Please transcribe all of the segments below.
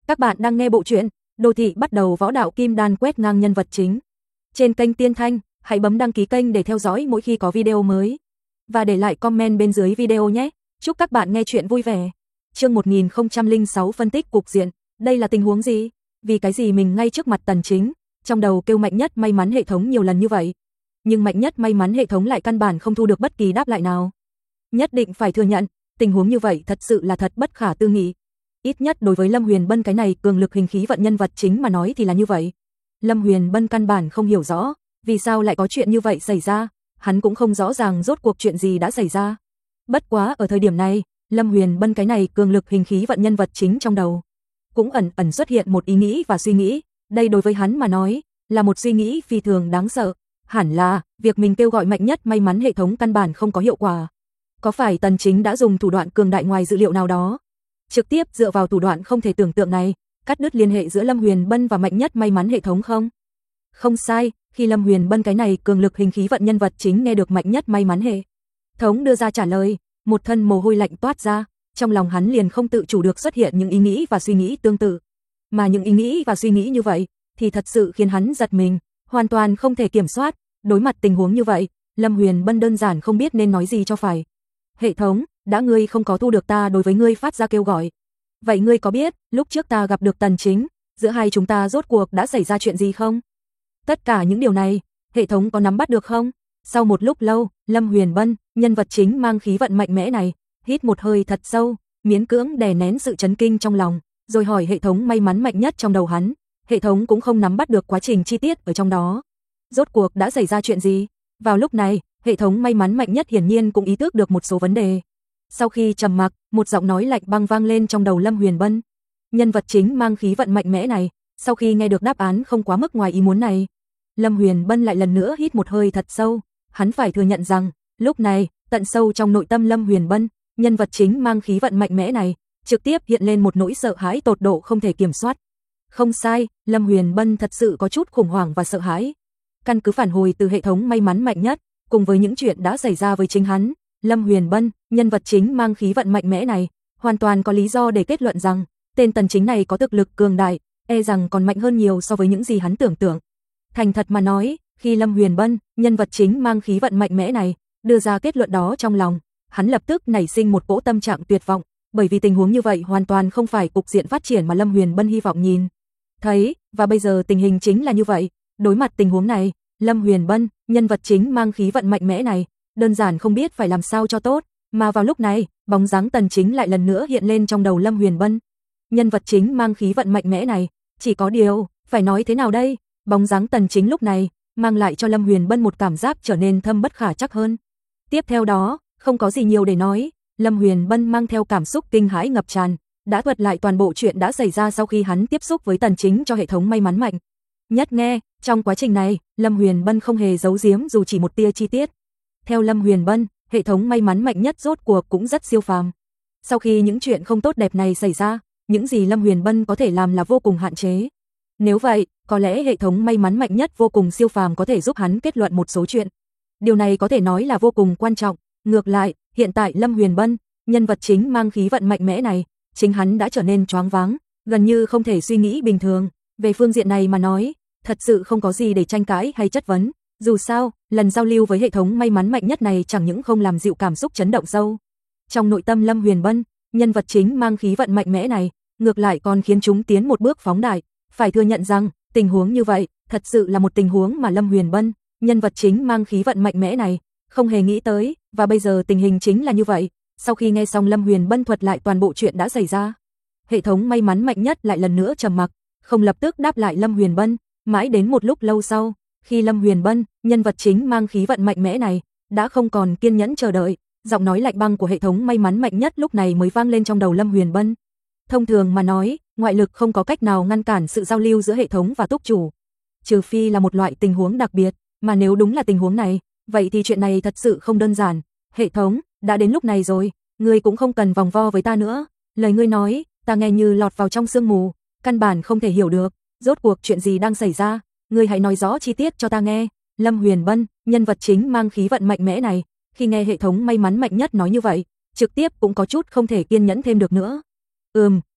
Các bạn đang nghe bộ truyện Đô thị bắt đầu võ đạo kim đan quét ngang nhân vật chính. Trên kênh Tiên Thanh, hãy bấm đăng ký kênh để theo dõi mỗi khi có video mới. Và để lại comment bên dưới video nhé. Chúc các bạn nghe chuyện vui vẻ. Chương 1006 phân tích cục diện. Đây là tình huống gì? Vì cái gì mình ngay trước mặt Tần Chính, trong đầu kêu Mạnh Nhất may mắn hệ thống nhiều lần như vậy. Nhưng Mạnh Nhất may mắn hệ thống lại căn bản không thu được bất kỳ đáp lại nào. Nhất định phải thừa nhận, tình huống như vậy thật sự là thật bất khả tư nghị. Ít nhất đối với Lâm Huyền Bân cái này cường lực hình khí vận nhân vật chính mà nói thì là như vậy. Lâm Huyền Bân căn bản không hiểu rõ, vì sao lại có chuyện như vậy xảy ra, hắn cũng không rõ ràng rốt cuộc chuyện gì đã xảy ra. Bất quá ở thời điểm này, Lâm Huyền Bân cái này cường lực hình khí vận nhân vật chính trong đầu cũng ẩn ẩn xuất hiện một ý nghĩ và suy nghĩ, đây đối với hắn mà nói, là một suy nghĩ phi thường đáng sợ, hẳn là việc mình kêu gọi Mạnh Nhất may mắn hệ thống căn bản không có hiệu quả. Có phải Tần Chính đã dùng thủ đoạn cường đại ngoài dự liệu nào đó? Trực tiếp dựa vào thủ đoạn không thể tưởng tượng này, cắt đứt liên hệ giữa Lâm Huyền Bân và Mạnh Nhất may mắn hệ thống không? Không sai, khi Lâm Huyền Bân cái này cường lực hình khí vận nhân vật chính nghe được Mạnh Nhất may mắn hệ thống đưa ra trả lời, một thân mồ hôi lạnh toát ra, trong lòng hắn liền không tự chủ được xuất hiện những ý nghĩ và suy nghĩ tương tự. Mà những ý nghĩ và suy nghĩ như vậy, thì thật sự khiến hắn giật mình, hoàn toàn không thể kiểm soát, đối mặt tình huống như vậy, Lâm Huyền Bân đơn giản không biết nên nói gì cho phải. Hệ thống, đã ngươi không có thu được ta đối với ngươi phát ra kêu gọi. Vậy ngươi có biết, lúc trước ta gặp được Tần Chính, giữa hai chúng ta rốt cuộc đã xảy ra chuyện gì không? Tất cả những điều này, hệ thống có nắm bắt được không? Sau một lúc lâu, Lâm Huyền Bân, nhân vật chính mang khí vận mạnh mẽ này, hít một hơi thật sâu, miễn cưỡng đè nén sự chấn kinh trong lòng, rồi hỏi hệ thống may mắn Mạnh Nhất trong đầu hắn. Hệ thống cũng không nắm bắt được quá trình chi tiết ở trong đó. Rốt cuộc đã xảy ra chuyện gì? Vào lúc này, hệ thống may mắn Mạnh Nhất hiển nhiên cũng ý thức được một số vấn đề. Sau khi trầm mặc, một giọng nói lạnh băng vang lên trong đầu Lâm Huyền Bân. Nhân vật chính mang khí vận mạnh mẽ này, sau khi nghe được đáp án không quá mức ngoài ý muốn này, Lâm Huyền Bân lại lần nữa hít một hơi thật sâu, hắn phải thừa nhận rằng, lúc này, tận sâu trong nội tâm Lâm Huyền Bân, nhân vật chính mang khí vận mạnh mẽ này, trực tiếp hiện lên một nỗi sợ hãi tột độ không thể kiểm soát. Không sai, Lâm Huyền Bân thật sự có chút khủng hoảng và sợ hãi. Căn cứ phản hồi từ hệ thống may mắn Mạnh Nhất, cùng với những chuyện đã xảy ra với chính hắn, Lâm Huyền Bân, nhân vật chính mang khí vận mạnh mẽ này, hoàn toàn có lý do để kết luận rằng, tên Tần Chính này có thực lực cường đại, e rằng còn mạnh hơn nhiều so với những gì hắn tưởng tượng. Thành thật mà nói, khi Lâm Huyền Bân, nhân vật chính mang khí vận mạnh mẽ này, đưa ra kết luận đó trong lòng, hắn lập tức nảy sinh một cỗ tâm trạng tuyệt vọng, bởi vì tình huống như vậy hoàn toàn không phải cục diện phát triển mà Lâm Huyền Bân hy vọng nhìn thấy, và bây giờ tình hình chính là như vậy. Đối mặt tình huống này, Lâm Huyền Bân, nhân vật chính mang khí vận mạnh mẽ này, đơn giản không biết phải làm sao cho tốt, mà vào lúc này, bóng dáng Tần Chính lại lần nữa hiện lên trong đầu Lâm Huyền Bân. Nhân vật chính mang khí vận mạnh mẽ này, chỉ có điều, phải nói thế nào đây? Bóng dáng Tần Chính lúc này, mang lại cho Lâm Huyền Bân một cảm giác trở nên thâm bất khả trắc hơn. Tiếp theo đó, không có gì nhiều để nói, Lâm Huyền Bân mang theo cảm xúc kinh hãi ngập tràn, đã thuật lại toàn bộ chuyện đã xảy ra sau khi hắn tiếp xúc với Tần Chính cho hệ thống may mắn Mạnh Nhất nghe. Trong quá trình này, Lâm Huyền Bân không hề giấu giếm dù chỉ một tia chi tiết. Theo Lâm Huyền Bân, hệ thống may mắn Mạnh Nhất rốt cuộc cũng rất siêu phàm. Sau khi những chuyện không tốt đẹp này xảy ra, những gì Lâm Huyền Bân có thể làm là vô cùng hạn chế. Nếu vậy, có lẽ hệ thống may mắn Mạnh Nhất vô cùng siêu phàm có thể giúp hắn kết luận một số chuyện. Điều này có thể nói là vô cùng quan trọng. Ngược lại, hiện tại Lâm Huyền Bân, nhân vật chính mang khí vận mạnh mẽ này, chính hắn đã trở nên choáng váng, gần như không thể suy nghĩ bình thường. Về phương diện này mà nói, thật sự không có gì để tranh cãi hay chất vấn. Dù sao, lần giao lưu với hệ thống may mắn Mạnh Nhất này chẳng những không làm dịu cảm xúc chấn động sâu trong nội tâm Lâm Huyền Bân, nhân vật chính mang khí vận mạnh mẽ này, ngược lại còn khiến chúng tiến một bước phóng đại. Phải thừa nhận rằng, tình huống như vậy, thật sự là một tình huống mà Lâm Huyền Bân, nhân vật chính mang khí vận mạnh mẽ này, không hề nghĩ tới, và bây giờ tình hình chính là như vậy. Sau khi nghe xong Lâm Huyền Bân thuật lại toàn bộ chuyện đã xảy ra, hệ thống may mắn Mạnh Nhất lại lần nữa trầm mặc, không lập tức đáp lại Lâm Huyền Bân. Mãi đến một lúc lâu sau, khi Lâm Huyền Bân, nhân vật chính mang khí vận mạnh mẽ này, đã không còn kiên nhẫn chờ đợi, giọng nói lạnh băng của hệ thống may mắn Mạnh Nhất lúc này mới vang lên trong đầu Lâm Huyền Bân. Thông thường mà nói, ngoại lực không có cách nào ngăn cản sự giao lưu giữa hệ thống và túc chủ, trừ phi là một loại tình huống đặc biệt, mà nếu đúng là tình huống này, vậy thì chuyện này thật sự không đơn giản. Hệ thống, đã đến lúc này rồi, ngươi cũng không cần vòng vo với ta nữa, lời ngươi nói, ta nghe như lọt vào trong sương mù, căn bản không thể hiểu được, rốt cuộc chuyện gì đang xảy ra, ngươi hãy nói rõ chi tiết cho ta nghe. Lâm Huyền Bân, nhân vật chính mang khí vận mạnh mẽ này, khi nghe hệ thống may mắn Mạnh Nhất nói như vậy, trực tiếp cũng có chút không thể kiên nhẫn thêm được nữa.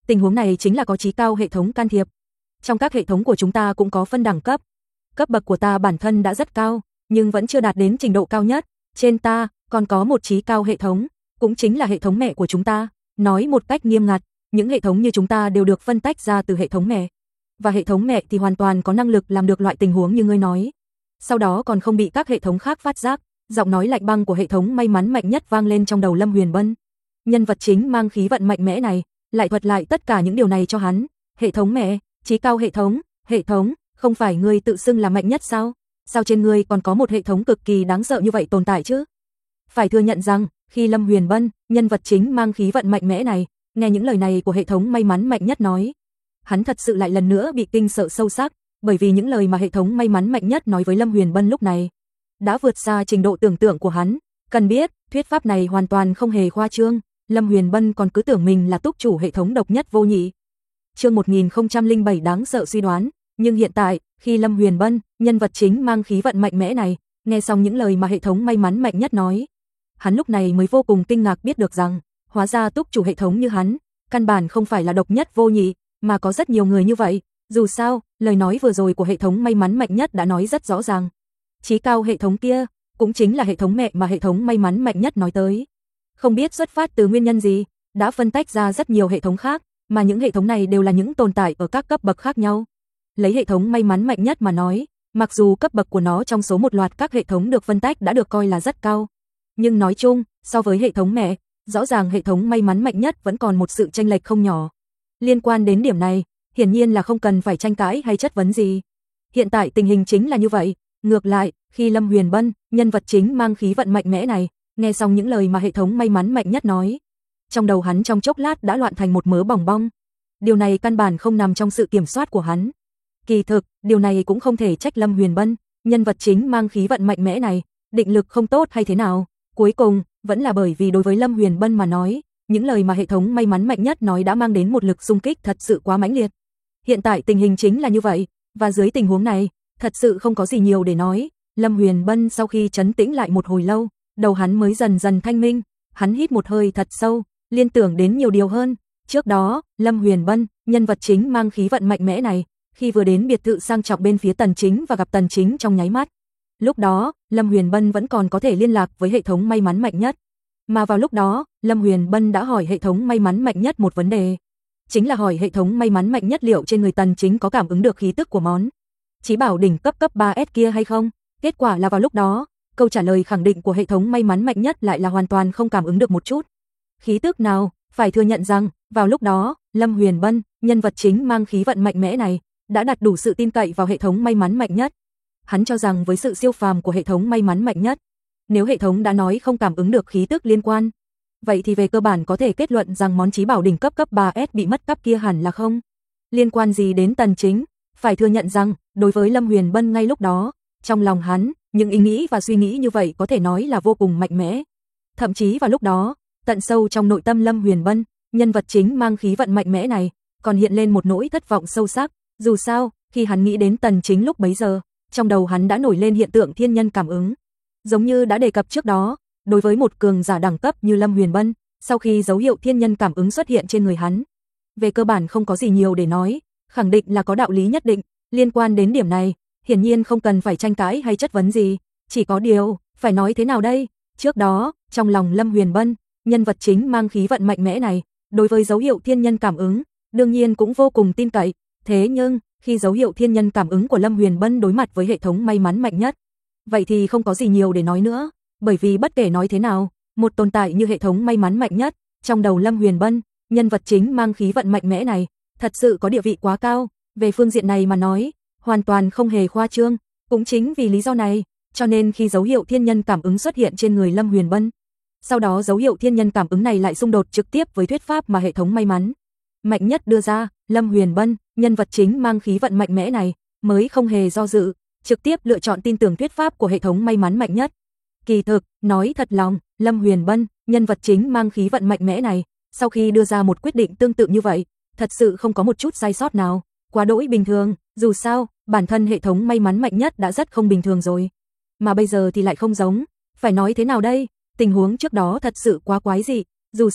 Tình huống này chính là có trí cao hệ thống can thiệp. Trong các hệ thống của chúng ta cũng có phân đẳng cấp. Cấp bậc của ta bản thân đã rất cao, nhưng vẫn chưa đạt đến trình độ cao nhất. Trên ta, còn có một trí cao hệ thống, cũng chính là hệ thống mẹ của chúng ta. Nói một cách nghiêm ngặt, những hệ thống như chúng ta đều được phân tách ra từ hệ thống mẹ. Và hệ thống mẹ thì hoàn toàn có năng lực làm được loại tình huống như ngươi nói. Sau đó còn không bị các hệ thống khác phát giác. Giọng nói lạnh băng của hệ thống may mắn mạnh nhất vang lên trong đầu Lâm Huyền Bân. Nhân vật chính mang khí vận mạnh mẽ này, lại thuật lại tất cả những điều này cho hắn. Hệ thống mẹ, trí cao hệ thống, không phải ngươi tự xưng là mạnh nhất sao? Sao trên ngươi còn có một hệ thống cực kỳ đáng sợ như vậy tồn tại chứ? Phải thừa nhận rằng, khi Lâm Huyền Bân, nhân vật chính mang khí vận mạnh mẽ này, nghe những lời này của hệ thống may mắn mạnh nhất nói, hắn thật sự lại lần nữa bị kinh sợ sâu sắc, bởi vì những lời mà hệ thống may mắn mạnh nhất nói với Lâm Huyền Bân lúc này đã vượt xa trình độ tưởng tượng của hắn. Cần biết, thuyết pháp này hoàn toàn không hề khoa trương, Lâm Huyền Bân còn cứ tưởng mình là túc chủ hệ thống độc nhất vô nhị. Chương 1007 đáng sợ suy đoán, nhưng hiện tại, khi Lâm Huyền Bân, nhân vật chính mang khí vận mạnh mẽ này, nghe xong những lời mà hệ thống may mắn mạnh nhất nói, hắn lúc này mới vô cùng kinh ngạc biết được rằng, hóa ra túc chủ hệ thống như hắn, căn bản không phải là độc nhất vô nhị, mà có rất nhiều người như vậy. Dù sao, lời nói vừa rồi của hệ thống may mắn mạnh nhất đã nói rất rõ ràng. Chí cao hệ thống kia, cũng chính là hệ thống mẹ mà hệ thống may mắn mạnh nhất nói tới. Không biết xuất phát từ nguyên nhân gì, đã phân tách ra rất nhiều hệ thống khác, mà những hệ thống này đều là những tồn tại ở các cấp bậc khác nhau. Lấy hệ thống may mắn mạnh nhất mà nói, mặc dù cấp bậc của nó trong số một loạt các hệ thống được phân tách đã được coi là rất cao, nhưng nói chung, so với hệ thống mẹ, rõ ràng hệ thống may mắn mạnh nhất vẫn còn một sự chênh lệch không nhỏ. Liên quan đến điểm này, hiển nhiên là không cần phải tranh cãi hay chất vấn gì. Hiện tại tình hình chính là như vậy. Ngược lại, khi Lâm Huyền Bân, nhân vật chính mang khí vận mạnh mẽ này, nghe xong những lời mà hệ thống may mắn mạnh nhất nói, trong đầu hắn trong chốc lát đã loạn thành một mớ bòng bong. Điều này căn bản không nằm trong sự kiểm soát của hắn. Kỳ thực, điều này cũng không thể trách Lâm Huyền Bân, nhân vật chính mang khí vận mạnh mẽ này, định lực không tốt hay thế nào. Cuối cùng, vẫn là bởi vì đối với Lâm Huyền Bân mà nói, những lời mà hệ thống may mắn mạnh nhất nói đã mang đến một lực xung kích thật sự quá mãnh liệt. Hiện tại tình hình chính là như vậy, và dưới tình huống này, thật sự không có gì nhiều để nói. Lâm Huyền Bân sau khi trấn tĩnh lại một hồi lâu, đầu hắn mới dần dần thanh minh, hắn hít một hơi thật sâu, liên tưởng đến nhiều điều hơn. Trước đó, Lâm Huyền Bân, nhân vật chính mang khí vận mạnh mẽ này, khi vừa đến biệt thự sang trọng bên phía Tần Chính và gặp Tần Chính trong nháy mắt. Lúc đó, Lâm Huyền Bân vẫn còn có thể liên lạc với hệ thống may mắn mạnh nhất. Mà vào lúc đó, Lâm Huyền Bân đã hỏi hệ thống may mắn mạnh nhất một vấn đề. Chính là hỏi hệ thống may mắn mạnh nhất liệu trên người Tần Chính có cảm ứng được khí tức của món chí bảo đỉnh cấp 3S kia hay không? Kết quả là vào lúc đó, câu trả lời khẳng định của hệ thống may mắn mạnh nhất lại là hoàn toàn không cảm ứng được một chút khí tức nào. Phải thừa nhận rằng, vào lúc đó, Lâm Huyền Bân, nhân vật chính mang khí vận mạnh mẽ này, đã đặt đủ sự tin cậy vào hệ thống may mắn mạnh nhất. Hắn cho rằng với sự siêu phàm của hệ thống may mắn mạnh nhất, nếu hệ thống đã nói không cảm ứng được khí tức liên quan, vậy thì về cơ bản có thể kết luận rằng món chí bảo đỉnh cấp 3S bị mất cắp kia hẳn là không liên quan gì đến Tần Chính. Phải thừa nhận rằng, đối với Lâm Huyền Bân ngay lúc đó, trong lòng hắn, những ý nghĩ và suy nghĩ như vậy có thể nói là vô cùng mạnh mẽ. Thậm chí vào lúc đó, tận sâu trong nội tâm Lâm Huyền Bân, nhân vật chính mang khí vận mạnh mẽ này, còn hiện lên một nỗi thất vọng sâu sắc. Dù sao, khi hắn nghĩ đến Tần Chính lúc bấy giờ, trong đầu hắn đã nổi lên hiện tượng thiên nhân cảm ứng. Giống như đã đề cập trước đó, đối với một cường giả đẳng cấp như Lâm Huyền Bân, sau khi dấu hiệu thiên nhân cảm ứng xuất hiện trên người hắn, về cơ bản không có gì nhiều để nói, khẳng định là có đạo lý nhất định. Liên quan đến điểm này, hiển nhiên không cần phải tranh cãi hay chất vấn gì, chỉ có điều, phải nói thế nào đây? Trước đó, trong lòng Lâm Huyền Bân, nhân vật chính mang khí vận mạnh mẽ này, đối với dấu hiệu thiên nhân cảm ứng, đương nhiên cũng vô cùng tin cậy. Thế nhưng, khi dấu hiệu thiên nhân cảm ứng của Lâm Huyền Bân đối mặt với hệ thống may mắn mạnh nhất, vậy thì không có gì nhiều để nói nữa, bởi vì bất kể nói thế nào, một tồn tại như hệ thống may mắn mạnh nhất, trong đầu Lâm Huyền Bân, nhân vật chính mang khí vận mạnh mẽ này, thật sự có địa vị quá cao. Về phương diện này mà nói, hoàn toàn không hề khoa trương. Cũng chính vì lý do này, cho nên khi dấu hiệu thiên nhân cảm ứng xuất hiện trên người Lâm Huyền Bân, sau đó dấu hiệu thiên nhân cảm ứng này lại xung đột trực tiếp với thuyết pháp mà hệ thống may mắn mạnh nhất đưa ra, Lâm Huyền Bân, nhân vật chính mang khí vận mạnh mẽ này, mới không hề do dự, trực tiếp lựa chọn tin tưởng thuyết pháp của hệ thống may mắn mạnh nhất. Kỳ thực, nói thật lòng, Lâm Huyền Bân, nhân vật chính mang khí vận mạnh mẽ này, sau khi đưa ra một quyết định tương tự như vậy, thật sự không có một chút sai sót nào, quá đỗi bình thường. Dù sao, bản thân hệ thống may mắn mạnh nhất đã rất không bình thường rồi, mà bây giờ thì lại không giống. Phải nói thế nào đây? Tình huống trước đó thật sự quá quái dị. Dù sao,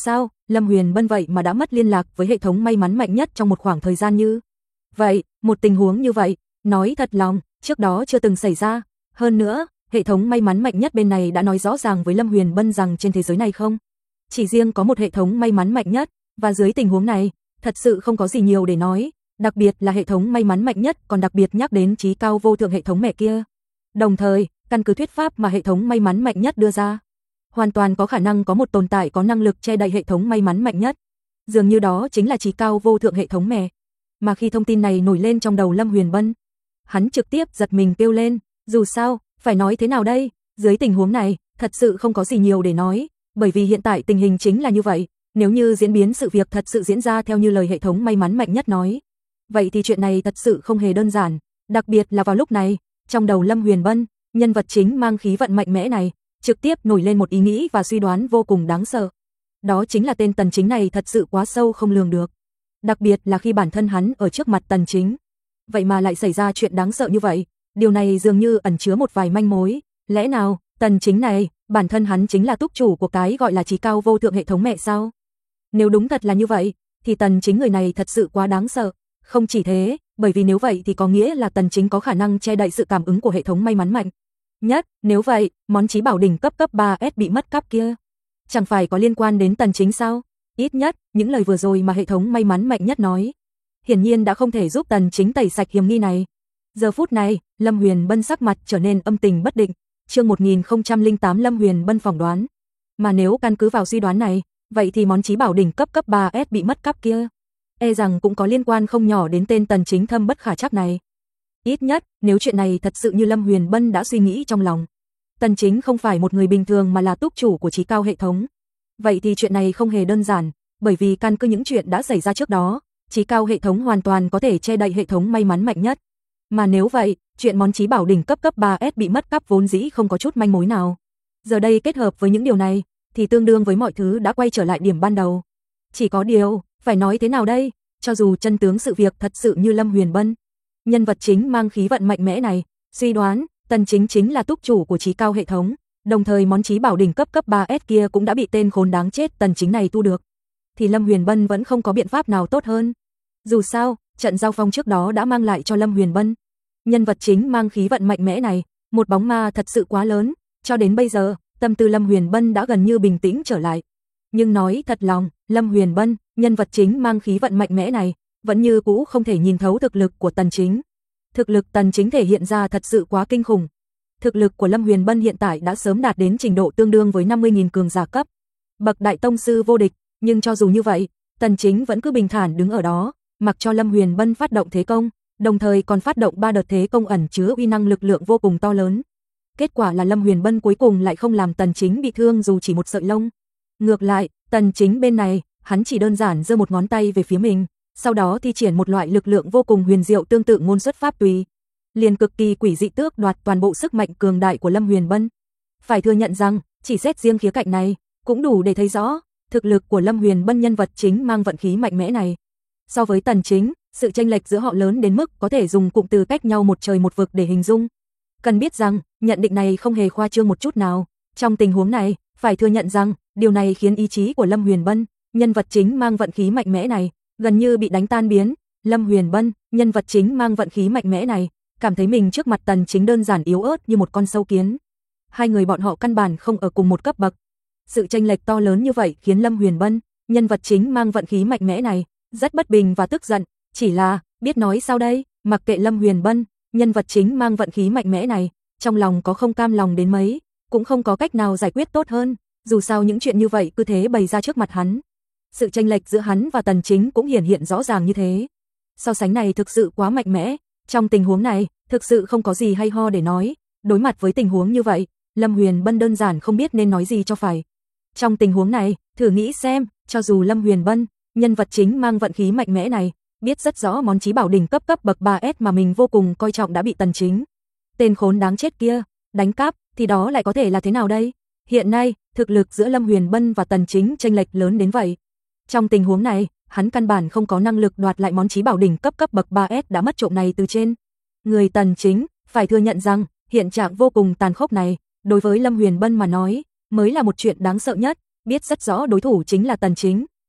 Lâm Huyền Bân vậy mà đã mất liên lạc với hệ thống may mắn mạnh nhất trong một khoảng thời gian như vậy, một tình huống như vậy, nói thật lòng, trước đó chưa từng xảy ra. Hơn nữa, hệ thống may mắn mạnh nhất bên này đã nói rõ ràng với Lâm Huyền Bân rằng trên thế giới này không chỉ riêng có một hệ thống may mắn mạnh nhất, và dưới tình huống này, thật sự không có gì nhiều để nói, đặc biệt là hệ thống may mắn mạnh nhất còn đặc biệt nhắc đến trí cao vô thượng hệ thống mẹ kia. Đồng thời, căn cứ thuyết pháp mà hệ thống may mắn mạnh nhất đưa ra, hoàn toàn có khả năng có một tồn tại có năng lực che đậy hệ thống may mắn mạnh nhất. Dường như đó chính là trí cao vô thượng hệ thống mẹ. Mà khi thông tin này nổi lên trong đầu Lâm Huyền Bân, hắn trực tiếp giật mình kêu lên, dù sao, phải nói thế nào đây, dưới tình huống này, thật sự không có gì nhiều để nói, bởi vì hiện tại tình hình chính là như vậy, nếu như diễn biến sự việc thật sự diễn ra theo như lời hệ thống may mắn mạnh nhất nói, vậy thì chuyện này thật sự không hề đơn giản, đặc biệt là vào lúc này, trong đầu Lâm Huyền Bân, nhân vật chính mang khí vận mạnh mẽ này, trực tiếp nổi lên một ý nghĩ và suy đoán vô cùng đáng sợ. Đó chính là tên Tần Chính này thật sự quá sâu không lường được. Đặc biệt là khi bản thân hắn ở trước mặt Tần Chính. Vậy mà lại xảy ra chuyện đáng sợ như vậy, điều này dường như ẩn chứa một vài manh mối. Lẽ nào, Tần Chính này, bản thân hắn chính là túc chủ của cái gọi là trí cao vô thượng hệ thống mẹ sao? Nếu đúng thật là như vậy, thì Tần Chính người này thật sự quá đáng sợ. Không chỉ thế, bởi vì nếu vậy thì có nghĩa là Tần Chính có khả năng che đậy sự cảm ứng của hệ thống may mắn mạnh nhất. Nếu vậy, món trí bảo đỉnh cấp 3S bị mất cắp kia, chẳng phải có liên quan đến Tần Chính sao? Ít nhất, những lời vừa rồi mà hệ thống may mắn mạnh nhất nói, hiển nhiên đã không thể giúp Tần Chính tẩy sạch hiểm nghi này. Giờ phút này, Lâm Huyền Bân sắc mặt trở nên âm tình bất định. Chương 1008 Lâm Huyền Bân phỏng đoán. Mà nếu căn cứ vào suy đoán này, vậy thì món trí bảo đỉnh cấp 3S bị mất cắp kia, e rằng cũng có liên quan không nhỏ đến tên Tần Chính thâm bất khả trắc này. Ít nhất, nếu chuyện này thật sự như Lâm Huyền Bân đã suy nghĩ trong lòng, Tần Chính không phải một người bình thường mà là túc chủ của trí cao hệ thống. Vậy thì chuyện này không hề đơn giản, bởi vì căn cứ những chuyện đã xảy ra trước đó, trí cao hệ thống hoàn toàn có thể che đậy hệ thống may mắn mạnh nhất. Mà nếu vậy, chuyện món trí bảo đỉnh cấp 3S bị mất cắp vốn dĩ không có chút manh mối nào. Giờ đây kết hợp với những điều này, thì tương đương với mọi thứ đã quay trở lại điểm ban đầu. Chỉ có điều, phải nói thế nào đây, cho dù chân tướng sự việc thật sự như Lâm Huyền Bân, nhân vật chính mang khí vận mạnh mẽ này, suy đoán, Tần Chính chính là túc chủ của trí cao hệ thống, đồng thời món trí bảo đỉnh cấp 3S kia cũng đã bị tên khốn đáng chết Tần Chính này thu được, thì Lâm Huyền Bân vẫn không có biện pháp nào tốt hơn. Dù sao, trận giao phong trước đó đã mang lại cho Lâm Huyền Bân, nhân vật chính mang khí vận mạnh mẽ này, một bóng ma thật sự quá lớn, cho đến bây giờ, tâm tư Lâm Huyền Bân đã gần như bình tĩnh trở lại. Nhưng nói thật lòng, Lâm Huyền Bân, nhân vật chính mang khí vận mạnh mẽ này, vẫn như cũ không thể nhìn thấu thực lực của Tần Chính. Thực lực Tần Chính thể hiện ra thật sự quá kinh khủng. Thực lực của Lâm Huyền Bân hiện tại đã sớm đạt đến trình độ tương đương với 50.000 cường giả cấp, bậc đại tông sư vô địch, nhưng cho dù như vậy, Tần Chính vẫn cứ bình thản đứng ở đó, mặc cho Lâm Huyền Bân phát động thế công, đồng thời còn phát động 3 đợt thế công ẩn chứa uy năng lực lượng vô cùng to lớn. Kết quả là Lâm Huyền Bân cuối cùng lại không làm Tần Chính bị thương dù chỉ một sợi lông. Ngược lại, Tần Chính bên này, hắn chỉ đơn giản giơ một ngón tay về phía mình, sau đó thi triển một loại lực lượng vô cùng huyền diệu tương tự ngôn xuất pháp tùy, liền cực kỳ quỷ dị tước đoạt toàn bộ sức mạnh cường đại của Lâm Huyền Bân. Phải thừa nhận rằng, chỉ xét riêng khía cạnh này, cũng đủ để thấy rõ, thực lực của Lâm Huyền Bân nhân vật chính mang vận khí mạnh mẽ này. So với Tần Chính, sự chênh lệch giữa họ lớn đến mức có thể dùng cụm từ cách nhau một trời một vực để hình dung. Cần biết rằng, nhận định này không hề khoa trương một chút nào. Trong tình huống này, phải thừa nhận rằng, điều này khiến ý chí của Lâm Huyền Bân, nhân vật chính mang vận khí mạnh mẽ này, gần như bị đánh tan biến. Lâm Huyền Bân, nhân vật chính mang vận khí mạnh mẽ này, cảm thấy mình trước mặt Tần Chính đơn giản yếu ớt như một con sâu kiến. Hai người bọn họ căn bản không ở cùng một cấp bậc. Sự chênh lệch to lớn như vậy khiến Lâm Huyền Bân, nhân vật chính mang vận khí mạnh mẽ này, rất bất bình và tức giận, chỉ là, biết nói sao đây, mặc kệ Lâm Huyền Bân, nhân vật chính mang vận khí mạnh mẽ này, trong lòng có không cam lòng đến mấy, cũng không có cách nào giải quyết tốt hơn, dù sao những chuyện như vậy cứ thế bày ra trước mặt hắn. Sự chênh lệch giữa hắn và Tần Chính cũng hiển hiện rõ ràng như thế. So sánh này thực sự quá mạnh mẽ, trong tình huống này, thực sự không có gì hay ho để nói, đối mặt với tình huống như vậy, Lâm Huyền Bân đơn giản không biết nên nói gì cho phải. Trong tình huống này, thử nghĩ xem, cho dù Lâm Huyền Bân, nhân vật chính mang vận khí mạnh mẽ này, biết rất rõ món trí bảo đỉnh cấp bậc 3S mà mình vô cùng coi trọng đã bị Tần Chính, tên khốn đáng chết kia, đánh cắp, thì đó lại có thể là thế nào đây? Hiện nay, thực lực giữa Lâm Huyền Bân và Tần Chính chênh lệch lớn đến vậy. Trong tình huống này, hắn căn bản không có năng lực đoạt lại món trí bảo đỉnh cấp bậc 3S đã mất trộm này từ trên người Tần Chính. Phải thừa nhận rằng, hiện trạng vô cùng tàn khốc này, đối với Lâm Huyền Bân mà nói, mới là một chuyện đáng sợ nhất, biết rất rõ đối thủ chính là Tần Chính,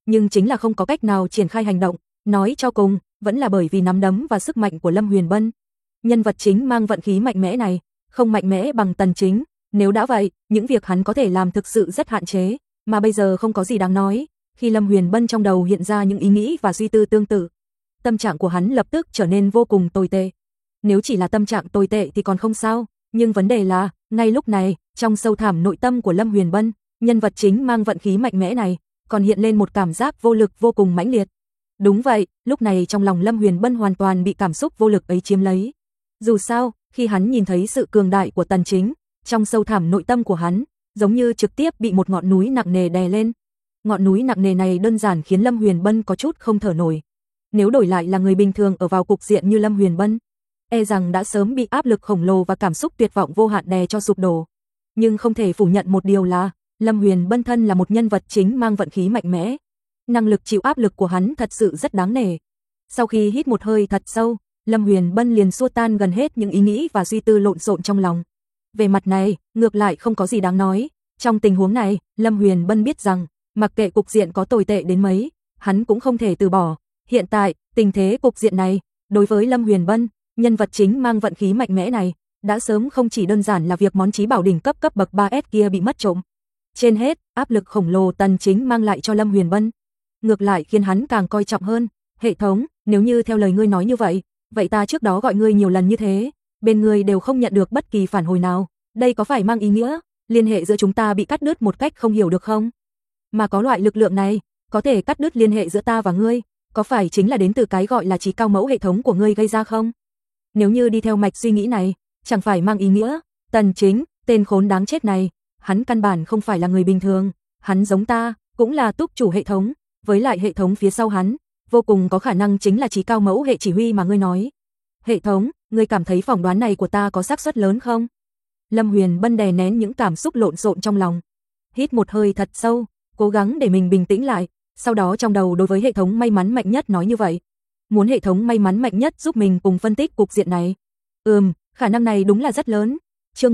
nhưng chính là không có cách nào triển khai hành động, nói cho cùng, vẫn là bởi vì nắm đấm và sức mạnh của Lâm Huyền Bân. Nhân vật chính mang vận khí mạnh mẽ này, không mạnh mẽ bằng Tần Chính, nếu đã vậy, những việc hắn có thể làm thực sự rất hạn chế, mà bây giờ không có gì đáng nói. Khi Lâm Huyền Bân trong đầu hiện ra những ý nghĩ và suy tư tương tự, tâm trạng của hắn lập tức trở nên vô cùng tồi tệ. Nếu chỉ là tâm trạng tồi tệ thì còn không sao, nhưng vấn đề là, ngay lúc này, trong sâu thẳm nội tâm của Lâm Huyền Bân, nhân vật chính mang vận khí mạnh mẽ này, còn hiện lên một cảm giác vô lực vô cùng mãnh liệt. Đúng vậy, lúc này trong lòng Lâm Huyền Bân hoàn toàn bị cảm xúc vô lực ấy chiếm lấy. Dù sao, khi hắn nhìn thấy sự cường đại của Tần Chính, trong sâu thẳm nội tâm của hắn, giống như trực tiếp bị một ngọn núi nặng nề đè lên. Ngọn núi nặng nề này đơn giản khiến Lâm Huyền Bân có chút không thở nổi. Nếu đổi lại là người bình thường ở vào cục diện như Lâm Huyền Bân, e rằng đã sớm bị áp lực khổng lồ và cảm xúc tuyệt vọng vô hạn đè cho sụp đổ. Nhưng không thể phủ nhận một điều là, Lâm Huyền Bân thân là một nhân vật chính mang vận khí mạnh mẽ. Năng lực chịu áp lực của hắn thật sự rất đáng nể. Sau khi hít một hơi thật sâu, Lâm Huyền Bân liền xua tan gần hết những ý nghĩ và suy tư lộn xộn trong lòng. Về mặt này, ngược lại không có gì đáng nói. Trong tình huống này, Lâm Huyền Bân biết rằng, mặc kệ cục diện có tồi tệ đến mấy, hắn cũng không thể từ bỏ. Hiện tại, tình thế cục diện này, đối với Lâm Huyền Bân, nhân vật chính mang vận khí mạnh mẽ này, đã sớm không chỉ đơn giản là việc món chí bảo đỉnh cấp bậc 3S kia bị mất trộm. Trên hết, áp lực khổng lồ Tần Chính mang lại cho Lâm Huyền Bân, ngược lại khiến hắn càng coi trọng hơn. Hệ thống, nếu như theo lời ngươi nói như vậy, vậy ta trước đó gọi ngươi nhiều lần như thế, bên ngươi đều không nhận được bất kỳ phản hồi nào, đây có phải mang ý nghĩa liên hệ giữa chúng ta bị cắt đứt một cách không hiểu được không? Mà có loại lực lượng này, có thể cắt đứt liên hệ giữa ta và ngươi, có phải chính là đến từ cái gọi là trí cao mẫu hệ thống của ngươi gây ra không? Nếu như đi theo mạch suy nghĩ này, chẳng phải mang ý nghĩa, Tần Chính, tên khốn đáng chết này, hắn căn bản không phải là người bình thường, hắn giống ta, cũng là túc chủ hệ thống, với lại hệ thống phía sau hắn, vô cùng có khả năng chính là trí cao mẫu hệ chỉ huy mà ngươi nói. Hệ thống, ngươi cảm thấy phỏng đoán này của ta có xác suất lớn không? Lâm Huyền Bân đè nén những cảm xúc lộn xộn trong lòng, hít một hơi thật sâu, cố gắng để mình bình tĩnh lại, sau đó trong đầu đối với hệ thống may mắn mạnh nhất nói như vậy. Muốn hệ thống may mắn mạnh nhất giúp mình cùng phân tích cục diện này. Khả năng này đúng là rất lớn. Chương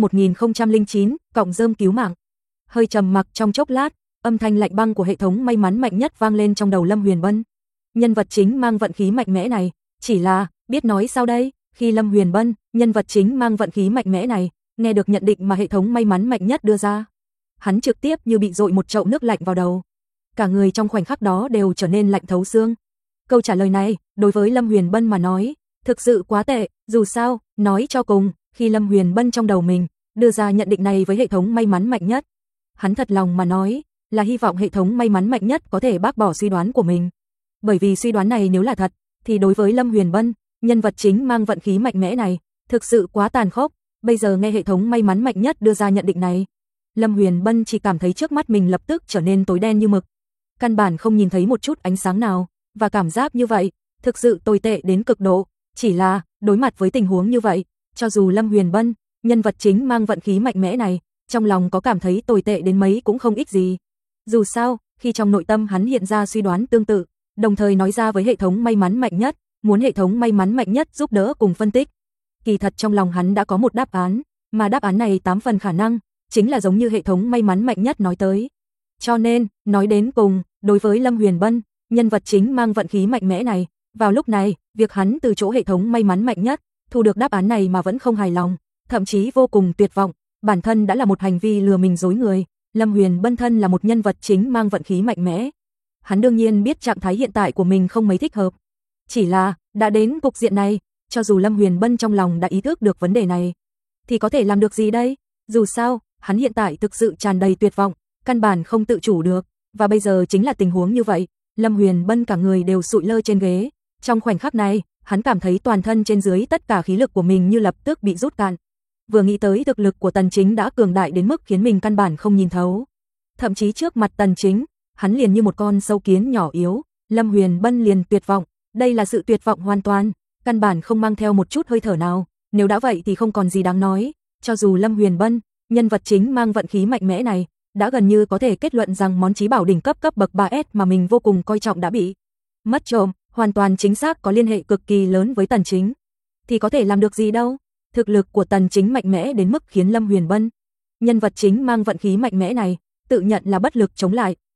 1009, cọng rơm cứu mạng. Hơi trầm mặc trong chốc lát, âm thanh lạnh băng của hệ thống may mắn mạnh nhất vang lên trong đầu Lâm Huyền Bân. Nhân vật chính mang vận khí mạnh mẽ này, chỉ là, biết nói sao đây, khi Lâm Huyền Bân, nhân vật chính mang vận khí mạnh mẽ này, nghe được nhận định mà hệ thống may mắn mạnh nhất đưa ra, hắn trực tiếp như bị dội một chậu nước lạnh vào đầu. Cả người trong khoảnh khắc đó đều trở nên lạnh thấu xương. Câu trả lời này, đối với Lâm Huyền Bân mà nói, thực sự quá tệ, dù sao, nói cho cùng, khi Lâm Huyền Bân trong đầu mình đưa ra nhận định này với hệ thống may mắn mạnh nhất, hắn thật lòng mà nói, là hy vọng hệ thống may mắn mạnh nhất có thể bác bỏ suy đoán của mình. Bởi vì suy đoán này nếu là thật, thì đối với Lâm Huyền Bân, nhân vật chính mang vận khí mạnh mẽ này, thực sự quá tàn khốc. Bây giờ nghe hệ thống may mắn mạnh nhất đưa ra nhận định này, Lâm Huyền Bân chỉ cảm thấy trước mắt mình lập tức trở nên tối đen như mực, căn bản không nhìn thấy một chút ánh sáng nào, và cảm giác như vậy, thực sự tồi tệ đến cực độ. Chỉ là, đối mặt với tình huống như vậy, cho dù Lâm Huyền Bân, nhân vật chính mang vận khí mạnh mẽ này, trong lòng có cảm thấy tồi tệ đến mấy cũng không ích gì. Dù sao, khi trong nội tâm hắn hiện ra suy đoán tương tự, đồng thời nói ra với hệ thống may mắn mạnh nhất, muốn hệ thống may mắn mạnh nhất giúp đỡ cùng phân tích. Kỳ thật trong lòng hắn đã có một đáp án, mà đáp án này 8 phần khả năng, chính là giống như hệ thống may mắn mạnh nhất nói tới. Cho nên, nói đến cùng, đối với Lâm Huyền Bân, nhân vật chính mang vận khí mạnh mẽ này, vào lúc này, việc hắn từ chỗ hệ thống may mắn mạnh nhất, thu được đáp án này mà vẫn không hài lòng, thậm chí vô cùng tuyệt vọng, bản thân đã là một hành vi lừa mình dối người. Lâm Huyền Bân thân là một nhân vật chính mang vận khí mạnh mẽ. Hắn đương nhiên biết trạng thái hiện tại của mình không mấy thích hợp. Chỉ là, đã đến cục diện này, cho dù Lâm Huyền Bân trong lòng đã ý thức được vấn đề này, thì có thể làm được gì đây? Dù sao, hắn hiện tại thực sự tràn đầy tuyệt vọng, căn bản không tự chủ được, và bây giờ chính là tình huống như vậy. Lâm Huyền Bân cả người đều sụi lơ trên ghế. Trong khoảnh khắc này, hắn cảm thấy toàn thân trên dưới tất cả khí lực của mình như lập tức bị rút cạn. Vừa nghĩ tới thực lực của Tần Chính đã cường đại đến mức khiến mình căn bản không nhìn thấu. Thậm chí trước mặt Tần Chính, hắn liền như một con sâu kiến nhỏ yếu. Lâm Huyền Bân liền tuyệt vọng, đây là sự tuyệt vọng hoàn toàn, căn bản không mang theo một chút hơi thở nào. Nếu đã vậy thì không còn gì đáng nói. Cho dù Lâm Huyền Bân, nhân vật chính mang vận khí mạnh mẽ này, đã gần như có thể kết luận rằng món chí bảo đỉnh cấp bậc 3S mà mình vô cùng coi trọng đã bị mất trộm, hoàn toàn chính xác có liên hệ cực kỳ lớn với Tần Chính, thì có thể làm được gì đâu. Thực lực của Tần Chính mạnh mẽ đến mức khiến Lâm Huyền Bân, nhân vật chính mang vận khí mạnh mẽ này, tự nhận là bất lực chống lại.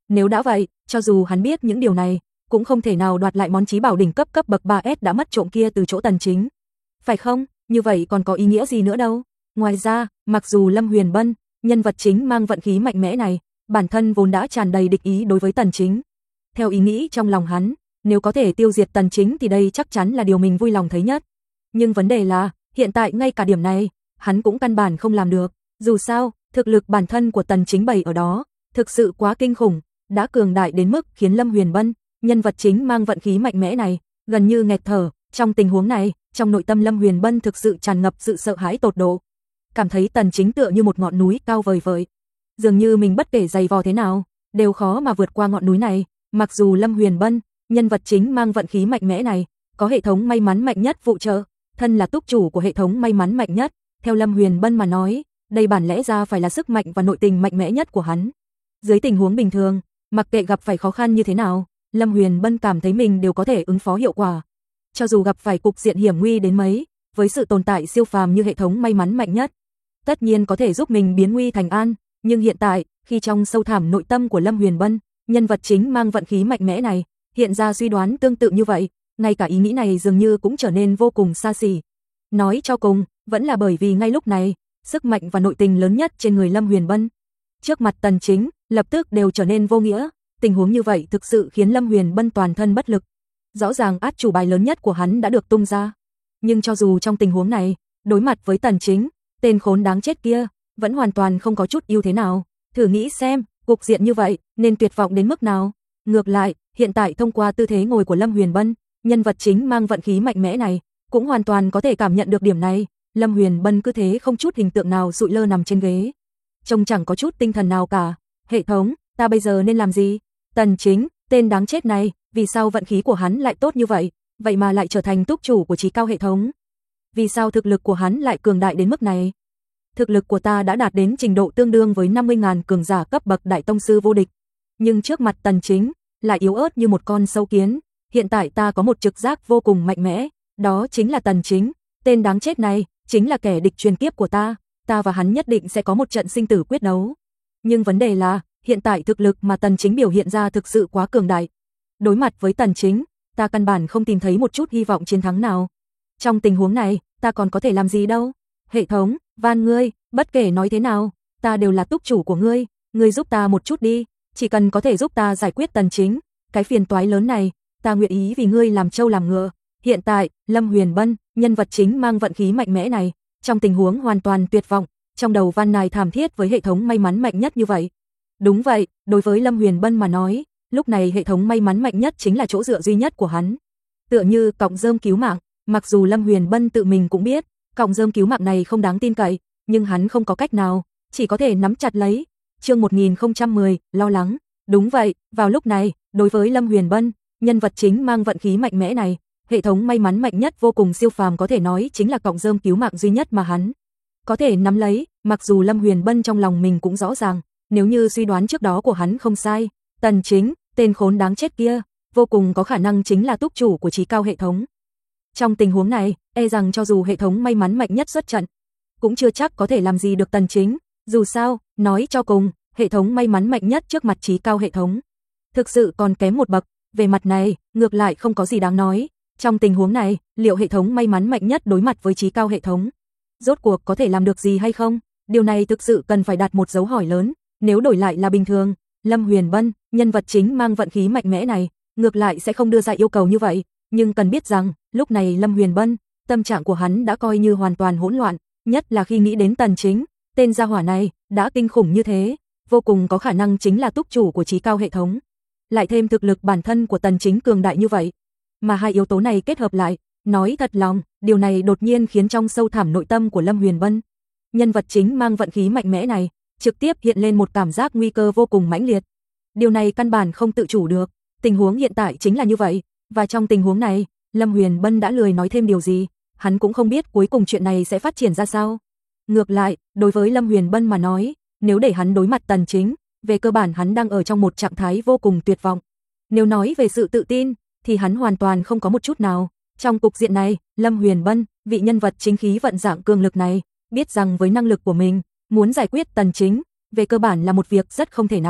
Nếu đã vậy, cho dù hắn biết những điều này, cũng không thể nào đoạt lại món chí bảo đỉnh cấp cấp bậc 3S đã mất trộm kia từ chỗ Tần Chính. Phải không? Như vậy còn có ý nghĩa gì nữa đâu. Ngoài ra, mặc dù Lâm Huyền Bân, nhân vật chính mang vận khí mạnh mẽ này, bản thân vốn đã tràn đầy địch ý đối với Tần Chính. Theo ý nghĩ trong lòng hắn, nếu có thể tiêu diệt Tần Chính thì đây chắc chắn là điều mình vui lòng thấy nhất. Nhưng vấn đề là, hiện tại ngay cả điểm này, hắn cũng căn bản không làm được. Dù sao, thực lực bản thân của Tần Chính bày ở đó, thực sự quá kinh khủng, đã cường đại đến mức khiến Lâm Huyền Bân, nhân vật chính mang vận khí mạnh mẽ này, gần như nghẹt thở. Trong tình huống này, trong nội tâm Lâm Huyền Bân thực sự tràn ngập sự sợ hãi tột độ. Cảm thấy Tần Chính tựa như một ngọn núi cao vời vợi. Dường như mình bất kể dày vò thế nào, đều khó mà vượt qua ngọn núi này. Mặc dù Lâm Huyền Bân, nhân vật chính mang vận khí mạnh mẽ này, có hệ thống may mắn mạnh nhất phụ trợ, thân là túc chủ của hệ thống may mắn mạnh nhất, theo Lâm Huyền Bân mà nói, đây bản lẽ ra phải là sức mạnh và nội tình mạnh mẽ nhất của hắn. Dưới tình huống bình thường, mặc kệ gặp phải khó khăn như thế nào, Lâm Huyền Bân cảm thấy mình đều có thể ứng phó hiệu quả. Cho dù gặp phải cục diện hiểm nguy đến mấy, với sự tồn tại siêu phàm như hệ thống may mắn mạnh nhất, tất nhiên có thể giúp mình biến nguy thành an, nhưng hiện tại, khi trong sâu thẳm nội tâm của Lâm Huyền Bân, nhân vật chính mang vận khí mạnh mẽ này, hiện ra suy đoán tương tự như vậy, ngay cả ý nghĩ này dường như cũng trở nên vô cùng xa xỉ. Nói cho cùng, vẫn là bởi vì ngay lúc này, sức mạnh và nội tình lớn nhất trên người Lâm Huyền Bân, trước mặt Tần Chính, lập tức đều trở nên vô nghĩa. Tình huống như vậy thực sự khiến Lâm Huyền Bân toàn thân bất lực. Rõ ràng át chủ bài lớn nhất của hắn đã được tung ra. Nhưng cho dù trong tình huống này, đối mặt với Tần Chính, tên khốn đáng chết kia, vẫn hoàn toàn không có chút ưu thế nào. Thử nghĩ xem, cục diện như vậy, nên tuyệt vọng đến mức nào. Ngược lại, hiện tại thông qua tư thế ngồi của Lâm Huyền Bân, nhân vật chính mang vận khí mạnh mẽ này, cũng hoàn toàn có thể cảm nhận được điểm này. Lâm Huyền Bân cứ thế không chút hình tượng nào sụi lơ nằm trên ghế. Trông chẳng có chút tinh thần nào cả. Hệ thống, ta bây giờ nên làm gì? Tần Chính, tên đáng chết này, vì sao vận khí của hắn lại tốt như vậy, vậy mà lại trở thành túc chủ của chí cao hệ thống? Vì sao thực lực của hắn lại cường đại đến mức này? Thực lực của ta đã đạt đến trình độ tương đương với 50.000 cường giả cấp bậc đại tông sư vô địch, nhưng trước mặt Tần Chính, lại yếu ớt như một con sâu kiến. Hiện tại ta có một trực giác vô cùng mạnh mẽ, đó chính là Tần Chính, tên đáng chết này, chính là kẻ địch truyền kiếp của ta và hắn nhất định sẽ có một trận sinh tử quyết đấu. Nhưng vấn đề là, hiện tại thực lực mà Tần Chính biểu hiện ra thực sự quá cường đại. Đối mặt với Tần Chính, ta căn bản không tìm thấy một chút hy vọng chiến thắng nào. Trong tình huống này, ta còn có thể làm gì đâu? Hệ thống, van ngươi, bất kể nói thế nào, ta đều là túc chủ của ngươi giúp ta một chút đi, chỉ cần có thể giúp ta giải quyết Tần Chính, cái phiền toái lớn này, ta nguyện ý vì ngươi làm trâu làm ngựa. Hiện tại, Lâm Huyền Bân, nhân vật chính mang vận khí mạnh mẽ này, trong tình huống hoàn toàn tuyệt vọng, trong đầu van nài thảm thiết với hệ thống may mắn mạnh nhất như vậy. Đúng vậy, đối với Lâm Huyền Bân mà nói, lúc này hệ thống may mắn mạnh nhất chính là chỗ dựa duy nhất của hắn. Tựa như cọng rơm cứu mạng, mặc dù Lâm Huyền Bân tự mình cũng biết, cọng rơm cứu mạng này không đáng tin cậy, nhưng hắn không có cách nào, chỉ có thể nắm chặt lấy. Chương 1010, lo lắng. Đúng vậy, vào lúc này, đối với Lâm Huyền Bân, nhân vật chính mang vận khí mạnh mẽ này, hệ thống may mắn mạnh nhất vô cùng siêu phàm có thể nói chính là cọng rơm cứu mạng duy nhất mà hắn có thể nắm lấy. Mặc dù Lâm Huyền Bân trong lòng mình cũng rõ ràng, nếu như suy đoán trước đó của hắn không sai, Tần Chính, tên khốn đáng chết kia, vô cùng có khả năng chính là túc chủ của chí cao hệ thống. Trong tình huống này, e rằng cho dù hệ thống may mắn mạnh nhất xuất trận, cũng chưa chắc có thể làm gì được Tần Chính. Dù sao, nói cho cùng, hệ thống may mắn mạnh nhất trước mặt chí cao hệ thống thực sự còn kém một bậc. Về mặt này, ngược lại không có gì đáng nói. Trong tình huống này, liệu hệ thống may mắn mạnh nhất đối mặt với chí cao hệ thống, rốt cuộc có thể làm được gì hay không? Điều này thực sự cần phải đặt một dấu hỏi lớn. Nếu đổi lại là bình thường, Lâm Huyền Bân, nhân vật chính mang vận khí mạnh mẽ này, ngược lại sẽ không đưa ra yêu cầu như vậy. Nhưng cần biết rằng, lúc này Lâm Huyền Bân, tâm trạng của hắn đã coi như hoàn toàn hỗn loạn, nhất là khi nghĩ đến Tần Chính, tên gia hỏa này đã kinh khủng như thế, vô cùng có khả năng chính là túc chủ của chí cao hệ thống. Lại thêm thực lực bản thân của Tần Chính cường đại như vậy, mà hai yếu tố này kết hợp lại, nói thật lòng, điều này đột nhiên khiến trong sâu thẳm nội tâm của Lâm Huyền Bân, nhân vật chính mang vận khí mạnh mẽ này, trực tiếp hiện lên một cảm giác nguy cơ vô cùng mãnh liệt. Điều này căn bản không tự chủ được, tình huống hiện tại chính là như vậy, và trong tình huống này, Lâm Huyền Bân đã lười nói thêm điều gì, hắn cũng không biết cuối cùng chuyện này sẽ phát triển ra sao. Ngược lại, đối với Lâm Huyền Bân mà nói, nếu để hắn đối mặt Tần Chính, về cơ bản hắn đang ở trong một trạng thái vô cùng tuyệt vọng. Nếu nói về sự tự tin, thì hắn hoàn toàn không có một chút nào. Trong cục diện này, Lâm Huyền Bân, vị nhân vật chính khí vận dạng cường lực này, biết rằng với năng lực của mình, muốn giải quyết Tần Chính, về cơ bản là một việc rất không thể nào.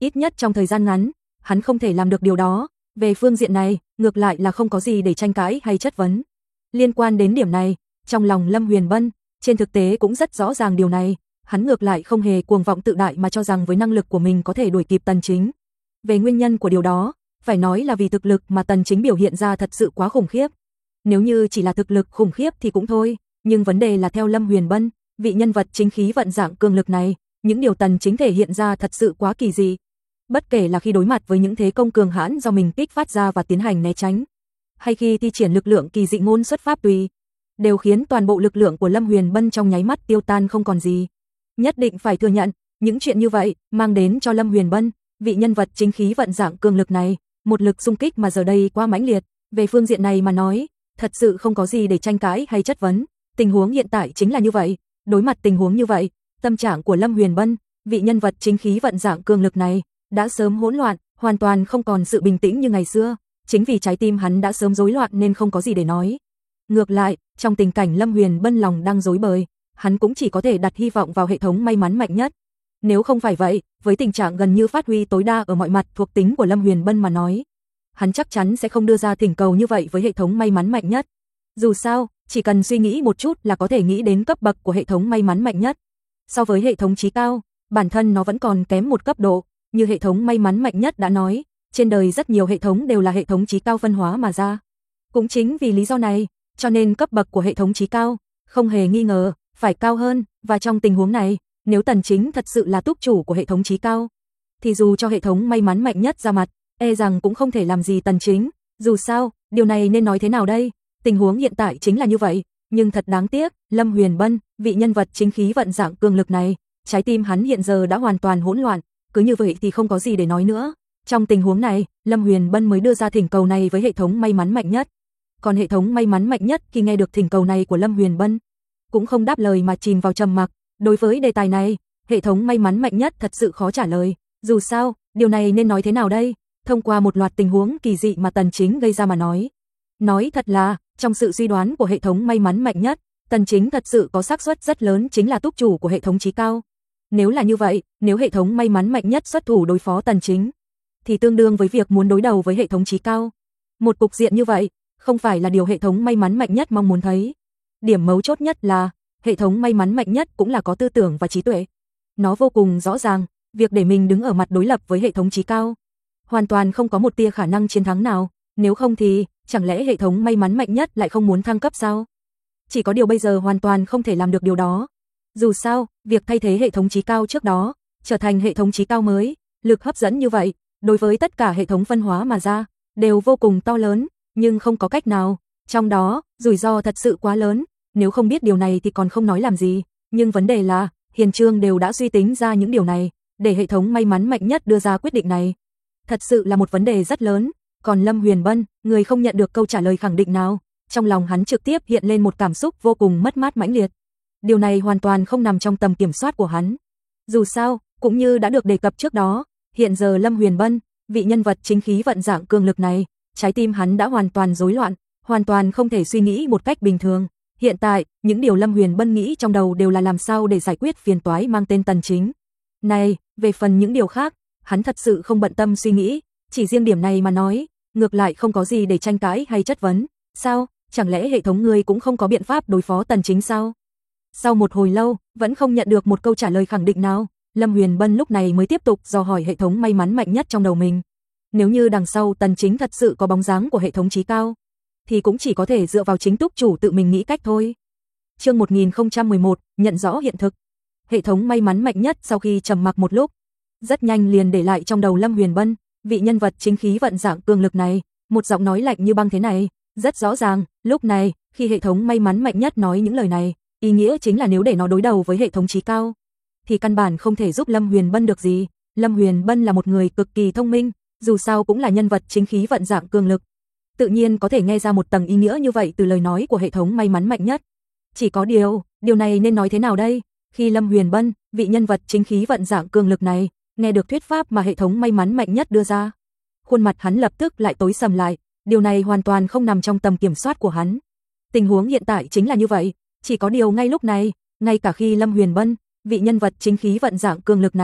ít nhất trong thời gian ngắn, hắn không thể làm được điều đó. Về phương diện này, ngược lại là không có gì để tranh cãi hay chất vấn. Liên quan đến điểm này, trong lòng Lâm Huyền Bân, trên thực tế cũng rất rõ ràng điều này, hắn ngược lại không hề cuồng vọng tự đại mà cho rằng với năng lực của mình có thể đuổi kịp Tần Chính. Về nguyên nhân của điều đó, phải nói là vì thực lực mà Tần Chính biểu hiện ra thật sự quá khủng khiếp. Nếu như chỉ là thực lực khủng khiếp thì cũng thôi, nhưng vấn đề là theo Lâm Huyền Bân, vị nhân vật chính khí vận dạng cường lực này, những điều Tần Chính thể hiện ra thật sự quá kỳ dị. Bất kể là khi đối mặt với những thế công cường hãn do mình kích phát ra và tiến hành né tránh, hay khi thi triển lực lượng kỳ dị ngôn xuất pháp tùy, đều khiến toàn bộ lực lượng của Lâm Huyền Bân trong nháy mắt tiêu tan không còn gì. Nhất định phải thừa nhận, những chuyện như vậy mang đến cho Lâm Huyền Bân, vị nhân vật chính khí vận dạng cường lực này, một lực xung kích mà giờ đây quá mãnh liệt. Về phương diện này mà nói, thật sự không có gì để tranh cãi hay chất vấn. Tình huống hiện tại chính là như vậy. Đối mặt tình huống như vậy, tâm trạng của Lâm Huyền Bân, vị nhân vật chính khí vận dạng cường lực này, đã sớm hỗn loạn, hoàn toàn không còn sự bình tĩnh như ngày xưa. Chính vì trái tim hắn đã sớm rối loạn nên không có gì để nói. Ngược lại, trong tình cảnh Lâm Huyền Bân lòng đang rối bời, hắn cũng chỉ có thể đặt hy vọng vào hệ thống may mắn mạnh nhất. Nếu không phải vậy, với tình trạng gần như phát huy tối đa ở mọi mặt thuộc tính của Lâm Huyền Bân mà nói, hắn chắc chắn sẽ không đưa ra thỉnh cầu như vậy với hệ thống may mắn mạnh nhất. Dù sao, chỉ cần suy nghĩ một chút là có thể nghĩ đến cấp bậc của hệ thống may mắn mạnh nhất. So với hệ thống chí cao, bản thân nó vẫn còn kém một cấp độ, như hệ thống may mắn mạnh nhất đã nói, trên đời rất nhiều hệ thống đều là hệ thống chí cao phân hóa mà ra. Cũng chính vì lý do này, cho nên cấp bậc của hệ thống chí cao, không hề nghi ngờ, phải cao hơn, và trong tình huống này, nếu Tần Chính thật sự là túc chủ của hệ thống chí cao, thì dù cho hệ thống may mắn mạnh nhất ra mặt, e rằng cũng không thể làm gì Tần Chính. Dù sao, điều này nên nói thế nào đây? Tình huống hiện tại chính là như vậy, nhưng thật đáng tiếc, Lâm Huyền Bân, vị nhân vật chính khí vận dạng cường lực này, trái tim hắn hiện giờ đã hoàn toàn hỗn loạn, cứ như vậy thì không có gì để nói nữa. Trong tình huống này, Lâm Huyền Bân mới đưa ra thỉnh cầu này với hệ thống may mắn mạnh nhất. Còn hệ thống may mắn mạnh nhất khi nghe được thỉnh cầu này của Lâm Huyền Bân, cũng không đáp lời mà chìm vào trầm mặc. Đối với đề tài này, hệ thống may mắn mạnh nhất thật sự khó trả lời. Dù sao, điều này nên nói thế nào đây? Thông qua một loạt tình huống kỳ dị mà Tần Chính gây ra mà nói. Nói thật là, trong sự suy đoán của hệ thống may mắn mạnh nhất, Tần Chính thật sự có xác suất rất lớn chính là túc chủ của hệ thống chí cao. Nếu là như vậy, nếu hệ thống may mắn mạnh nhất xuất thủ đối phó Tần Chính, thì tương đương với việc muốn đối đầu với hệ thống chí cao. Một cục diện như vậy, không phải là điều hệ thống may mắn mạnh nhất mong muốn thấy. Điểm mấu chốt nhất là, hệ thống may mắn mạnh nhất cũng là có tư tưởng và trí tuệ. Nó vô cùng rõ ràng, việc để mình đứng ở mặt đối lập với hệ thống chí cao, hoàn toàn không có một tia khả năng chiến thắng nào, nếu không thì, chẳng lẽ hệ thống may mắn mạnh nhất lại không muốn thăng cấp sao? Chỉ có điều bây giờ hoàn toàn không thể làm được điều đó. Dù sao, việc thay thế hệ thống chí cao trước đó, trở thành hệ thống chí cao mới, lực hấp dẫn như vậy, đối với tất cả hệ thống phân hóa mà ra, đều vô cùng to lớn, nhưng không có cách nào. Trong đó, rủi ro thật sự quá lớn, nếu không biết điều này thì còn không nói làm gì. Nhưng vấn đề là, Hiền Trương đều đã suy tính ra những điều này, để hệ thống may mắn mạnh nhất đưa ra quyết định này. Thật sự là một vấn đề rất lớn. Còn Lâm Huyền Bân, người không nhận được câu trả lời khẳng định nào, trong lòng hắn trực tiếp hiện lên một cảm xúc vô cùng mất mát mãnh liệt. Điều này hoàn toàn không nằm trong tầm kiểm soát của hắn. Dù sao, cũng như đã được đề cập trước đó, hiện giờ Lâm Huyền Bân, vị nhân vật chính khí vận dạng cường lực này, trái tim hắn đã hoàn toàn rối loạn, hoàn toàn không thể suy nghĩ một cách bình thường. Hiện tại, những điều Lâm Huyền Bân nghĩ trong đầu đều là làm sao để giải quyết phiền toái mang tên Tần Chính. Này, về phần những điều khác, hắn thật sự không bận tâm suy nghĩ, chỉ riêng điểm này mà nói, ngược lại không có gì để tranh cãi hay chất vấn. Sao, chẳng lẽ hệ thống ngươi cũng không có biện pháp đối phó Tần Chính sao? Sau một hồi lâu, vẫn không nhận được một câu trả lời khẳng định nào, Lâm Huyền Bân lúc này mới tiếp tục dò hỏi hệ thống may mắn mạnh nhất trong đầu mình. Nếu như đằng sau Tần Chính thật sự có bóng dáng của hệ thống chí cao, thì cũng chỉ có thể dựa vào chính túc chủ tự mình nghĩ cách thôi. Chương 1011, nhận rõ hiện thực. Hệ thống may mắn mạnh nhất sau khi trầm mặc một lúc, rất nhanh liền để lại trong đầu Lâm Huyền Bân, vị nhân vật chính khí vận dạng cường lực này, một giọng nói lạnh như băng thế này. Rất rõ ràng, lúc này, khi hệ thống may mắn mạnh nhất nói những lời này, ý nghĩa chính là nếu để nó đối đầu với hệ thống chí cao, thì căn bản không thể giúp Lâm Huyền Bân được gì. Lâm Huyền Bân là một người cực kỳ thông minh, dù sao cũng là nhân vật chính khí vận dạng cường lực, tự nhiên có thể nghe ra một tầng ý nghĩa như vậy từ lời nói của hệ thống may mắn mạnh nhất. Chỉ có điều này nên nói thế nào đây? Khi Lâm Huyền Bân, vị nhân vật chính khí vận dạng cường lực này, nghe được thuyết pháp mà hệ thống may mắn mạnh nhất đưa ra, khuôn mặt hắn lập tức lại tối sầm lại, điều này hoàn toàn không nằm trong tầm kiểm soát của hắn. Tình huống hiện tại chính là như vậy, chỉ có điều ngay lúc này, ngay cả khi Lâm Huyền Bân, vị nhân vật chính khí vận dạng cường lực này,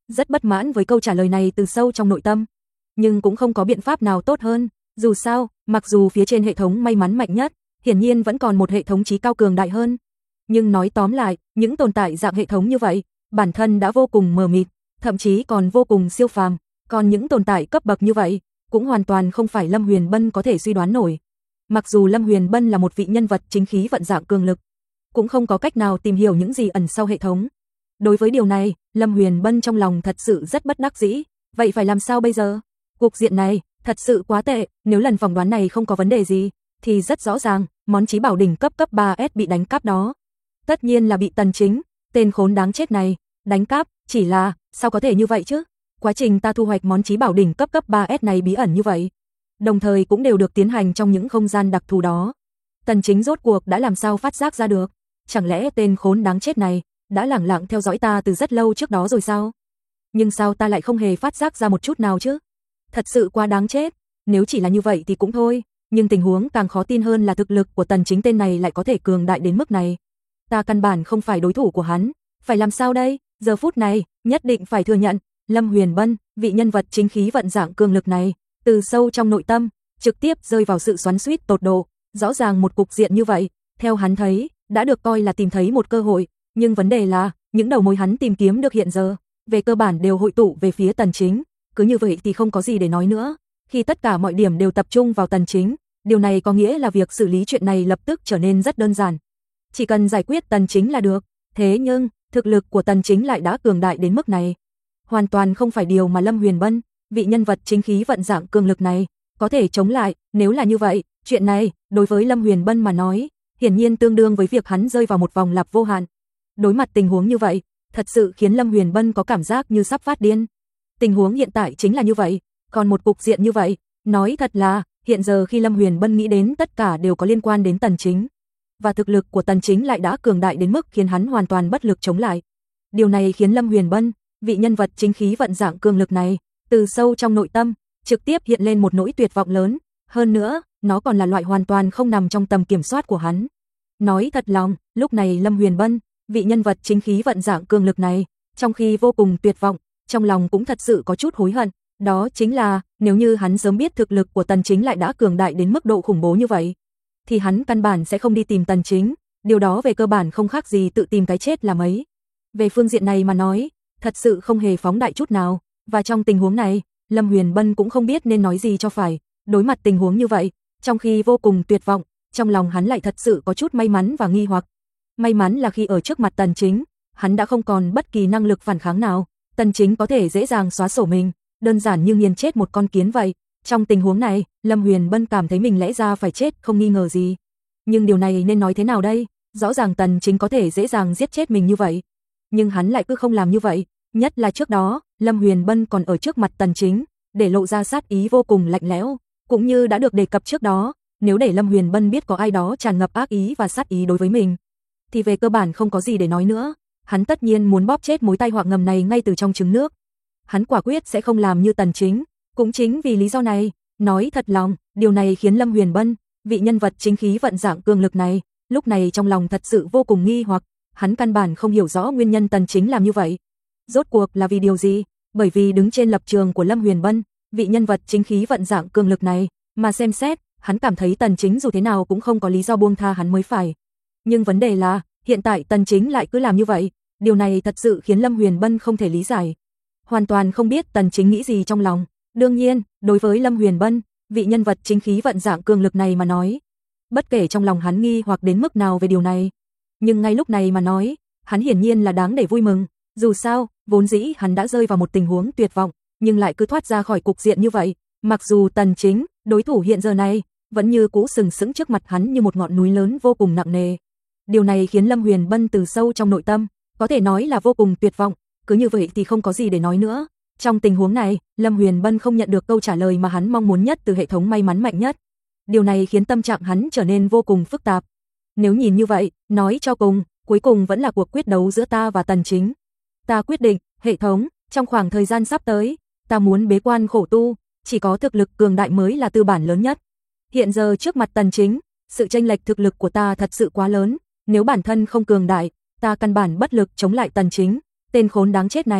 rất bất mãn với câu trả lời này từ sâu trong nội tâm. Nhưng cũng không có biện pháp nào tốt hơn, dù sao, mặc dù phía trên hệ thống may mắn mạnh nhất, hiển nhiên vẫn còn một hệ thống trí cao cường đại hơn. Nhưng nói tóm lại, những tồn tại dạng hệ thống như vậy, bản thân đã vô cùng mờ mịt, thậm chí còn vô cùng siêu phàm, còn những tồn tại cấp bậc như vậy, cũng hoàn toàn không phải Lâm Huyền Bân có thể suy đoán nổi. Mặc dù Lâm Huyền Bân là một vị nhân vật chính khí vận dạng cường lực, cũng không có cách nào tìm hiểu những gì ẩn sau hệ thống. Đối với điều này, Lâm Huyền Bân trong lòng thật sự rất bất đắc dĩ, vậy phải làm sao bây giờ? Cục diện này, thật sự quá tệ, nếu lần phỏng đoán này không có vấn đề gì, thì rất rõ ràng, món trí bảo đỉnh cấp 3S bị đánh cắp đó. Tất nhiên là bị Tần Chính, tên khốn đáng chết này, đánh cắp, chỉ là, sao có thể như vậy chứ? Quá trình ta thu hoạch món trí bảo đỉnh cấp 3S này bí ẩn như vậy, đồng thời cũng đều được tiến hành trong những không gian đặc thù đó. Tần Chính rốt cuộc đã làm sao phát giác ra được? Chẳng lẽ tên khốn đáng chết này đã lẳng lặng theo dõi ta từ rất lâu trước đó rồi sao? Nhưng sao ta lại không hề phát giác ra một chút nào chứ? Thật sự quá đáng chết, nếu chỉ là như vậy thì cũng thôi, nhưng tình huống càng khó tin hơn là thực lực của Tần Chính tên này lại có thể cường đại đến mức này. Ta căn bản không phải đối thủ của hắn, phải làm sao đây? Giờ phút này, nhất định phải thừa nhận, Lâm Huyền Bân, vị nhân vật chính khí vận dạng cường lực này, từ sâu trong nội tâm, trực tiếp rơi vào sự xoắn xuýt tột độ. Rõ ràng một cục diện như vậy, theo hắn thấy, đã được coi là tìm thấy một cơ hội, nhưng vấn đề là, những đầu mối hắn tìm kiếm được hiện giờ, về cơ bản đều hội tụ về phía Tần Chính, cứ như vậy thì không có gì để nói nữa. Khi tất cả mọi điểm đều tập trung vào Tần Chính, điều này có nghĩa là việc xử lý chuyện này lập tức trở nên rất đơn giản. Chỉ cần giải quyết Tần Chính là được, thế nhưng, thực lực của Tần Chính lại đã cường đại đến mức này. Hoàn toàn không phải điều mà Lâm Huyền Bân, vị nhân vật chính khí vận dạng cường lực này, có thể chống lại. Nếu là như vậy, chuyện này, đối với Lâm Huyền Bân mà nói, hiển nhiên tương đương với việc hắn rơi vào một vòng lặp vô hạn. Đối mặt tình huống như vậy, thật sự khiến Lâm Huyền Bân có cảm giác như sắp phát điên. Tình huống hiện tại chính là như vậy, còn một cục diện như vậy, nói thật là, hiện giờ khi Lâm Huyền Bân nghĩ đến tất cả đều có liên quan đến Tần Chính. Và thực lực của Tần Chính lại đã cường đại đến mức khiến hắn hoàn toàn bất lực chống lại. Điều này khiến Lâm Huyền Bân, vị nhân vật chính khí vận dạng cường lực này, từ sâu trong nội tâm, trực tiếp hiện lên một nỗi tuyệt vọng lớn. Hơn nữa, nó còn là loại hoàn toàn không nằm trong tầm kiểm soát của hắn. Nói thật lòng, lúc này Lâm Huyền Bân, vị nhân vật chính khí vận dạng cường lực này, trong khi vô cùng tuyệt vọng, trong lòng cũng thật sự có chút hối hận. Đó chính là, nếu như hắn sớm biết thực lực của Tần Chính lại đã cường đại đến mức độ khủng bố như vậy, thì hắn căn bản sẽ không đi tìm Tần Chính, điều đó về cơ bản không khác gì tự tìm cái chết là mấy. Về phương diện này mà nói, thật sự không hề phóng đại chút nào, và trong tình huống này, Lâm Huyền Bân cũng không biết nên nói gì cho phải. Đối mặt tình huống như vậy, trong khi vô cùng tuyệt vọng, trong lòng hắn lại thật sự có chút may mắn và nghi hoặc. May mắn là khi ở trước mặt Tần Chính, hắn đã không còn bất kỳ năng lực phản kháng nào, Tần Chính có thể dễ dàng xóa sổ mình, đơn giản như nghiền chết một con kiến vậy. Trong tình huống này, Lâm Huyền Bân cảm thấy mình lẽ ra phải chết không nghi ngờ gì. Nhưng điều này nên nói thế nào đây? Rõ ràng Tần Chính có thể dễ dàng giết chết mình như vậy, nhưng hắn lại cứ không làm như vậy. Nhất là trước đó, Lâm Huyền Bân còn ở trước mặt Tần Chính, để lộ ra sát ý vô cùng lạnh lẽo, cũng như đã được đề cập trước đó, nếu để Lâm Huyền Bân biết có ai đó tràn ngập ác ý và sát ý đối với mình, thì về cơ bản không có gì để nói nữa. Hắn tất nhiên muốn bóp chết mối tai họa ngầm này ngay từ trong trứng nước. Hắn quả quyết sẽ không làm như Tần Chính. Cũng chính vì lý do này, nói thật lòng, điều này khiến Lâm Huyền Bân, vị nhân vật chính khí vận dạng cường lực này, lúc này trong lòng thật sự vô cùng nghi hoặc. Hắn căn bản không hiểu rõ nguyên nhân Tần Chính làm như vậy. Rốt cuộc là vì điều gì? Bởi vì đứng trên lập trường của Lâm Huyền Bân, vị nhân vật chính khí vận dạng cường lực này, mà xem xét, hắn cảm thấy Tần Chính dù thế nào cũng không có lý do buông tha hắn mới phải. Nhưng vấn đề là, hiện tại Tần Chính lại cứ làm như vậy, điều này thật sự khiến Lâm Huyền Bân không thể lý giải. Hoàn toàn không biết Tần Chính nghĩ gì trong lòng. Đương nhiên, đối với Lâm Huyền Bân, vị nhân vật chính khí vận dạng cường lực này mà nói, bất kể trong lòng hắn nghi hoặc đến mức nào về điều này, nhưng ngay lúc này mà nói, hắn hiển nhiên là đáng để vui mừng. Dù sao, vốn dĩ hắn đã rơi vào một tình huống tuyệt vọng, nhưng lại cứ thoát ra khỏi cục diện như vậy. Mặc dù Tần Chính, đối thủ hiện giờ này, vẫn như cũ sừng sững trước mặt hắn như một ngọn núi lớn vô cùng nặng nề. Điều này khiến Lâm Huyền Bân từ sâu trong nội tâm, có thể nói là vô cùng tuyệt vọng. Cứ như vậy thì không có gì để nói nữa. Trong tình huống này, Lâm Huyền Bân không nhận được câu trả lời mà hắn mong muốn nhất từ hệ thống may mắn mạnh nhất. Điều này khiến tâm trạng hắn trở nên vô cùng phức tạp. Nếu nhìn như vậy, nói cho cùng, cuối cùng vẫn là cuộc quyết đấu giữa ta và Tần Chính. Ta quyết định, hệ thống, trong khoảng thời gian sắp tới, ta muốn bế quan khổ tu, chỉ có thực lực cường đại mới là tư bản lớn nhất. Hiện giờ trước mặt Tần Chính, sự chênh lệch thực lực của ta thật sự quá lớn, nếu bản thân không cường đại, ta căn bản bất lực chống lại Tần Chính, tên khốn đáng chết này.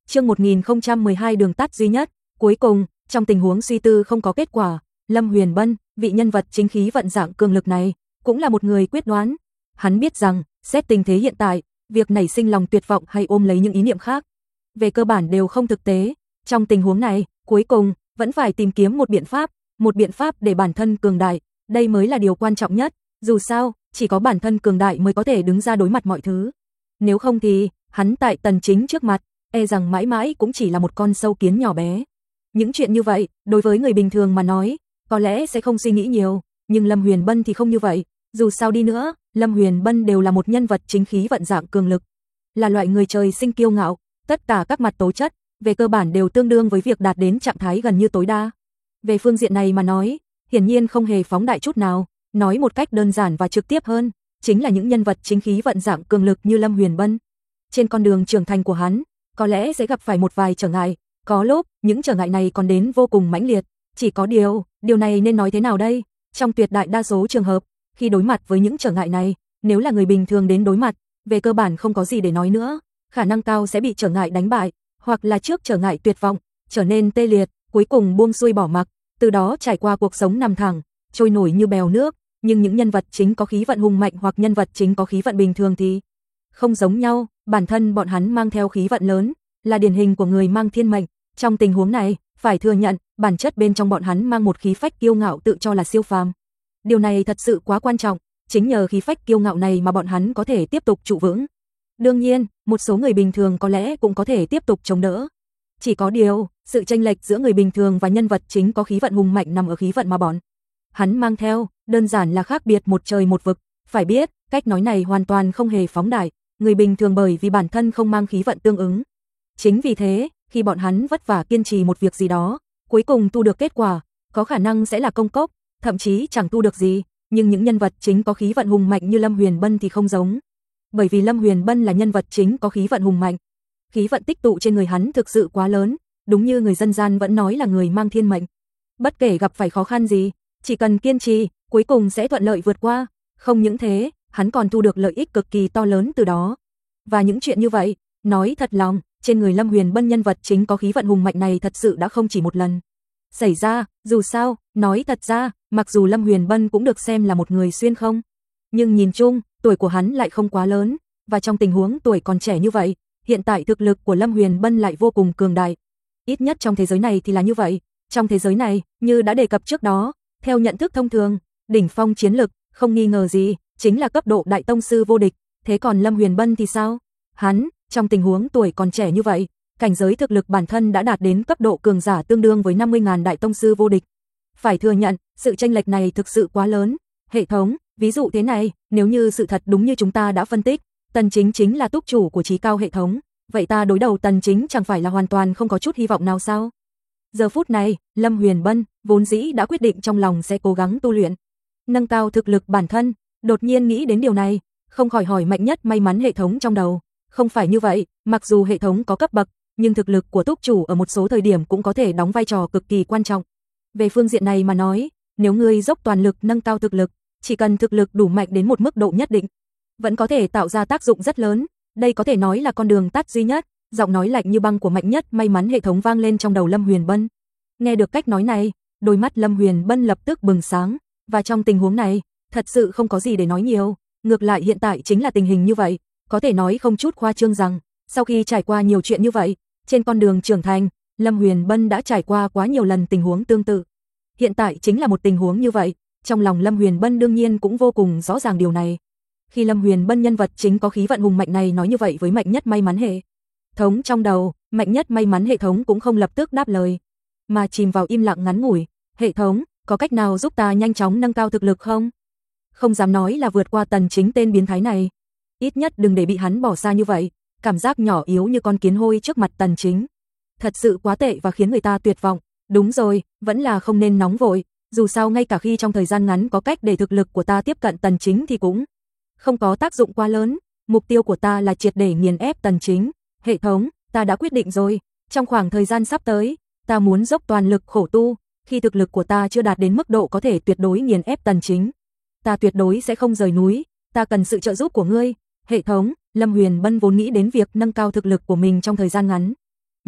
Chương 1012 đường tắt duy nhất. Cuối cùng, trong tình huống suy tư không có kết quả, Lâm Huyền Bân, vị nhân vật chính khí vận dạng cường lực này, cũng là một người quyết đoán. Hắn biết rằng, xét tình thế hiện tại, việc nảy sinh lòng tuyệt vọng hay ôm lấy những ý niệm khác, về cơ bản đều không thực tế. Trong tình huống này, cuối cùng, vẫn phải tìm kiếm một biện pháp để bản thân cường đại, đây mới là điều quan trọng nhất. Dù sao, chỉ có bản thân cường đại mới có thể đứng ra đối mặt mọi thứ. Nếu không thì, hắn tại Tần Chính trước mặt, e rằng mãi mãi cũng chỉ là một con sâu kiến nhỏ bé. Những chuyện như vậy, đối với người bình thường mà nói, có lẽ sẽ không suy nghĩ nhiều, nhưng Lâm Huyền Bân thì không như vậy. Dù sao đi nữa, Lâm Huyền Bân đều là một nhân vật chính khí vận dạng cường lực, là loại người trời sinh kiêu ngạo, tất cả các mặt tố chất, về cơ bản đều tương đương với việc đạt đến trạng thái gần như tối đa. Về phương diện này mà nói, hiển nhiên không hề phóng đại chút nào, nói một cách đơn giản và trực tiếp hơn, chính là những nhân vật chính khí vận dạng cường lực như Lâm Huyền Bân. Trên con đường trưởng thành của hắn, có lẽ sẽ gặp phải một vài trở ngại, có lúc, những trở ngại này còn đến vô cùng mãnh liệt, chỉ có điều này nên nói thế nào đây? Trong tuyệt đại đa số trường hợp, khi đối mặt với những trở ngại này, nếu là người bình thường đến đối mặt, về cơ bản không có gì để nói nữa, khả năng cao sẽ bị trở ngại đánh bại, hoặc là trước trở ngại tuyệt vọng, trở nên tê liệt, cuối cùng buông xuôi bỏ mặc, từ đó trải qua cuộc sống nằm thẳng, trôi nổi như bèo nước. Nhưng những nhân vật chính có khí vận hùng mạnh hoặc nhân vật chính có khí vận bình thường thì không giống nhau, bản thân bọn hắn mang theo khí vận lớn, là điển hình của người mang thiên mệnh. Trong tình huống này, phải thừa nhận, bản chất bên trong bọn hắn mang một khí phách kiêu ngạo tự cho là siêu phàm. Điều này thật sự quá quan trọng, chính nhờ khí phách kiêu ngạo này mà bọn hắn có thể tiếp tục trụ vững. Đương nhiên, một số người bình thường có lẽ cũng có thể tiếp tục chống đỡ. Chỉ có điều, sự chênh lệch giữa người bình thường và nhân vật chính có khí vận hùng mạnh nằm ở khí vận mà bọn hắn mang theo, đơn giản là khác biệt một trời một vực. Phải biết, cách nói này hoàn toàn không hề phóng đại, người bình thường bởi vì bản thân không mang khí vận tương ứng. Chính vì thế, khi bọn hắn vất vả kiên trì một việc gì đó, cuối cùng thu được kết quả, có khả năng sẽ là công cốc, thậm chí chẳng thu được gì, nhưng những nhân vật chính có khí vận hùng mạnh như Lâm Huyền Bân thì không giống. Bởi vì Lâm Huyền Bân là nhân vật chính có khí vận hùng mạnh, khí vận tích tụ trên người hắn thực sự quá lớn, đúng như người dân gian vẫn nói là người mang thiên mệnh. Bất kể gặp phải khó khăn gì, chỉ cần kiên trì, cuối cùng sẽ thuận lợi vượt qua. Không những thế, hắn còn thu được lợi ích cực kỳ to lớn từ đó. Và những chuyện như vậy, nói thật lòng, trên người Lâm Huyền Bân nhân vật chính có khí vận hùng mạnh này thật sự đã không chỉ một lần xảy ra. Dù sao, nói thật ra, mặc dù Lâm Huyền Bân cũng được xem là một người xuyên không, nhưng nhìn chung, tuổi của hắn lại không quá lớn, và trong tình huống tuổi còn trẻ như vậy, hiện tại thực lực của Lâm Huyền Bân lại vô cùng cường đại. Ít nhất trong thế giới này thì là như vậy. Trong thế giới này, như đã đề cập trước đó, theo nhận thức thông thường, đỉnh phong chiến lực, không nghi ngờ gì, chính là cấp độ đại tông sư vô địch. Thế còn Lâm Huyền Bân thì sao? Hắn, trong tình huống tuổi còn trẻ như vậy, cảnh giới thực lực bản thân đã đạt đến cấp độ cường giả tương đương với 50.000 đại tông sư vô địch. Phải thừa nhận, sự chênh lệch này thực sự quá lớn. Hệ thống, ví dụ thế này, nếu như sự thật đúng như chúng ta đã phân tích, Tần Chính chính là túc chủ của trí cao hệ thống, vậy ta đối đầu Tần Chính chẳng phải là hoàn toàn không có chút hy vọng nào sao? Giờ phút này, Lâm Huyền Bân vốn dĩ đã quyết định trong lòng sẽ cố gắng tu luyện, nâng cao thực lực bản thân, đột nhiên nghĩ đến điều này, không khỏi hỏi mạnh nhất may mắn hệ thống trong đầu. Không phải như vậy, mặc dù hệ thống có cấp bậc, nhưng thực lực của túc chủ ở một số thời điểm cũng có thể đóng vai trò cực kỳ quan trọng. Về phương diện này mà nói, nếu ngươi dốc toàn lực nâng cao thực lực, chỉ cần thực lực đủ mạnh đến một mức độ nhất định, vẫn có thể tạo ra tác dụng rất lớn. Đây có thể nói là con đường tắt duy nhất. Giọng nói lạnh như băng của mạnh nhất may mắn hệ thống vang lên trong đầu Lâm Huyền Bân. Nghe được cách nói này, đôi mắt Lâm Huyền Bân lập tức bừng sáng, và trong tình huống này, thật sự không có gì để nói nhiều, ngược lại hiện tại chính là tình hình như vậy, có thể nói không chút khoa trương rằng, sau khi trải qua nhiều chuyện như vậy, trên con đường trưởng thành, Lâm Huyền Bân đã trải qua quá nhiều lần tình huống tương tự. Hiện tại chính là một tình huống như vậy, trong lòng Lâm Huyền Bân đương nhiên cũng vô cùng rõ ràng điều này. Khi Lâm Huyền Bân nhân vật chính có khí vận hùng mạnh này nói như vậy với mạnh nhất may mắn hệ thống trong đầu, mạnh nhất may mắn hệ thống cũng không lập tức đáp lời, mà chìm vào im lặng ngắn ngủi. Hệ thống, có cách nào giúp ta nhanh chóng nâng cao thực lực không? Không dám nói là vượt qua Tần Chính tên biến thái này, ít nhất đừng để bị hắn bỏ xa như vậy. Cảm giác nhỏ yếu như con kiến hôi trước mặt Tần Chính, thật sự quá tệ và khiến người ta tuyệt vọng. Đúng rồi, vẫn là không nên nóng vội, dù sao ngay cả khi trong thời gian ngắn có cách để thực lực của ta tiếp cận Tần Chính thì cũng không có tác dụng quá lớn. Mục tiêu của ta là triệt để nghiền ép Tần Chính. Hệ thống, ta đã quyết định rồi, trong khoảng thời gian sắp tới, ta muốn dốc toàn lực khổ tu, khi thực lực của ta chưa đạt đến mức độ có thể tuyệt đối nghiền ép Tần Chính, ta tuyệt đối sẽ không rời núi, ta cần sự trợ giúp của ngươi. Hệ thống, Lâm Huyền Bân vốn nghĩ đến việc nâng cao thực lực của mình trong thời gian ngắn,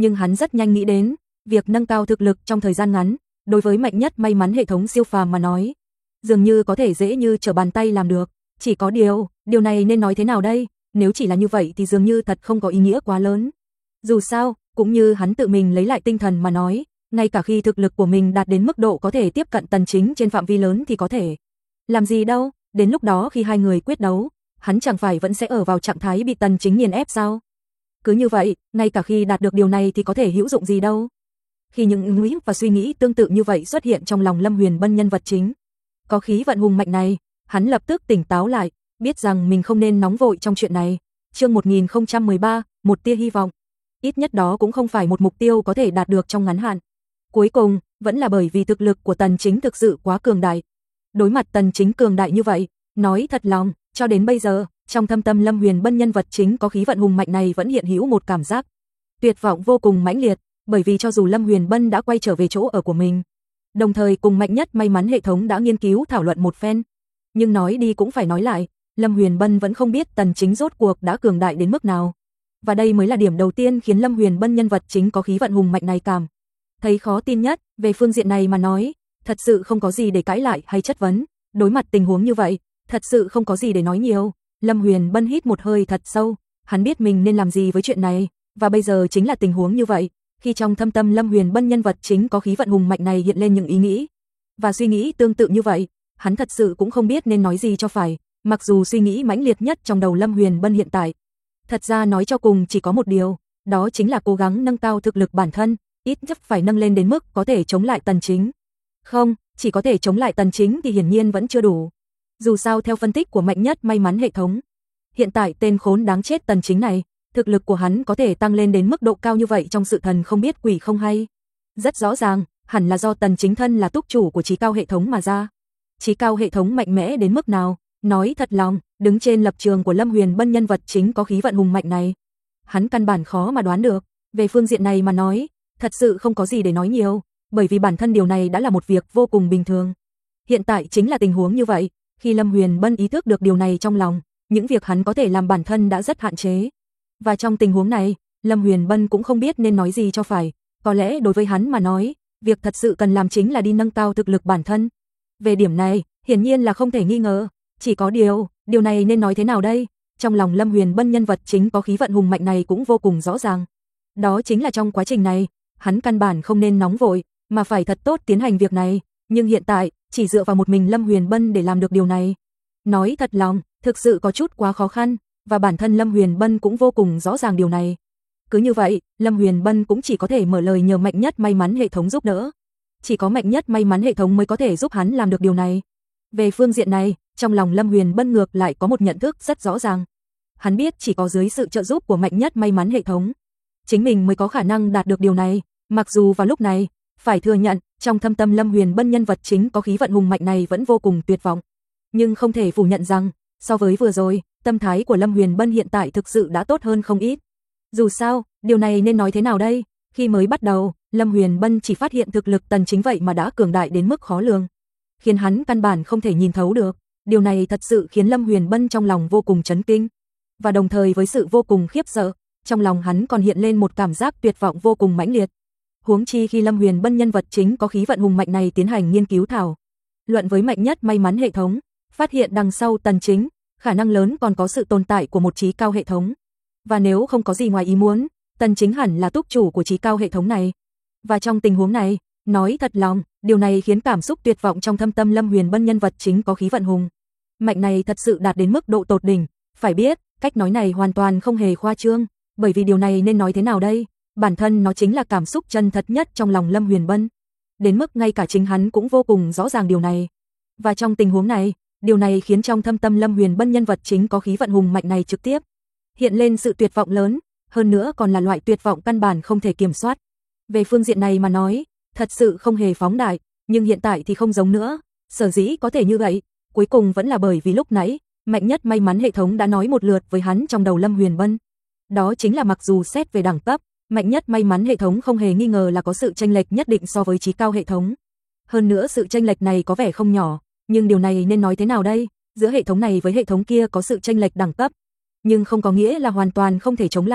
Nhưng hắn rất nhanh nghĩ đến, việc nâng cao thực lực trong thời gian ngắn, đối với mạnh nhất may mắn hệ thống siêu phàm mà nói, dường như có thể dễ như trở bàn tay làm được. Chỉ có điều này nên nói thế nào đây? Nếu chỉ là như vậy thì dường như thật không có ý nghĩa quá lớn. Dù sao, cũng như hắn tự mình lấy lại tinh thần mà nói, ngay cả khi thực lực của mình đạt đến mức độ có thể tiếp cận Tần Chính trên phạm vi lớn thì có thể làm gì đâu, đến lúc đó khi hai người quyết đấu, hắn chẳng phải vẫn sẽ ở vào trạng thái bị Tần Chính nghiền ép sao? Cứ như vậy, ngay cả khi đạt được điều này thì có thể hữu dụng gì đâu. Khi những nghĩ và suy nghĩ tương tự như vậy xuất hiện trong lòng Lâm Huyền Bân nhân vật chính, có khí vận hùng mạnh này, hắn lập tức tỉnh táo lại, biết rằng mình không nên nóng vội trong chuyện này. Chương 1013, một tia hy vọng. Ít nhất đó cũng không phải một mục tiêu có thể đạt được trong ngắn hạn. Cuối cùng, vẫn là bởi vì thực lực của Tần Chính thực sự quá cường đại. Đối mặt Tần Chính cường đại như vậy, nói thật lòng, cho đến bây giờ, trong thâm tâm Lâm Huyền Bân nhân vật chính có khí vận hùng mạnh này vẫn hiện hữu một cảm giác tuyệt vọng vô cùng mãnh liệt, bởi vì cho dù Lâm Huyền Bân đã quay trở về chỗ ở của mình, đồng thời cùng mạnh nhất may mắn hệ thống đã nghiên cứu thảo luận một phen, nhưng nói đi cũng phải nói lại, Lâm Huyền Bân vẫn không biết Tần Chính rốt cuộc đã cường đại đến mức nào. Và đây mới là điểm đầu tiên khiến Lâm Huyền Bân nhân vật chính có khí vận hùng mạnh này cảm thấy khó tin nhất. Về phương diện này mà nói, thật sự không có gì để cãi lại hay chất vấn. Đối mặt tình huống như vậy, thật sự không có gì để nói nhiều. Lâm Huyền Bân hít một hơi thật sâu, hắn biết mình nên làm gì với chuyện này, và bây giờ chính là tình huống như vậy. Khi trong thâm tâm Lâm Huyền Bân nhân vật chính có khí vận hùng mạnh này hiện lên những ý nghĩ và suy nghĩ tương tự như vậy, hắn thật sự cũng không biết nên nói gì cho phải. Mặc dù suy nghĩ mãnh liệt nhất trong đầu Lâm Huyền Bân hiện tại, thật ra nói cho cùng chỉ có một điều, đó chính là cố gắng nâng cao thực lực bản thân, ít nhất phải nâng lên đến mức có thể chống lại Tần Chính. Không, chỉ có thể chống lại Tần Chính thì hiển nhiên vẫn chưa đủ. Dù sao theo phân tích của mạnh nhất may mắn hệ thống, hiện tại tên khốn đáng chết Tần Chính này, thực lực của hắn có thể tăng lên đến mức độ cao như vậy trong sự thần không biết quỷ không hay. Rất rõ ràng, hẳn là do Tần Chính thân là túc chủ của trí cao hệ thống mà ra. Trí cao hệ thống mạnh mẽ đến mức nào? Nói thật lòng, đứng trên lập trường của Lâm Huyền Bân nhân vật chính có khí vận hùng mạnh này, hắn căn bản khó mà đoán được. Về phương diện này mà nói, thật sự không có gì để nói nhiều, bởi vì bản thân điều này đã là một việc vô cùng bình thường. Hiện tại chính là tình huống như vậy, khi Lâm Huyền Bân ý thức được điều này trong lòng, những việc hắn có thể làm bản thân đã rất hạn chế. Và trong tình huống này, Lâm Huyền Bân cũng không biết nên nói gì cho phải, có lẽ đối với hắn mà nói, việc thật sự cần làm chính là đi nâng cao thực lực bản thân. Về điểm này, hiển nhiên là không thể nghi ngờ. Chỉ có điều này nên nói thế nào đây? Trong lòng Lâm Huyền Bân nhân vật chính có khí vận hùng mạnh này cũng vô cùng rõ ràng. Đó chính là trong quá trình này, hắn căn bản không nên nóng vội, mà phải thật tốt tiến hành việc này. Nhưng hiện tại, chỉ dựa vào một mình Lâm Huyền Bân để làm được điều này, nói thật lòng, thực sự có chút quá khó khăn, và bản thân Lâm Huyền Bân cũng vô cùng rõ ràng điều này. Cứ như vậy, Lâm Huyền Bân cũng chỉ có thể mở lời nhờ mạnh nhất may mắn hệ thống giúp đỡ. Chỉ có mạnh nhất may mắn hệ thống mới có thể giúp hắn làm được điều này. Về phương diện này, trong lòng Lâm Huyền Bân ngược lại có một nhận thức rất rõ ràng. Hắn biết chỉ có dưới sự trợ giúp của mạnh nhất may mắn hệ thống, chính mình mới có khả năng đạt được điều này. Mặc dù vào lúc này, phải thừa nhận, trong thâm tâm Lâm Huyền Bân nhân vật chính có khí vận hùng mạnh này vẫn vô cùng tuyệt vọng. Nhưng không thể phủ nhận rằng, so với vừa rồi, tâm thái của Lâm Huyền Bân hiện tại thực sự đã tốt hơn không ít. Dù sao, điều này nên nói thế nào đây? Khi mới bắt đầu, Lâm Huyền Bân chỉ phát hiện thực lực Tần Chính vậy mà đã cường đại đến mức khó lường, khiến hắn căn bản không thể nhìn thấu được. Điều này thật sự khiến Lâm Huyền Bân trong lòng vô cùng chấn kinh. Và đồng thời với sự vô cùng khiếp sợ, trong lòng hắn còn hiện lên một cảm giác tuyệt vọng vô cùng mãnh liệt. Huống chi khi Lâm Huyền Bân nhân vật chính có khí vận hùng mạnh này tiến hành nghiên cứu thảo luận với mạnh nhất may mắn hệ thống, phát hiện đằng sau Tần Chính, khả năng lớn còn có sự tồn tại của một trí cao hệ thống. Và nếu không có gì ngoài ý muốn, Tần Chính hẳn là túc chủ của trí cao hệ thống này. Và trong tình huống này, nói thật lòng, điều này khiến cảm xúc tuyệt vọng trong thâm tâm Lâm Huyền Bân nhân vật chính có khí vận hùng mạnh này thật sự đạt đến mức độ tột đỉnh. Phải biết, cách nói này hoàn toàn không hề khoa trương, bởi vì điều này nên nói thế nào đây? Bản thân nó chính là cảm xúc chân thật nhất trong lòng Lâm Huyền Bân, đến mức ngay cả chính hắn cũng vô cùng rõ ràng điều này. Và trong tình huống này, điều này khiến trong thâm tâm Lâm Huyền Bân nhân vật chính có khí vận hùng mạnh này trực tiếp hiện lên sự tuyệt vọng lớn, hơn nữa còn là loại tuyệt vọng căn bản không thể kiểm soát. Về phương diện này mà nói, thật sự không hề phóng đại, nhưng hiện tại thì không giống nữa. Sở dĩ có thể như vậy, cuối cùng vẫn là bởi vì lúc nãy, mạnh nhất may mắn hệ thống đã nói một lượt với hắn trong đầu Lâm Huyền Bân. Đó chính là mặc dù xét về đẳng cấp, mạnh nhất may mắn hệ thống không hề nghi ngờ là có sự chênh lệch nhất định so với trí cao hệ thống. Hơn nữa sự chênh lệch này có vẻ không nhỏ, nhưng điều này nên nói thế nào đây? Giữa hệ thống này với hệ thống kia có sự chênh lệch đẳng cấp, nhưng không có nghĩa là hoàn toàn không thể chống lại.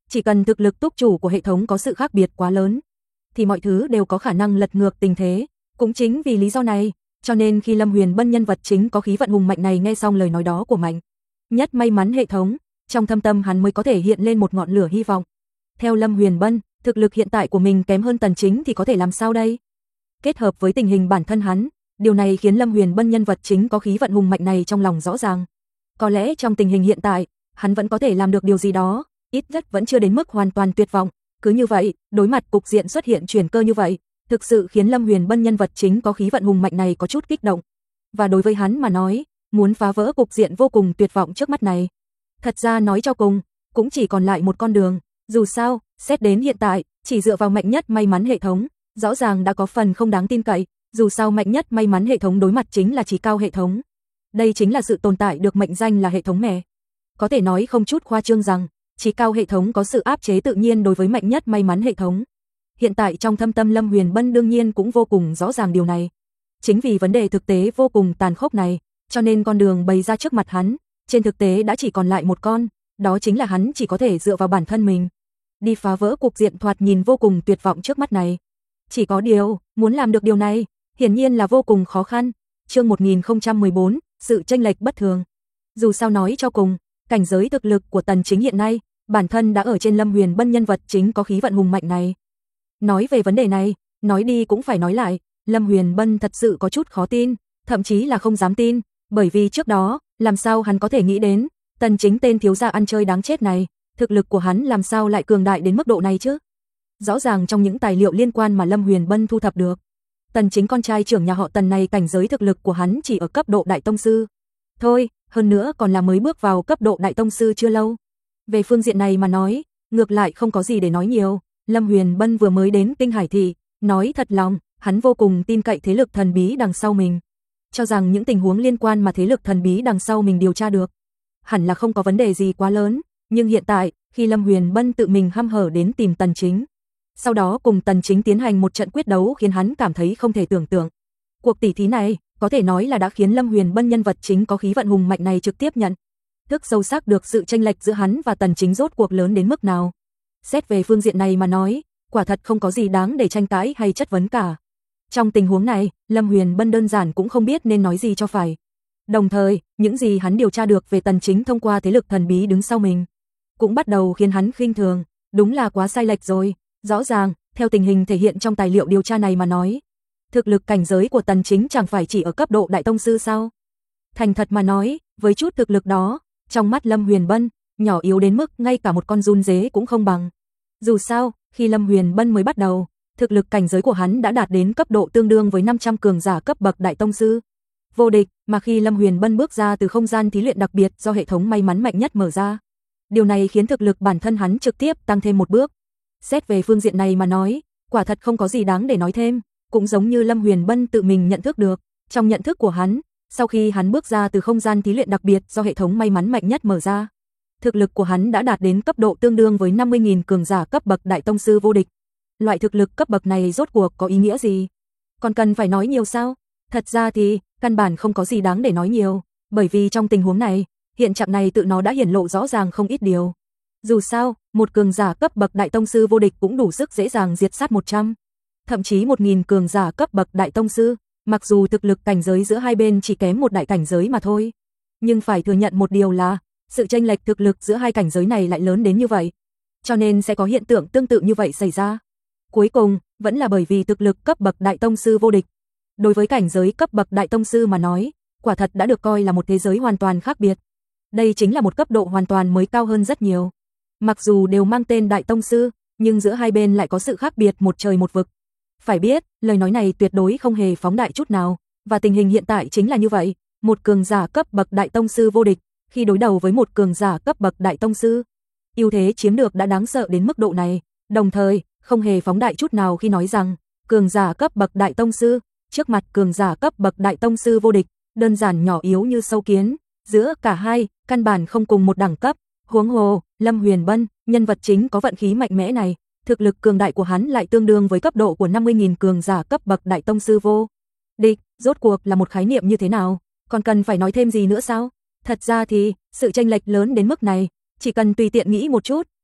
chỉ cần thực lực túc chủ của hệ thống có sự khác biệt quá lớn, thì mọi thứ đều có khả năng lật ngược tình thế. Cũng chính vì lý do này, cho nên khi Lâm Huyền Bân nhân vật chính có khí vận hùng mạnh này nghe xong lời nói đó của Mạnh Nhất may mắn hệ thống, trong thâm tâm hắn mới có thể hiện lên một ngọn lửa hy vọng. Theo Lâm Huyền Bân, thực lực hiện tại của mình kém hơn Tần Chính thì có thể làm sao đây? Kết hợp với tình hình bản thân hắn, điều này khiến Lâm Huyền Bân nhân vật chính có khí vận hùng mạnh này trong lòng rõ ràng. Có lẽ trong tình hình hiện tại, hắn vẫn có thể làm được điều gì đó, ít nhất vẫn chưa đến mức hoàn toàn tuyệt vọng. Cứ như vậy, đối mặt cục diện xuất hiện chuyển cơ như vậy, thực sự khiến Lâm Huyền Bân nhân vật chính có khí vận hùng mạnh này có chút kích động. Và đối với hắn mà nói, muốn phá vỡ cục diện vô cùng tuyệt vọng trước mắt này, thật ra nói cho cùng, cũng chỉ còn lại một con đường. Dù sao, xét đến hiện tại, chỉ dựa vào Mạnh Nhất may mắn hệ thống, rõ ràng đã có phần không đáng tin cậy. Dù sao Mạnh Nhất may mắn hệ thống đối mặt chính là Chí Cao hệ thống. Đây chính là sự tồn tại được mệnh danh là hệ thống mẹ. Có thể nói không chút khoa trương rằng, Chí Cao hệ thống có sự áp chế tự nhiên đối với Mạnh Nhất may mắn hệ thống. Hiện tại trong thâm tâm Lâm Huyền Bân đương nhiên cũng vô cùng rõ ràng điều này. Chính vì vấn đề thực tế vô cùng tàn khốc này, cho nên con đường bày ra trước mặt hắn, trên thực tế đã chỉ còn lại một con, đó chính là hắn chỉ có thể dựa vào bản thân mình, đi phá vỡ cục diện thoạt nhìn vô cùng tuyệt vọng trước mắt này. Chỉ có điều, muốn làm được điều này, hiển nhiên là vô cùng khó khăn. Chương 1014, sự chênh lệch bất thường. Dù sao nói cho cùng, cảnh giới thực lực của Tần Chính hiện nay, bản thân đã ở trên Lâm Huyền Bân nhân vật chính có khí vận hùng mạnh này. Nói về vấn đề này, nói đi cũng phải nói lại, Lâm Huyền Bân thật sự có chút khó tin, thậm chí là không dám tin, bởi vì trước đó, làm sao hắn có thể nghĩ đến, Tần Chính tên thiếu gia ăn chơi đáng chết này, thực lực của hắn làm sao lại cường đại đến mức độ này chứ? Rõ ràng trong những tài liệu liên quan mà Lâm Huyền Bân thu thập được, Tần Chính con trai trưởng nhà họ Tần này cảnh giới thực lực của hắn chỉ ở cấp độ đại tông sư. Thôi, hơn nữa còn là mới bước vào cấp độ đại tông sư chưa lâu. Về phương diện này mà nói, ngược lại không có gì để nói nhiều. Lâm Huyền Bân vừa mới đến Kinh Hải thị, nói thật lòng, hắn vô cùng tin cậy thế lực thần bí đằng sau mình, cho rằng những tình huống liên quan mà thế lực thần bí đằng sau mình điều tra được, hẳn là không có vấn đề gì quá lớn. Nhưng hiện tại, khi Lâm Huyền Bân tự mình hăm hở đến tìm Tần Chính, sau đó cùng Tần Chính tiến hành một trận quyết đấu khiến hắn cảm thấy không thể tưởng tượng. Cuộc tỷ thí này, có thể nói là đã khiến Lâm Huyền Bân nhân vật chính có khí vận hùng mạnh này trực tiếp nhận thức sâu sắc được sự chênh lệch giữa hắn và Tần Chính rốt cuộc lớn đến mức nào. Xét về phương diện này mà nói, quả thật không có gì đáng để tranh cãi hay chất vấn cả. Trong tình huống này, Lâm Huyền Bân đơn giản cũng không biết nên nói gì cho phải. Đồng thời, những gì hắn điều tra được về Tần Chính thông qua thế lực thần bí đứng sau mình, cũng bắt đầu khiến hắn khinh thường, đúng là quá sai lệch rồi. Rõ ràng, theo tình hình thể hiện trong tài liệu điều tra này mà nói, thực lực cảnh giới của Tần Chính chẳng phải chỉ ở cấp độ đại tông sư sao? Thành thật mà nói, với chút thực lực đó, trong mắt Lâm Huyền Bân, nhỏ yếu đến mức ngay cả một con giun dế cũng không bằng. Dù sao, khi Lâm Huyền Bân mới bắt đầu, thực lực cảnh giới của hắn đã đạt đến cấp độ tương đương với 500 cường giả cấp bậc đại tông sư vô địch, mà khi Lâm Huyền Bân bước ra từ không gian thí luyện đặc biệt do hệ thống may mắn Mạnh Nhất mở ra, điều này khiến thực lực bản thân hắn trực tiếp tăng thêm một bước. Xét về phương diện này mà nói, quả thật không có gì đáng để nói thêm, cũng giống như Lâm Huyền Bân tự mình nhận thức được, trong nhận thức của hắn, sau khi hắn bước ra từ không gian thí luyện đặc biệt do hệ thống may mắn Mạnh Nhất mở ra, thực lực của hắn đã đạt đến cấp độ tương đương với 50.000 cường giả cấp bậc đại tông sư vô địch. Loại thực lực cấp bậc này rốt cuộc có ý nghĩa gì? Còn cần phải nói nhiều sao? Thật ra thì, căn bản không có gì đáng để nói nhiều, bởi vì trong tình huống này, hiện trạng này tự nó đã hiển lộ rõ ràng không ít điều. Dù sao, một cường giả cấp bậc đại tông sư vô địch cũng đủ sức dễ dàng diệt sát 100, thậm chí 1.000 cường giả cấp bậc đại tông sư, mặc dù thực lực cảnh giới giữa hai bên chỉ kém một đại cảnh giới mà thôi. Nhưng phải thừa nhận một điều là, sự chênh lệch thực lực giữa hai cảnh giới này lại lớn đến như vậy. Cho nên sẽ có hiện tượng tương tự như vậy xảy ra. Cuối cùng, vẫn là bởi vì thực lực cấp bậc đại tông sư vô địch. Đối với cảnh giới cấp bậc đại tông sư mà nói, quả thật đã được coi là một thế giới hoàn toàn khác biệt. Đây chính là một cấp độ hoàn toàn mới cao hơn rất nhiều. Mặc dù đều mang tên đại tông sư, nhưng giữa hai bên lại có sự khác biệt một trời một vực. Phải biết, lời nói này tuyệt đối không hề phóng đại chút nào, và tình hình hiện tại chính là như vậy. Một cường giả cấp bậc đại tông sư vô địch, khi đối đầu với một cường giả cấp bậc đại tông sư, ưu thế chiếm được đã đáng sợ đến mức độ này. Đồng thời, không hề phóng đại chút nào khi nói rằng, cường giả cấp bậc đại tông sư, trước mặt cường giả cấp bậc đại tông sư vô địch, đơn giản nhỏ yếu như sâu kiến, giữa cả hai, căn bản không cùng một đẳng cấp. Huống hồ, Lâm Huyền Bân, nhân vật chính có vận khí mạnh mẽ này, thực lực cường đại của hắn lại tương đương với cấp độ của 50.000 cường giả cấp bậc đại tông sư vô địch, rốt cuộc là một khái niệm như thế nào, còn cần phải nói thêm gì nữa sao? Thật ra thì, sự chênh lệch lớn đến mức này, chỉ cần tùy tiện nghĩ một chút,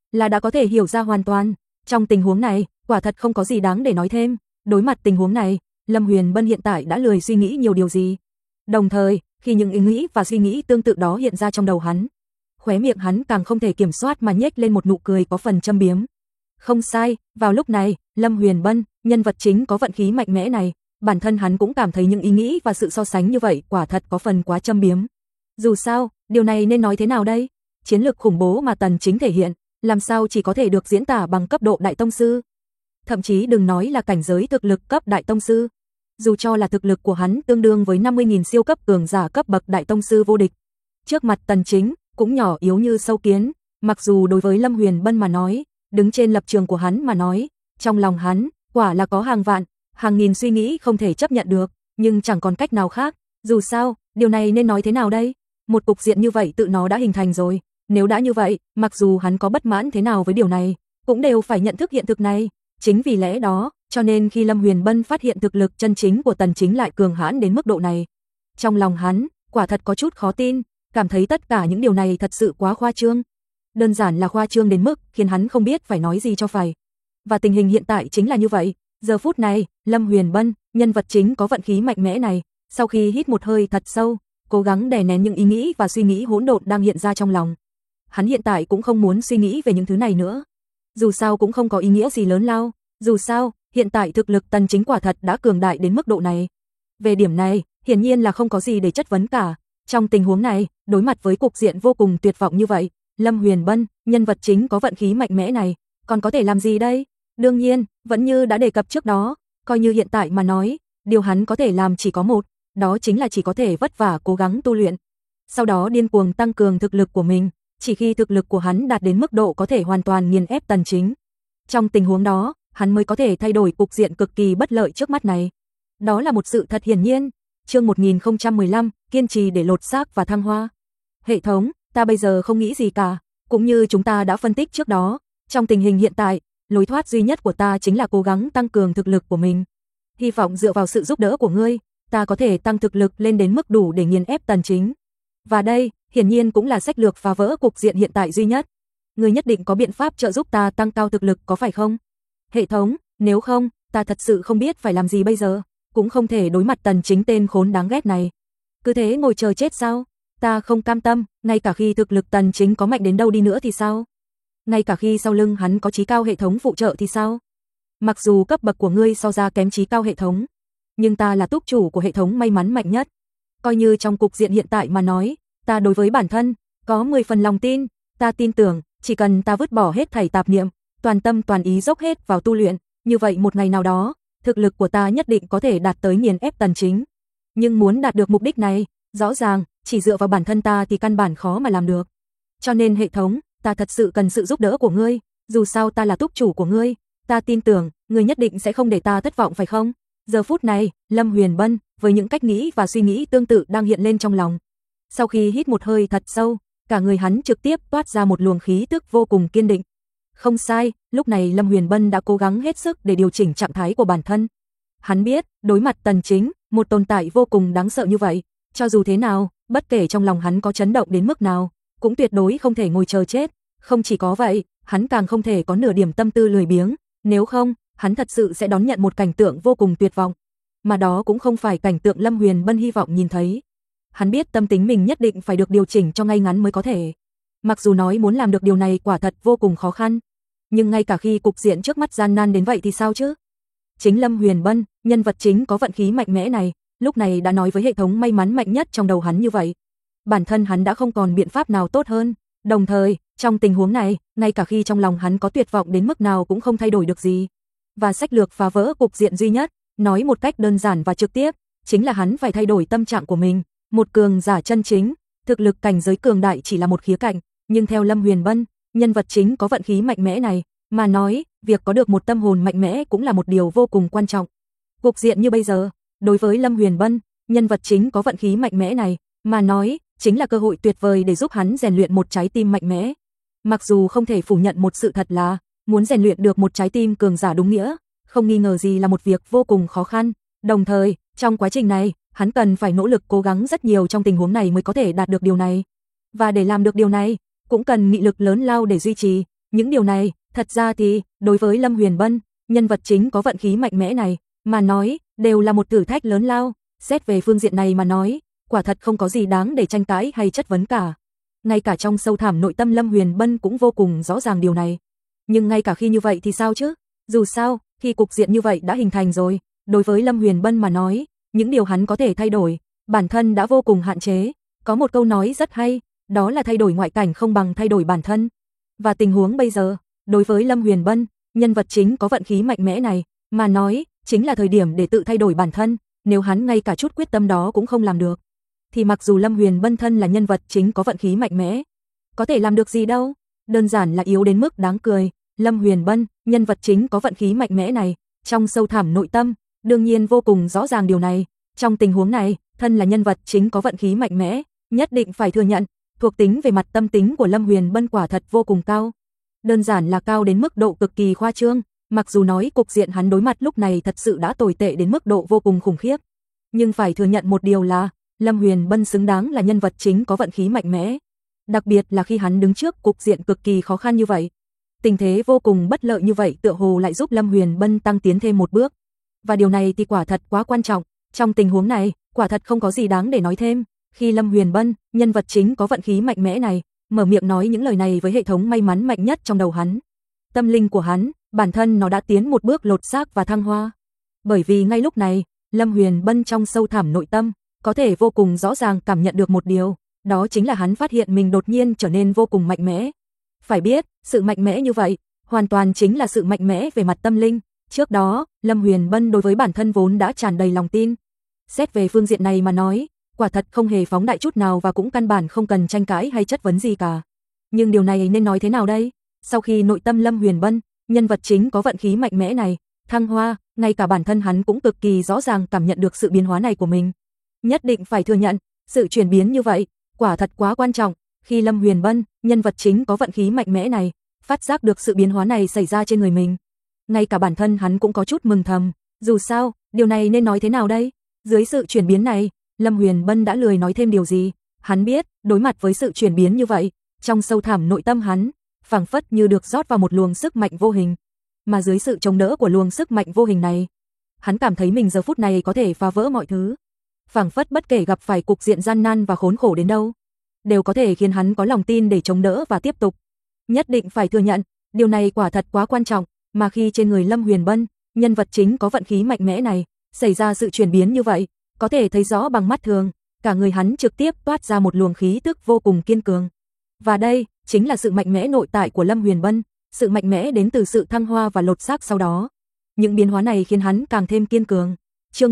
là đã có thể hiểu ra hoàn toàn. Trong tình huống này, quả thật không có gì đáng để nói thêm. Đối mặt tình huống này, Lâm Huyền Bân hiện tại đã lười suy nghĩ nhiều điều gì. Đồng thời, khi những ý nghĩ và suy nghĩ tương tự đó hiện ra trong đầu hắn, khóe miệng hắn càng không thể kiểm soát mà nhếch lên một nụ cười có phần châm biếm. Không sai, vào lúc này, Lâm Huyền Bân, nhân vật chính có vận khí mạnh mẽ này, bản thân hắn cũng cảm thấy những ý nghĩ và sự so sánh như vậy quả thật có phần quá châm biếm. Dù sao, điều này nên nói thế nào đây? Chiến lược khủng bố mà Tần Chính thể hiện, làm sao chỉ có thể được diễn tả bằng cấp độ đại tông sư? Thậm chí đừng nói là cảnh giới thực lực cấp đại tông sư. Dù cho là thực lực của hắn tương đương với 50.000 siêu cấp cường giả cấp bậc đại tông sư vô địch, trước mặt Tần Chính cũng nhỏ yếu như sâu kiến. Mặc dù đối với Lâm Huyền Bân mà nói, đứng trên lập trường của hắn mà nói, trong lòng hắn quả là có hàng vạn, hàng nghìn suy nghĩ không thể chấp nhận được, nhưng chẳng còn cách nào khác. Dù sao, điều này nên nói thế nào đây? Một cục diện như vậy tự nó đã hình thành rồi. Nếu đã như vậy, mặc dù hắn có bất mãn thế nào với điều này, cũng đều phải nhận thức hiện thực này. Chính vì lẽ đó, cho nên khi Lâm Huyền Bân phát hiện thực lực chân chính của Tần Chính lại cường hãn đến mức độ này, trong lòng hắn quả thật có chút khó tin, cảm thấy tất cả những điều này thật sự quá khoa trương. Đơn giản là khoa trương đến mức khiến hắn không biết phải nói gì cho phải. Và tình hình hiện tại chính là như vậy. Giờ phút này, Lâm Huyền Bân, nhân vật chính có vận khí mạnh mẽ này, sau khi hít một hơi thật sâu, cố gắng đè nén những ý nghĩ và suy nghĩ hỗn độn đang hiện ra trong lòng. Hắn hiện tại cũng không muốn suy nghĩ về những thứ này nữa. Dù sao cũng không có ý nghĩa gì lớn lao. Dù sao, hiện tại thực lực Tần Chính quả thật đã cường đại đến mức độ này. Về điểm này, hiển nhiên là không có gì để chất vấn cả. Trong tình huống này, đối mặt với cục diện vô cùng tuyệt vọng như vậy, Lâm Huyền Bân, nhân vật chính có vận khí mạnh mẽ này, còn có thể làm gì đây? Đương nhiên, vẫn như đã đề cập trước đó, coi như hiện tại mà nói, điều hắn có thể làm chỉ có một, đó chính là chỉ có thể vất vả cố gắng tu luyện. Sau đó điên cuồng tăng cường thực lực của mình, chỉ khi thực lực của hắn đạt đến mức độ có thể hoàn toàn nghiền ép Tần Chính. Trong tình huống đó, hắn mới có thể thay đổi cục diện cực kỳ bất lợi trước mắt này. Đó là một sự thật hiển nhiên. Chương 1015, kiên trì để lột xác và thăng hoa. Hệ thống, ta bây giờ không nghĩ gì cả, cũng như chúng ta đã phân tích trước đó, trong tình hình hiện tại, lối thoát duy nhất của ta chính là cố gắng tăng cường thực lực của mình. Hy vọng dựa vào sự giúp đỡ của ngươi, ta có thể tăng thực lực lên đến mức đủ để nghiền ép Tần Chính. Và đây, hiển nhiên cũng là sách lược phá vỡ cục diện hiện tại duy nhất. Ngươi nhất định có biện pháp trợ giúp ta tăng cao thực lực có phải không? Hệ thống, nếu không, ta thật sự không biết phải làm gì bây giờ, cũng không thể đối mặt Tần Chính tên khốn đáng ghét này. Cứ thế ngồi chờ chết sao? Ta không cam tâm, ngay cả khi thực lực Tần Chính có mạnh đến đâu đi nữa thì sao? Ngay cả khi sau lưng hắn có trí cao hệ thống phụ trợ thì sao? Mặc dù cấp bậc của ngươi so ra kém trí cao hệ thống, nhưng ta là túc chủ của hệ thống may mắn mạnh nhất. Coi như trong cục diện hiện tại mà nói, ta đối với bản thân có 10 phần lòng tin, ta tin tưởng, chỉ cần ta vứt bỏ hết thảy tạp niệm, toàn tâm toàn ý dốc hết vào tu luyện, như vậy một ngày nào đó, thực lực của ta nhất định có thể đạt tới nghiền ép Tần Chính. Nhưng muốn đạt được mục đích này, rõ ràng, chỉ dựa vào bản thân ta thì căn bản khó mà làm được. Cho nên hệ thống, ta thật sự cần sự giúp đỡ của ngươi, dù sao ta là túc chủ của ngươi, ta tin tưởng, ngươi nhất định sẽ không để ta thất vọng phải không? Giờ phút này, Lâm Huyền Bân, với những cách nghĩ và suy nghĩ tương tự đang hiện lên trong lòng. Sau khi hít một hơi thật sâu, cả người hắn trực tiếp toát ra một luồng khí tức vô cùng kiên định. Không sai, lúc này Lâm Huyền Bân đã cố gắng hết sức để điều chỉnh trạng thái của bản thân. Hắn biết, đối mặt Tần Chính, một tồn tại vô cùng đáng sợ như vậy, cho dù thế nào, bất kể trong lòng hắn có chấn động đến mức nào, cũng tuyệt đối không thể ngồi chờ chết. Không chỉ có vậy, hắn càng không thể có nửa điểm tâm tư lười biếng, nếu không, hắn thật sự sẽ đón nhận một cảnh tượng vô cùng tuyệt vọng. Mà đó cũng không phải cảnh tượng Lâm Huyền Bân hy vọng nhìn thấy. Hắn biết tâm tính mình nhất định phải được điều chỉnh cho ngay ngắn mới có thể. Mặc dù nói muốn làm được điều này quả thật vô cùng khó khăn, nhưng ngay cả khi cục diện trước mắt gian nan đến vậy thì sao chứ? Chính Lâm Huyền Bân, nhân vật chính có vận khí mạnh mẽ này, lúc này đã nói với hệ thống may mắn mạnh nhất trong đầu hắn như vậy. Bản thân hắn đã không còn biện pháp nào tốt hơn, đồng thời, trong tình huống này, ngay cả khi trong lòng hắn có tuyệt vọng đến mức nào cũng không thay đổi được gì. Và sách lược phá vỡ cục diện duy nhất, nói một cách đơn giản và trực tiếp, chính là hắn phải thay đổi tâm trạng của mình. Một cường giả chân chính, thực lực cảnh giới cường đại chỉ là một khía cạnh, nhưng theo Lâm Huyền Bân, nhân vật chính có vận khí mạnh mẽ này, mà nói, việc có được một tâm hồn mạnh mẽ cũng là một điều vô cùng quan trọng. Cục diện như bây giờ, đối với Lâm Huyền Bân, nhân vật chính có vận khí mạnh mẽ này, mà nói, chính là cơ hội tuyệt vời để giúp hắn rèn luyện một trái tim mạnh mẽ. Mặc dù không thể phủ nhận một sự thật là, muốn rèn luyện được một trái tim cường giả đúng nghĩa, không nghi ngờ gì là một việc vô cùng khó khăn. Đồng thời, trong quá trình này, hắn cần phải nỗ lực cố gắng rất nhiều trong tình huống này mới có thể đạt được điều này. Và để làm được điều này, cũng cần nghị lực lớn lao để duy trì. Những điều này, thật ra thì, đối với Lâm Huyền Bân, nhân vật chính có vận khí mạnh mẽ này, mà nói, đều là một thử thách lớn lao, xét về phương diện này mà nói, quả thật không có gì đáng để tranh cãi hay chất vấn cả. Ngay cả trong sâu thẳm nội tâm Lâm Huyền Bân cũng vô cùng rõ ràng điều này. Nhưng ngay cả khi như vậy thì sao chứ? Dù sao, khi cục diện như vậy đã hình thành rồi, đối với Lâm Huyền Bân mà nói, những điều hắn có thể thay đổi, bản thân đã vô cùng hạn chế. Có một câu nói rất hay, đó là thay đổi ngoại cảnh không bằng thay đổi bản thân. Và tình huống bây giờ, đối với Lâm Huyền Bân, nhân vật chính có vận khí mạnh mẽ này, mà nói, chính là thời điểm để tự thay đổi bản thân, nếu hắn ngay cả chút quyết tâm đó cũng không làm được. Thì mặc dù Lâm Huyền Bân thân là nhân vật chính có vận khí mạnh mẽ, có thể làm được gì đâu, đơn giản là yếu đến mức đáng cười. Lâm Huyền Bân, nhân vật chính có vận khí mạnh mẽ này, trong sâu thẳm nội tâm, đương nhiên vô cùng rõ ràng điều này. Trong tình huống này, thân là nhân vật chính có vận khí mạnh mẽ, nhất định phải thừa nhận, thuộc tính về mặt tâm tính của Lâm Huyền Bân quả thật vô cùng cao. Đơn giản là cao đến mức độ cực kỳ khoa trương, mặc dù nói cục diện hắn đối mặt lúc này thật sự đã tồi tệ đến mức độ vô cùng khủng khiếp. Nhưng phải thừa nhận một điều là, Lâm Huyền Bân xứng đáng là nhân vật chính có vận khí mạnh mẽ. Đặc biệt là khi hắn đứng trước cục diện cực kỳ khó khăn như vậy. Tình thế vô cùng bất lợi như vậy tựa hồ lại giúp Lâm Huyền Bân tăng tiến thêm một bước. Và điều này thì quả thật quá quan trọng. Trong tình huống này, quả thật không có gì đáng để nói thêm. Khi Lâm Huyền Bân, nhân vật chính có vận khí mạnh mẽ này, mở miệng nói những lời này với hệ thống may mắn mạnh nhất trong đầu hắn. Tâm linh của hắn, bản thân nó đã tiến một bước lột xác và thăng hoa. Bởi vì ngay lúc này, Lâm Huyền Bân trong sâu thẳm nội tâm, có thể vô cùng rõ ràng cảm nhận được một điều, đó chính là hắn phát hiện mình đột nhiên trở nên vô cùng mạnh mẽ. Phải biết, sự mạnh mẽ như vậy, hoàn toàn chính là sự mạnh mẽ về mặt tâm linh. Trước đó, Lâm Huyền Bân đối với bản thân vốn đã tràn đầy lòng tin. Xét về phương diện này mà nói, quả thật không hề phóng đại chút nào và cũng căn bản không cần tranh cãi hay chất vấn gì cả. Nhưng điều này nên nói thế nào đây? Sau khi nội tâm Lâm Huyền Bân, nhân vật chính có vận khí mạnh mẽ này, thăng hoa, ngay cả bản thân hắn cũng cực kỳ rõ ràng cảm nhận được sự biến hóa này của mình. Nhất định phải thừa nhận, sự chuyển biến như vậy, quả thật quá quan trọng. Khi Lâm Huyền Bân, nhân vật chính có vận khí mạnh mẽ này, phát giác được sự biến hóa này xảy ra trên người mình. Ngay cả bản thân hắn cũng có chút mừng thầm, dù sao, điều này nên nói thế nào đây? Dưới sự chuyển biến này, Lâm Huyền Bân đã lười nói thêm điều gì. Hắn biết, đối mặt với sự chuyển biến như vậy, trong sâu thẳm nội tâm hắn, phảng phất như được rót vào một luồng sức mạnh vô hình. Mà dưới sự chống đỡ của luồng sức mạnh vô hình này, hắn cảm thấy mình giờ phút này có thể phá vỡ mọi thứ. Phảng phất bất kể gặp phải cục diện gian nan và khốn khổ đến đâu, đều có thể khiến hắn có lòng tin để chống đỡ và tiếp tục. Nhất định phải thừa nhận, điều này quả thật quá quan trọng, mà khi trên người Lâm Huyền Bân, nhân vật chính có vận khí mạnh mẽ này, xảy ra sự chuyển biến như vậy, có thể thấy rõ bằng mắt thường, cả người hắn trực tiếp toát ra một luồng khí tức vô cùng kiên cường. Và đây, chính là sự mạnh mẽ nội tại của Lâm Huyền Bân, sự mạnh mẽ đến từ sự thăng hoa và lột xác sau đó. Những biến hóa này khiến hắn càng thêm kiên cường. Chương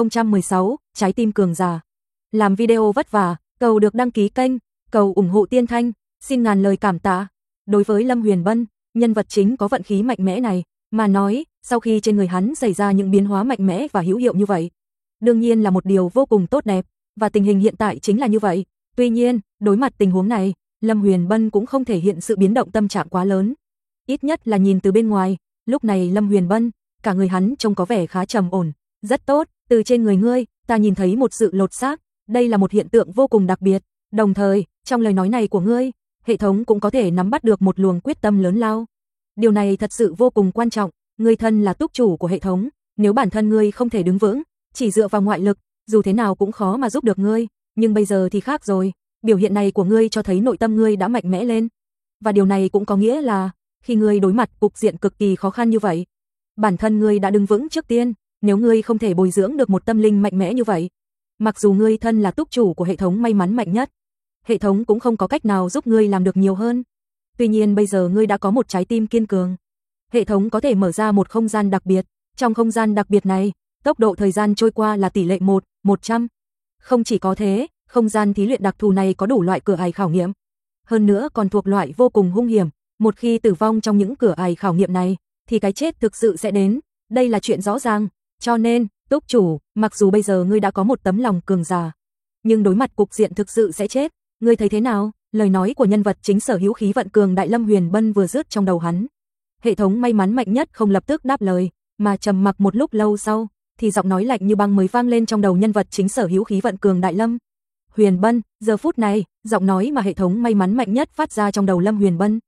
1016, Trái tim cường giả. Làm video vất vả, cầu được đăng ký kênh, cầu ủng hộ Tiên Thanh, xin ngàn lời cảm tạ. Đối với Lâm Huyền Bân, nhân vật chính có vận khí mạnh mẽ này, mà nói, sau khi trên người hắn xảy ra những biến hóa mạnh mẽ và hữu hiệu như vậy, đương nhiên là một điều vô cùng tốt đẹp, và tình hình hiện tại chính là như vậy. Tuy nhiên, đối mặt tình huống này, Lâm Huyền Bân cũng không thể hiện sự biến động tâm trạng quá lớn. Ít nhất là nhìn từ bên ngoài, lúc này Lâm Huyền Bân, cả người hắn trông có vẻ khá trầm ổn. Rất tốt, từ trên người ngươi, ta nhìn thấy một sự lột xác, đây là một hiện tượng vô cùng đặc biệt. Đồng thời, trong lời nói này của ngươi, hệ thống cũng có thể nắm bắt được một luồng quyết tâm lớn lao. Điều này thật sự vô cùng quan trọng, ngươi thân là túc chủ của hệ thống, nếu bản thân ngươi không thể đứng vững, chỉ dựa vào ngoại lực, dù thế nào cũng khó mà giúp được ngươi, nhưng bây giờ thì khác rồi, biểu hiện này của ngươi cho thấy nội tâm ngươi đã mạnh mẽ lên. Và điều này cũng có nghĩa là, khi ngươi đối mặt cục diện cực kỳ khó khăn như vậy, bản thân ngươi đã đứng vững trước tiên, nếu ngươi không thể bồi dưỡng được một tâm linh mạnh mẽ như vậy, mặc dù ngươi thân là túc chủ của hệ thống may mắn mạnh nhất, hệ thống cũng không có cách nào giúp ngươi làm được nhiều hơn. Tuy nhiên bây giờ ngươi đã có một trái tim kiên cường. Hệ thống có thể mở ra một không gian đặc biệt, trong không gian đặc biệt này, tốc độ thời gian trôi qua là tỷ lệ 1/100. Không chỉ có thế, không gian thí luyện đặc thù này có đủ loại cửa ải khảo nghiệm. Hơn nữa còn thuộc loại vô cùng hung hiểm, một khi tử vong trong những cửa ải khảo nghiệm này, thì cái chết thực sự sẽ đến, đây là chuyện rõ ràng. Cho nên, túc chủ, mặc dù bây giờ ngươi đã có một tấm lòng cường giả, nhưng đối mặt cục diện thực sự sẽ chết, ngươi thấy thế nào? Lời nói của nhân vật chính sở hữu khí vận cường đại Lâm Huyền Bân vừa dứt trong đầu hắn. Hệ thống may mắn mạnh nhất không lập tức đáp lời, mà trầm mặc một lúc lâu sau, thì giọng nói lạnh như băng mới vang lên trong đầu nhân vật chính sở hữu khí vận cường đại Lâm Huyền Bân. Giờ phút này, giọng nói mà hệ thống may mắn mạnh nhất phát ra trong đầu Lâm Huyền Bân,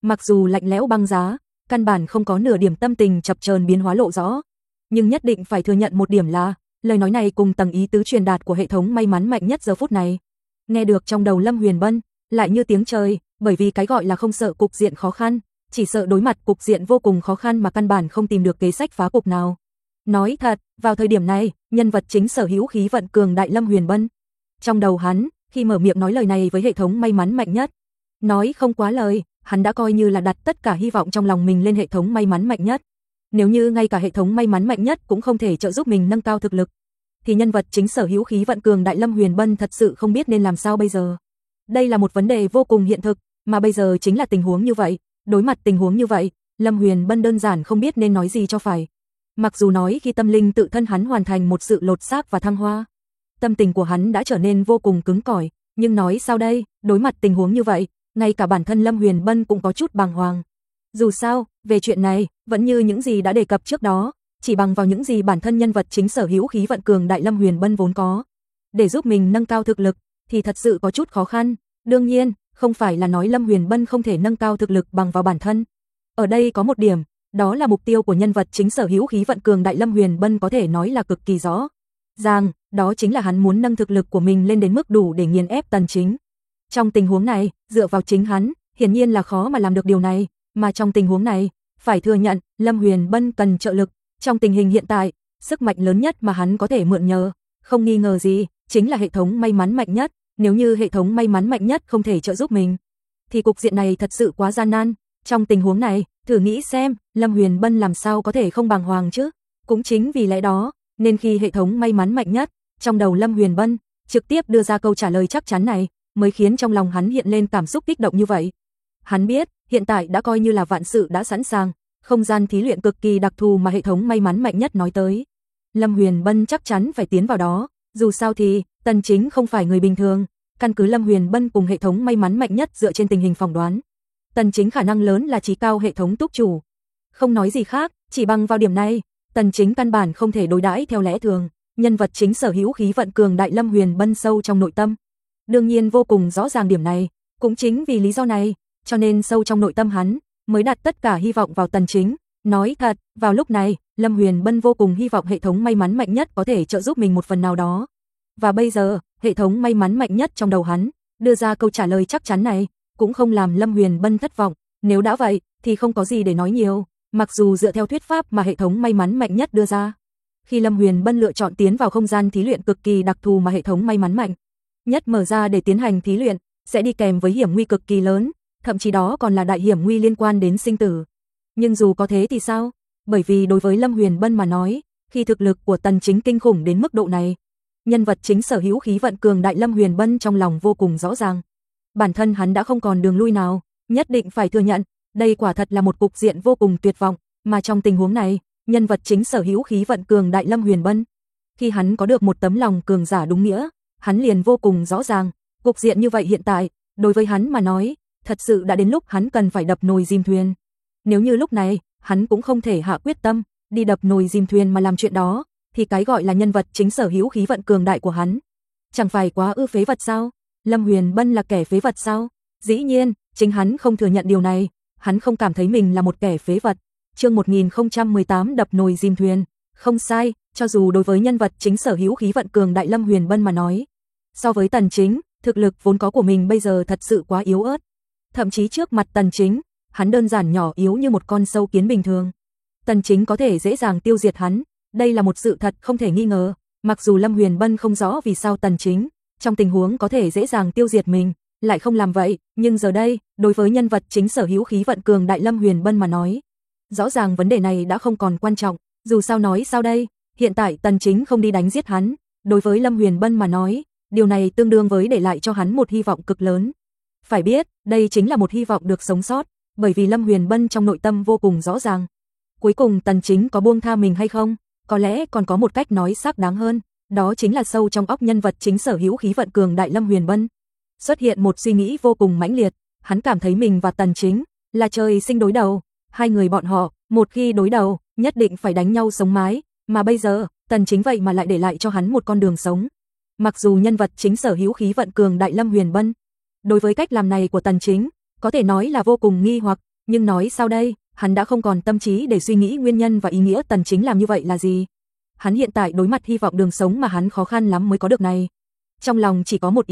Mặc dù lạnh lẽo băng giá, căn bản không có nửa điểm tâm tình chập chờn biến hóa lộ rõ, nhưng nhất định phải thừa nhận một điểm là, lời nói này cùng tầng ý tứ truyền đạt của hệ thống may mắn mạnh nhất giờ phút này. Nghe được trong đầu Lâm Huyền Bân, lại như tiếng trời, bởi vì cái gọi là không sợ cục diện khó khăn, chỉ sợ đối mặt cục diện vô cùng khó khăn mà căn bản không tìm được kế sách phá cục nào. Nói thật, vào thời điểm này, nhân vật chính sở hữu khí vận cường đại Lâm Huyền Bân. Trong đầu hắn, khi mở miệng nói lời này với hệ thống may mắn mạnh nhất, nói không quá lời, hắn đã coi như là đặt tất cả hy vọng trong lòng mình lên hệ thống may mắn mạnh nhất. Nếu như ngay cả hệ thống may mắn mạnh nhất cũng không thể trợ giúp mình nâng cao thực lực, thì nhân vật chính sở hữu khí vận cường đại Lâm Huyền Bân thật sự không biết nên làm sao bây giờ. Đây là một vấn đề vô cùng hiện thực, mà bây giờ chính là tình huống như vậy. Đối mặt tình huống như vậy, Lâm Huyền Bân đơn giản không biết nên nói gì cho phải. Mặc dù nói khi tâm linh tự thân hắn hoàn thành một sự lột xác và thăng hoa, tâm tình của hắn đã trở nên vô cùng cứng cỏi, nhưng nói sao đây, đối mặt tình huống như vậy, ngay cả bản thân Lâm Huyền Bân cũng có chút bàng hoàng. Dù sao, về chuyện này, vẫn như những gì đã đề cập trước đó, chỉ bằng vào những gì bản thân nhân vật chính sở hữu khí vận cường đại Lâm Huyền Bân vốn có, để giúp mình nâng cao thực lực, thì thật sự có chút khó khăn. Đương nhiên, không phải là nói Lâm Huyền Bân không thể nâng cao thực lực bằng vào bản thân. Ở đây có một điểm, đó là mục tiêu của nhân vật chính sở hữu khí vận cường đại Lâm Huyền Bân có thể nói là cực kỳ rõ ràng, đó chính là hắn muốn nâng thực lực của mình lên đến mức đủ để nghiền ép Tần Chính. Trong tình huống này, dựa vào chính hắn, hiển nhiên là khó mà làm được điều này, mà trong tình huống này, phải thừa nhận, Lâm Huyền Bân cần trợ lực. Trong tình hình hiện tại, sức mạnh lớn nhất mà hắn có thể mượn nhờ, không nghi ngờ gì, chính là hệ thống may mắn mạnh nhất. Nếu như hệ thống may mắn mạnh nhất không thể trợ giúp mình, thì cục diện này thật sự quá gian nan. Trong tình huống này, thử nghĩ xem, Lâm Huyền Bân làm sao có thể không bàng hoàng chứ? Cũng chính vì lẽ đó, nên khi hệ thống may mắn mạnh nhất, trong đầu Lâm Huyền Bân, trực tiếp đưa ra câu trả lời chắc chắn này, mới khiến trong lòng hắn hiện lên cảm xúc kích động như vậy. Hắn biết, hiện tại đã coi như là vạn sự đã sẵn sàng, không gian thí luyện cực kỳ đặc thù mà hệ thống may mắn mạnh nhất nói tới. Lâm Huyền Bân chắc chắn phải tiến vào đó, dù sao thì, Tần Chính không phải người bình thường, căn cứ Lâm Huyền Bân cùng hệ thống may mắn mạnh nhất dựa trên tình hình phỏng đoán, Tần Chính khả năng lớn là chí cao hệ thống túc chủ. Không nói gì khác, chỉ bằng vào điểm này, Tần Chính căn bản không thể đối đãi theo lẽ thường, nhân vật chính sở hữu khí vận cường đại Lâm Huyền Bân sâu trong nội tâm. Đương nhiên vô cùng rõ ràng điểm này, cũng chính vì lý do này, cho nên sâu trong nội tâm hắn mới đặt tất cả hy vọng vào Tần Chính. Nói thật, vào lúc này, Lâm Huyền Bân vô cùng hy vọng hệ thống may mắn mạnh nhất có thể trợ giúp mình một phần nào đó. Và bây giờ, hệ thống may mắn mạnh nhất trong đầu hắn đưa ra câu trả lời chắc chắn này, cũng không làm Lâm Huyền Bân thất vọng. Nếu đã vậy, thì không có gì để nói nhiều. Mặc dù dựa theo thuyết pháp mà hệ thống may mắn mạnh nhất đưa ra, khi Lâm Huyền Bân lựa chọn tiến vào không gian thí luyện cực kỳ đặc thù mà hệ thống may mắn mạnh nhất mở ra để tiến hành thí luyện, sẽ đi kèm với hiểm nguy cực kỳ lớn, thậm chí đó còn là đại hiểm nguy liên quan đến sinh tử. Nhưng dù có thế thì sao? Bởi vì đối với Lâm Huyền Bân mà nói, khi thực lực của Tần Chính kinh khủng đến mức độ này, nhân vật chính sở hữu khí vận cường đại Lâm Huyền Bân trong lòng vô cùng rõ ràng. Bản thân hắn đã không còn đường lui nào, nhất định phải thừa nhận, đây quả thật là một cục diện vô cùng tuyệt vọng, mà trong tình huống này, nhân vật chính sở hữu khí vận cường đại Lâm Huyền Bân, khi hắn có được một tấm lòng cường giả đúng nghĩa, hắn liền vô cùng rõ ràng, cục diện như vậy hiện tại, đối với hắn mà nói, thật sự đã đến lúc hắn cần phải đập nồi chìm thuyền. Nếu như lúc này, hắn cũng không thể hạ quyết tâm, đi đập nồi chìm thuyền mà làm chuyện đó, thì cái gọi là nhân vật chính sở hữu khí vận cường đại của hắn, chẳng phải quá phế vật sao? Lâm Huyền Bân là kẻ phế vật sao? Dĩ nhiên, chính hắn không thừa nhận điều này, hắn không cảm thấy mình là một kẻ phế vật. Chương 1018 đập nồi chìm thuyền, không sai, cho dù đối với nhân vật chính sở hữu khí vận cường đại Lâm Huyền Bân mà nói, so với Tần Chính, thực lực vốn có của mình bây giờ thật sự quá yếu ớt. Thậm chí trước mặt Tần Chính, hắn đơn giản nhỏ yếu như một con sâu kiến bình thường. Tần Chính có thể dễ dàng tiêu diệt hắn, đây là một sự thật không thể nghi ngờ. Mặc dù Lâm Huyền Bân không rõ vì sao Tần Chính, trong tình huống có thể dễ dàng tiêu diệt mình, lại không làm vậy, nhưng giờ đây, đối với nhân vật chính sở hữu khí vận cường đại Lâm Huyền Bân mà nói, rõ ràng vấn đề này đã không còn quan trọng. Dù sao nói sao đây, hiện tại Tần Chính không đi đánh giết hắn, đối với Lâm Huyền Bân mà nói, điều này tương đương với để lại cho hắn một hy vọng cực lớn. Phải biết, đây chính là một hy vọng được sống sót, bởi vì Lâm Huyền Bân trong nội tâm vô cùng rõ ràng. Cuối cùng Tần Chính có buông tha mình hay không? Có lẽ còn có một cách nói xác đáng hơn, đó chính là sâu trong óc nhân vật chính sở hữu khí vận cường đại Lâm Huyền Bân xuất hiện một suy nghĩ vô cùng mãnh liệt, hắn cảm thấy mình và Tần Chính là trời sinh đối đầu, hai người bọn họ, một khi đối đầu, nhất định phải đánh nhau sống mái, mà bây giờ, Tần Chính vậy mà lại để lại cho hắn một con đường sống. Mặc dù nhân vật chính sở hữu khí vận cường đại Lâm Huyền Bân, đối với cách làm này của Tần Chính, có thể nói là vô cùng nghi hoặc, Nhưng nói sau đây, hắn đã không còn tâm trí để suy nghĩ nguyên nhân và ý nghĩa Tần Chính làm như vậy là gì. Hắn hiện tại đối mặt hy vọng đường sống mà hắn khó khăn lắm mới có được này. Trong lòng chỉ có một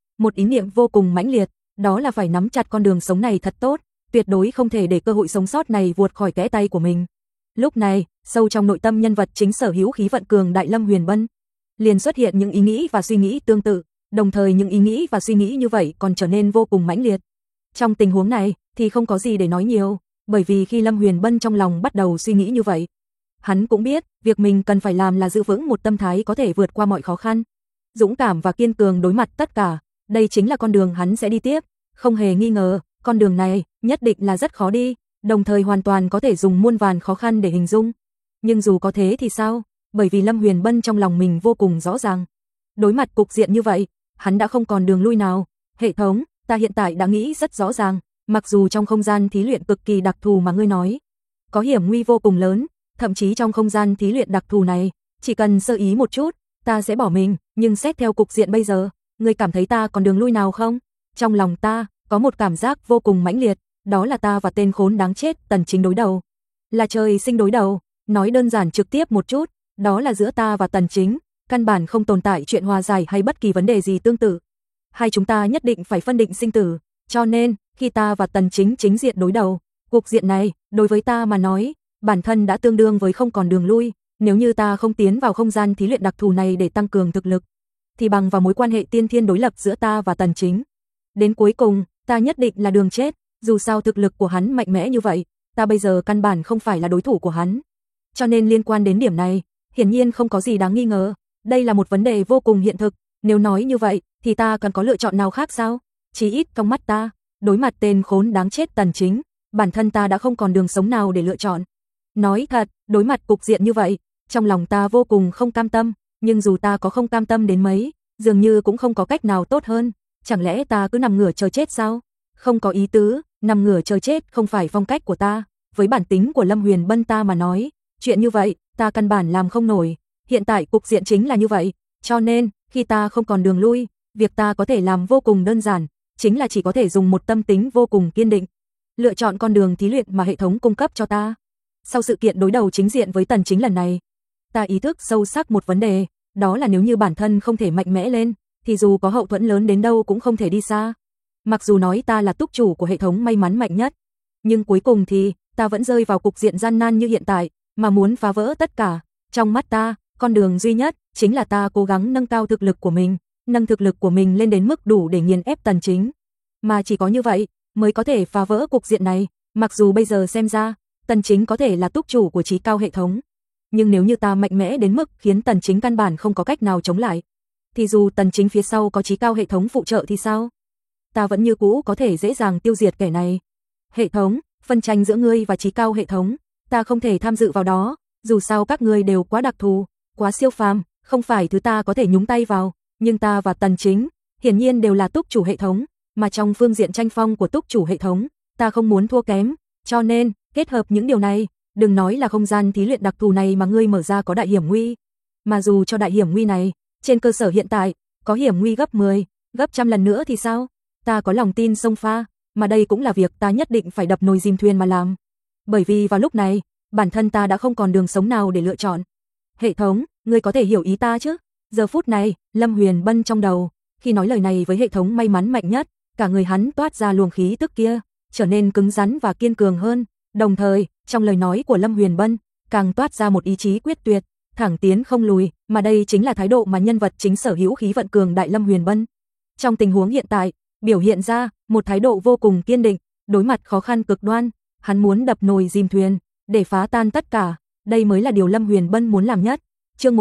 ý niệm vô cùng mãnh liệt, đó là phải nắm chặt con đường sống này thật tốt, tuyệt đối không thể để cơ hội sống sót này vụt khỏi kẽ tay của mình. Lúc này, sâu trong nội tâm nhân vật chính sở hữu khí vận cường đại Lâm Huyền Bân, liền xuất hiện những ý nghĩ và suy nghĩ tương tự, đồng thời những ý nghĩ và suy nghĩ như vậy còn trở nên vô cùng mãnh liệt. Trong tình huống này thì không có gì để nói nhiều, bởi vì khi Lâm Huyền Bân trong lòng bắt đầu suy nghĩ như vậy, hắn cũng biết, việc mình cần phải làm là giữ vững một tâm thái có thể vượt qua mọi khó khăn, dũng cảm và kiên cường đối mặt tất cả, đây chính là con đường hắn sẽ đi tiếp, không hề nghi ngờ, con đường này nhất định là rất khó đi, đồng thời hoàn toàn có thể dùng muôn vàn khó khăn để hình dung. Nhưng dù có thế thì sao? Bởi vì Lâm Huyền Bân trong lòng mình vô cùng rõ ràng. Đối mặt cục diện như vậy, hắn đã không còn đường lui nào. Hệ thống, ta hiện tại đã nghĩ rất rõ ràng, mặc dù trong không gian thí luyện cực kỳ đặc thù mà ngươi nói, có hiểm nguy vô cùng lớn, thậm chí trong không gian thí luyện đặc thù này, chỉ cần sơ ý một chút, ta sẽ bỏ mình, nhưng xét theo cục diện bây giờ, ngươi cảm thấy ta còn đường lui nào không? Trong lòng ta, có một cảm giác vô cùng mãnh liệt, đó là ta và tên khốn đáng chết Tần Chính đối đầu. Là trời sinh đối đầu, nói đơn giản trực tiếp một chút, đó là giữa ta và Tần Chính, căn bản không tồn tại chuyện hòa giải hay bất kỳ vấn đề gì tương tự. Hai chúng ta nhất định phải phân định sinh tử, cho nên, khi ta và Tần Chính chính diện đối đầu, cuộc diện này, đối với ta mà nói, bản thân đã tương đương với không còn đường lui, nếu như ta không tiến vào không gian thí luyện đặc thù này để tăng cường thực lực, thì bằng vào mối quan hệ tiên thiên đối lập giữa ta và Tần Chính, đến cuối cùng, ta nhất định là đường chết, dù sao thực lực của hắn mạnh mẽ như vậy, ta bây giờ căn bản không phải là đối thủ của hắn. Cho nên liên quan đến điểm này, hiển nhiên không có gì đáng nghi ngờ, đây là một vấn đề vô cùng hiện thực, nếu nói như vậy, thì ta còn có lựa chọn nào khác sao? Chí ít trong mắt ta, đối mặt tên khốn đáng chết Tần Chính, bản thân ta đã không còn đường sống nào để lựa chọn. Nói thật, đối mặt cục diện như vậy, trong lòng ta vô cùng không cam tâm, nhưng dù ta có không cam tâm đến mấy, dường như cũng không có cách nào tốt hơn, chẳng lẽ ta cứ nằm ngửa chờ chết sao? Không có ý tứ, nằm ngửa chờ chết không phải phong cách của ta, với bản tính của Lâm Huyền Bân ta mà nói, chuyện như vậy, ta căn bản làm không nổi, hiện tại cục diện chính là như vậy, cho nên, khi ta không còn đường lui, việc ta có thể làm vô cùng đơn giản, chính là chỉ có thể dùng một tâm tính vô cùng kiên định, lựa chọn con đường thí luyện mà hệ thống cung cấp cho ta. Sau sự kiện đối đầu chính diện với Tần Chính lần này, ta ý thức sâu sắc một vấn đề, đó là nếu như bản thân không thể mạnh mẽ lên, thì dù có hậu thuẫn lớn đến đâu cũng không thể đi xa. Mặc dù nói ta là túc chủ của hệ thống may mắn mạnh nhất, nhưng cuối cùng thì ta vẫn rơi vào cục diện gian nan như hiện tại, mà muốn phá vỡ tất cả. Trong mắt ta, con đường duy nhất chính là ta cố gắng nâng cao thực lực của mình, nâng thực lực của mình lên đến mức đủ để nghiền ép Tần Chính. Mà chỉ có như vậy mới có thể phá vỡ cục diện này, mặc dù bây giờ xem ra, Tần Chính có thể là túc chủ của trí cao hệ thống. Nhưng nếu như ta mạnh mẽ đến mức khiến Tần Chính căn bản không có cách nào chống lại, thì dù Tần Chính phía sau có trí cao hệ thống phụ trợ thì sao? Ta vẫn như cũ có thể dễ dàng tiêu diệt kẻ này. Hệ thống, phân tranh giữa ngươi và trí cao hệ thống, ta không thể tham dự vào đó, dù sao các ngươi đều quá đặc thù, quá siêu phàm, không phải thứ ta có thể nhúng tay vào, nhưng ta và Tần Chính, hiển nhiên đều là túc chủ hệ thống, mà trong phương diện tranh phong của túc chủ hệ thống, ta không muốn thua kém, cho nên, kết hợp những điều này, đừng nói là không gian thí luyện đặc thù này mà ngươi mở ra có đại hiểm nguy, mà dù cho đại hiểm nguy này, trên cơ sở hiện tại, có hiểm nguy gấp 10, gấp trăm lần nữa thì sao? Ta có lòng tin xông pha, mà đây cũng là việc ta nhất định phải đập nồi dìm thuyền mà làm. Bởi vì vào lúc này, bản thân ta đã không còn đường sống nào để lựa chọn. Hệ thống, ngươi có thể hiểu ý ta chứ? Giờ phút này, Lâm Huyền Bân trong đầu, khi nói lời này với hệ thống may mắn mạnh nhất, cả người hắn toát ra luồng khí tức kia, trở nên cứng rắn và kiên cường hơn. Đồng thời, trong lời nói của Lâm Huyền Bân, càng toát ra một ý chí quyết tuyệt, thẳng tiến không lùi, mà đây chính là thái độ mà nhân vật chính sở hữu khí vận cường đại Lâm Huyền Bân. Trong tình huống hiện tại, biểu hiện ra một thái độ vô cùng kiên định, đối mặt khó khăn cực đoan, hắn muốn đập nồi dìm thuyền, để phá tan tất cả, đây mới là điều Lâm Huyền Bân muốn làm nhất. Chương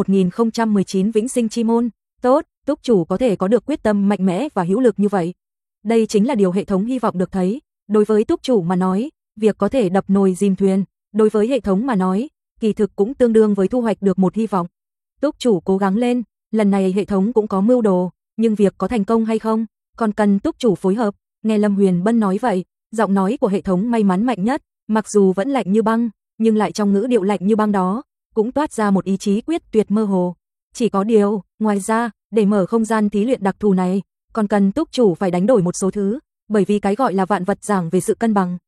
1019 Vĩnh Sinh Chi Môn, tốt, túc chủ có thể có được quyết tâm mạnh mẽ và hữu lực như vậy. Đây chính là điều hệ thống hy vọng được thấy, đối với túc chủ mà nói, việc có thể đập nồi dìm thuyền, đối với hệ thống mà nói, kỳ thực cũng tương đương với thu hoạch được một hy vọng. Túc chủ cố gắng lên, lần này hệ thống cũng có mưu đồ, nhưng việc có thành công hay không, còn cần túc chủ phối hợp. Nghe Lâm Huyền Bân nói vậy, giọng nói của hệ thống may mắn mạnh nhất, mặc dù vẫn lạnh như băng, nhưng lại trong ngữ điệu lạnh như băng đó, cũng toát ra một ý chí quyết tuyệt mơ hồ. Chỉ có điều, ngoài ra, để mở không gian thí luyện đặc thù này, còn cần túc chủ phải đánh đổi một số thứ, bởi vì cái gọi là vạn vật giảng về sự cân bằng.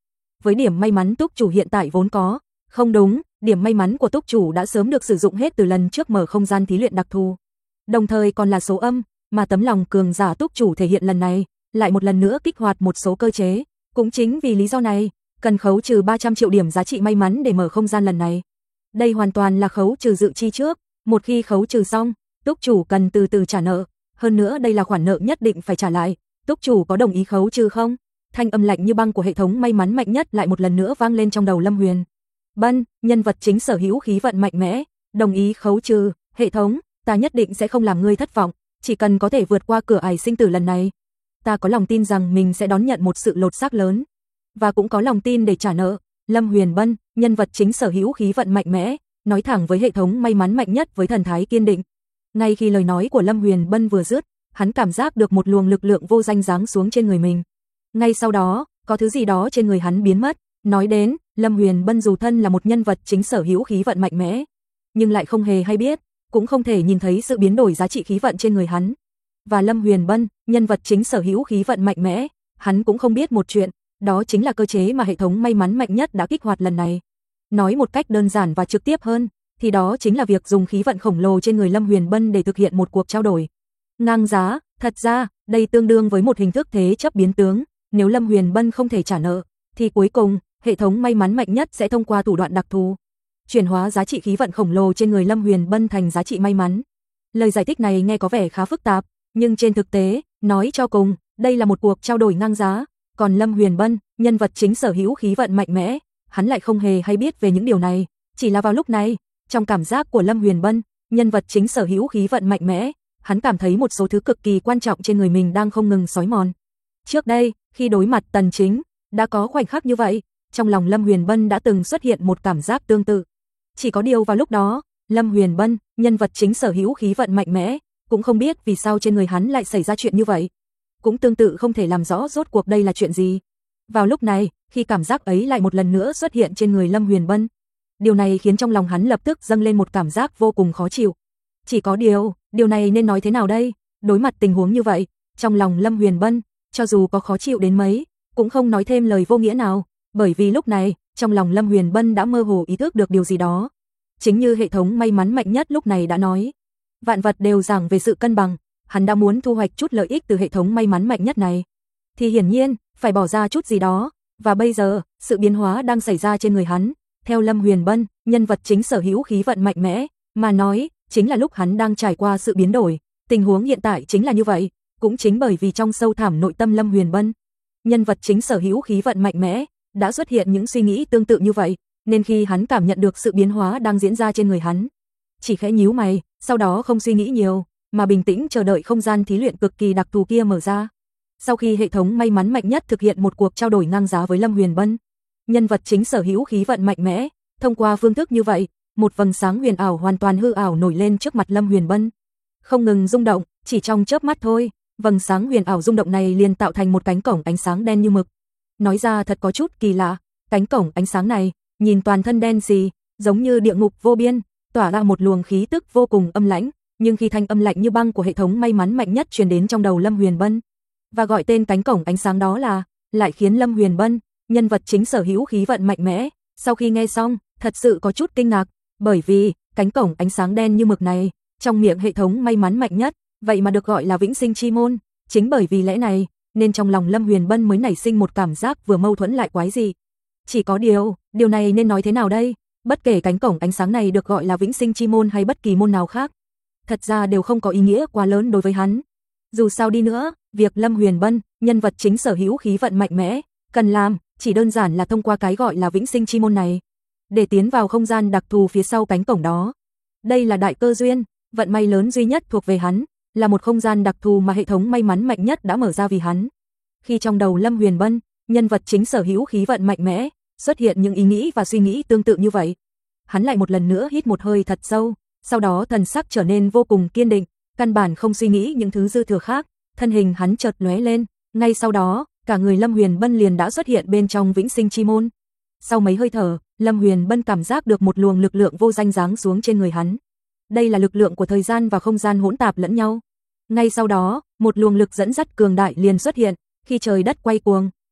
với điểm may mắn túc chủ hiện tại vốn có. Không đúng, điểm may mắn của túc chủ đã sớm được sử dụng hết từ lần trước mở không gian thí luyện đặc thù. Đồng thời còn là số âm, mà tấm lòng cường giả túc chủ thể hiện lần này, lại một lần nữa kích hoạt một số cơ chế. Cũng chính vì lý do này, cần khấu trừ 300 triệu điểm giá trị may mắn để mở không gian lần này. Đây hoàn toàn là khấu trừ dự chi trước, một khi khấu trừ xong, túc chủ cần từ từ trả nợ. Hơn nữa đây là khoản nợ nhất định phải trả lại, túc chủ có đồng ý khấu trừ không? Thanh âm lạnh như băng của hệ thống may mắn mạnh nhất lại một lần nữa vang lên trong đầu Lâm Huyền Bân, nhân vật chính sở hữu khí vận mạnh mẽ, đồng ý khấu trừ. Hệ thống, ta nhất định sẽ không làm ngươi thất vọng, chỉ cần có thể vượt qua cửa ải sinh tử lần này, ta có lòng tin rằng mình sẽ đón nhận một sự lột xác lớn, và cũng có lòng tin để trả nợ. Lâm Huyền Bân, nhân vật chính sở hữu khí vận mạnh mẽ, nói thẳng với hệ thống may mắn mạnh nhất với thần thái kiên định. Ngay khi lời nói của Lâm Huyền Bân vừa dứt, hắn cảm giác được một luồng lực lượng vô danh giáng xuống trên người mình. Ngay sau đó, có thứ gì đó trên người hắn biến mất. Nói đến, Lâm Huyền Bân dù thân là một nhân vật chính sở hữu khí vận mạnh mẽ, nhưng lại không hề hay biết, cũng không thể nhìn thấy sự biến đổi giá trị khí vận trên người hắn. Và Lâm Huyền Bân, nhân vật chính sở hữu khí vận mạnh mẽ, hắn cũng không biết một chuyện, đó chính là cơ chế mà hệ thống may mắn mạnh nhất đã kích hoạt lần này. Nói một cách đơn giản và trực tiếp hơn, thì đó chính là việc dùng khí vận khổng lồ trên người Lâm Huyền Bân để thực hiện một cuộc trao đổi ngang giá. Thật ra, đây tương đương với một hình thức thế chấp biến tướng. Nếu Lâm Huyền Bân không thể trả nợ, thì cuối cùng, hệ thống may mắn mạnh nhất sẽ thông qua thủ đoạn đặc thù chuyển hóa giá trị khí vận khổng lồ trên người Lâm Huyền Bân thành giá trị may mắn. Lời giải thích này nghe có vẻ khá phức tạp, nhưng trên thực tế, nói cho cùng, đây là một cuộc trao đổi ngang giá. Còn Lâm Huyền Bân, nhân vật chính sở hữu khí vận mạnh mẽ, hắn lại không hề hay biết về những điều này. Chỉ là vào lúc này, trong cảm giác của Lâm Huyền Bân, nhân vật chính sở hữu khí vận mạnh mẽ, hắn cảm thấy một số thứ cực kỳ quan trọng trên người mình đang không ngừng xói mòn. Trước đây, khi đối mặt Tần Chính, đã có khoảnh khắc như vậy, trong lòng Lâm Huyền Bân đã từng xuất hiện một cảm giác tương tự. Chỉ có điều vào lúc đó, Lâm Huyền Bân, nhân vật chính sở hữu khí vận mạnh mẽ, cũng không biết vì sao trên người hắn lại xảy ra chuyện như vậy. Cũng tương tự không thể làm rõ rốt cuộc đây là chuyện gì. Vào lúc này, khi cảm giác ấy lại một lần nữa xuất hiện trên người Lâm Huyền Bân, điều này khiến trong lòng hắn lập tức dâng lên một cảm giác vô cùng khó chịu. Chỉ có điều này nên nói thế nào đây? Đối mặt tình huống như vậy, trong lòng Lâm Huyền Bân, cho dù có khó chịu đến mấy, cũng không nói thêm lời vô nghĩa nào, bởi vì lúc này, trong lòng Lâm Huyền Bân đã mơ hồ ý thức được điều gì đó. Chính như hệ thống may mắn mạnh nhất lúc này đã nói, vạn vật đều giảng về sự cân bằng, hắn đã muốn thu hoạch chút lợi ích từ hệ thống may mắn mạnh nhất này, thì hiển nhiên, phải bỏ ra chút gì đó, và bây giờ, sự biến hóa đang xảy ra trên người hắn. Theo Lâm Huyền Bân, nhân vật chính sở hữu khí vận mạnh mẽ, mà nói, chính là lúc hắn đang trải qua sự biến đổi. Tình huống hiện tại chính là như vậy, cũng chính bởi vì trong sâu thẳm nội tâm Lâm Huyền Bân, nhân vật chính sở hữu khí vận mạnh mẽ, đã xuất hiện những suy nghĩ tương tự như vậy, nên khi hắn cảm nhận được sự biến hóa đang diễn ra trên người hắn, chỉ khẽ nhíu mày, sau đó không suy nghĩ nhiều, mà bình tĩnh chờ đợi không gian thí luyện cực kỳ đặc thù kia mở ra. Sau khi hệ thống may mắn mạnh nhất thực hiện một cuộc trao đổi ngang giá với Lâm Huyền Bân, nhân vật chính sở hữu khí vận mạnh mẽ, thông qua phương thức như vậy, một vầng sáng huyền ảo hoàn toàn hư ảo nổi lên trước mặt Lâm Huyền Bân, không ngừng rung động, chỉ trong chớp mắt thôi, vầng sáng huyền ảo rung động này liền tạo thành một cánh cổng ánh sáng đen như mực. Nói ra thật có chút kỳ lạ, cánh cổng ánh sáng này, nhìn toàn thân đen xì, giống như địa ngục vô biên, tỏa ra một luồng khí tức vô cùng âm lãnh, nhưng khi thanh âm lạnh như băng của hệ thống may mắn mạnh nhất truyền đến trong đầu Lâm Huyền Bân, và gọi tên cánh cổng ánh sáng đó là, lại khiến Lâm Huyền Bân, nhân vật chính sở hữu khí vận mạnh mẽ, sau khi nghe xong, thật sự có chút kinh ngạc, bởi vì, cánh cổng ánh sáng đen như mực này, trong miệng hệ thống may mắn mạnh nhất, vậy mà được gọi là Vĩnh Sinh Chi Môn, chính bởi vì lẽ này, nên trong lòng Lâm Huyền Bân mới nảy sinh một cảm giác vừa mâu thuẫn lại quái dị. Chỉ có điều này nên nói thế nào đây? Bất kể cánh cổng ánh sáng này được gọi là Vĩnh Sinh Chi Môn hay bất kỳ môn nào khác, thật ra đều không có ý nghĩa quá lớn đối với hắn. Dù sao đi nữa, việc Lâm Huyền Bân, nhân vật chính sở hữu khí vận mạnh mẽ, cần làm, chỉ đơn giản là thông qua cái gọi là Vĩnh Sinh Chi Môn này, để tiến vào không gian đặc thù phía sau cánh cổng đó. Đây là đại cơ duyên, vận may lớn duy nhất thuộc về hắn, là một không gian đặc thù mà hệ thống may mắn mạnh nhất đã mở ra vì hắn. Khi trong đầu Lâm Huyền Bân, nhân vật chính sở hữu khí vận mạnh mẽ, xuất hiện những ý nghĩ và suy nghĩ tương tự như vậy, hắn lại một lần nữa hít một hơi thật sâu, sau đó thần sắc trở nên vô cùng kiên định, căn bản không suy nghĩ những thứ dư thừa khác, thân hình hắn chợt lóe lên, ngay sau đó, cả người Lâm Huyền Bân liền đã xuất hiện bên trong Vĩnh Sinh Chi Môn. Sau mấy hơi thở, Lâm Huyền Bân cảm giác được một luồng lực lượng vô danh giáng xuống trên người hắn. Đây là lực lượng của thời gian và không gian hỗn tạp lẫn nhau. Ngay sau đó, một luồng lực dẫn dắt cường đại liền xuất hiện, khi trời đất quay cuồng,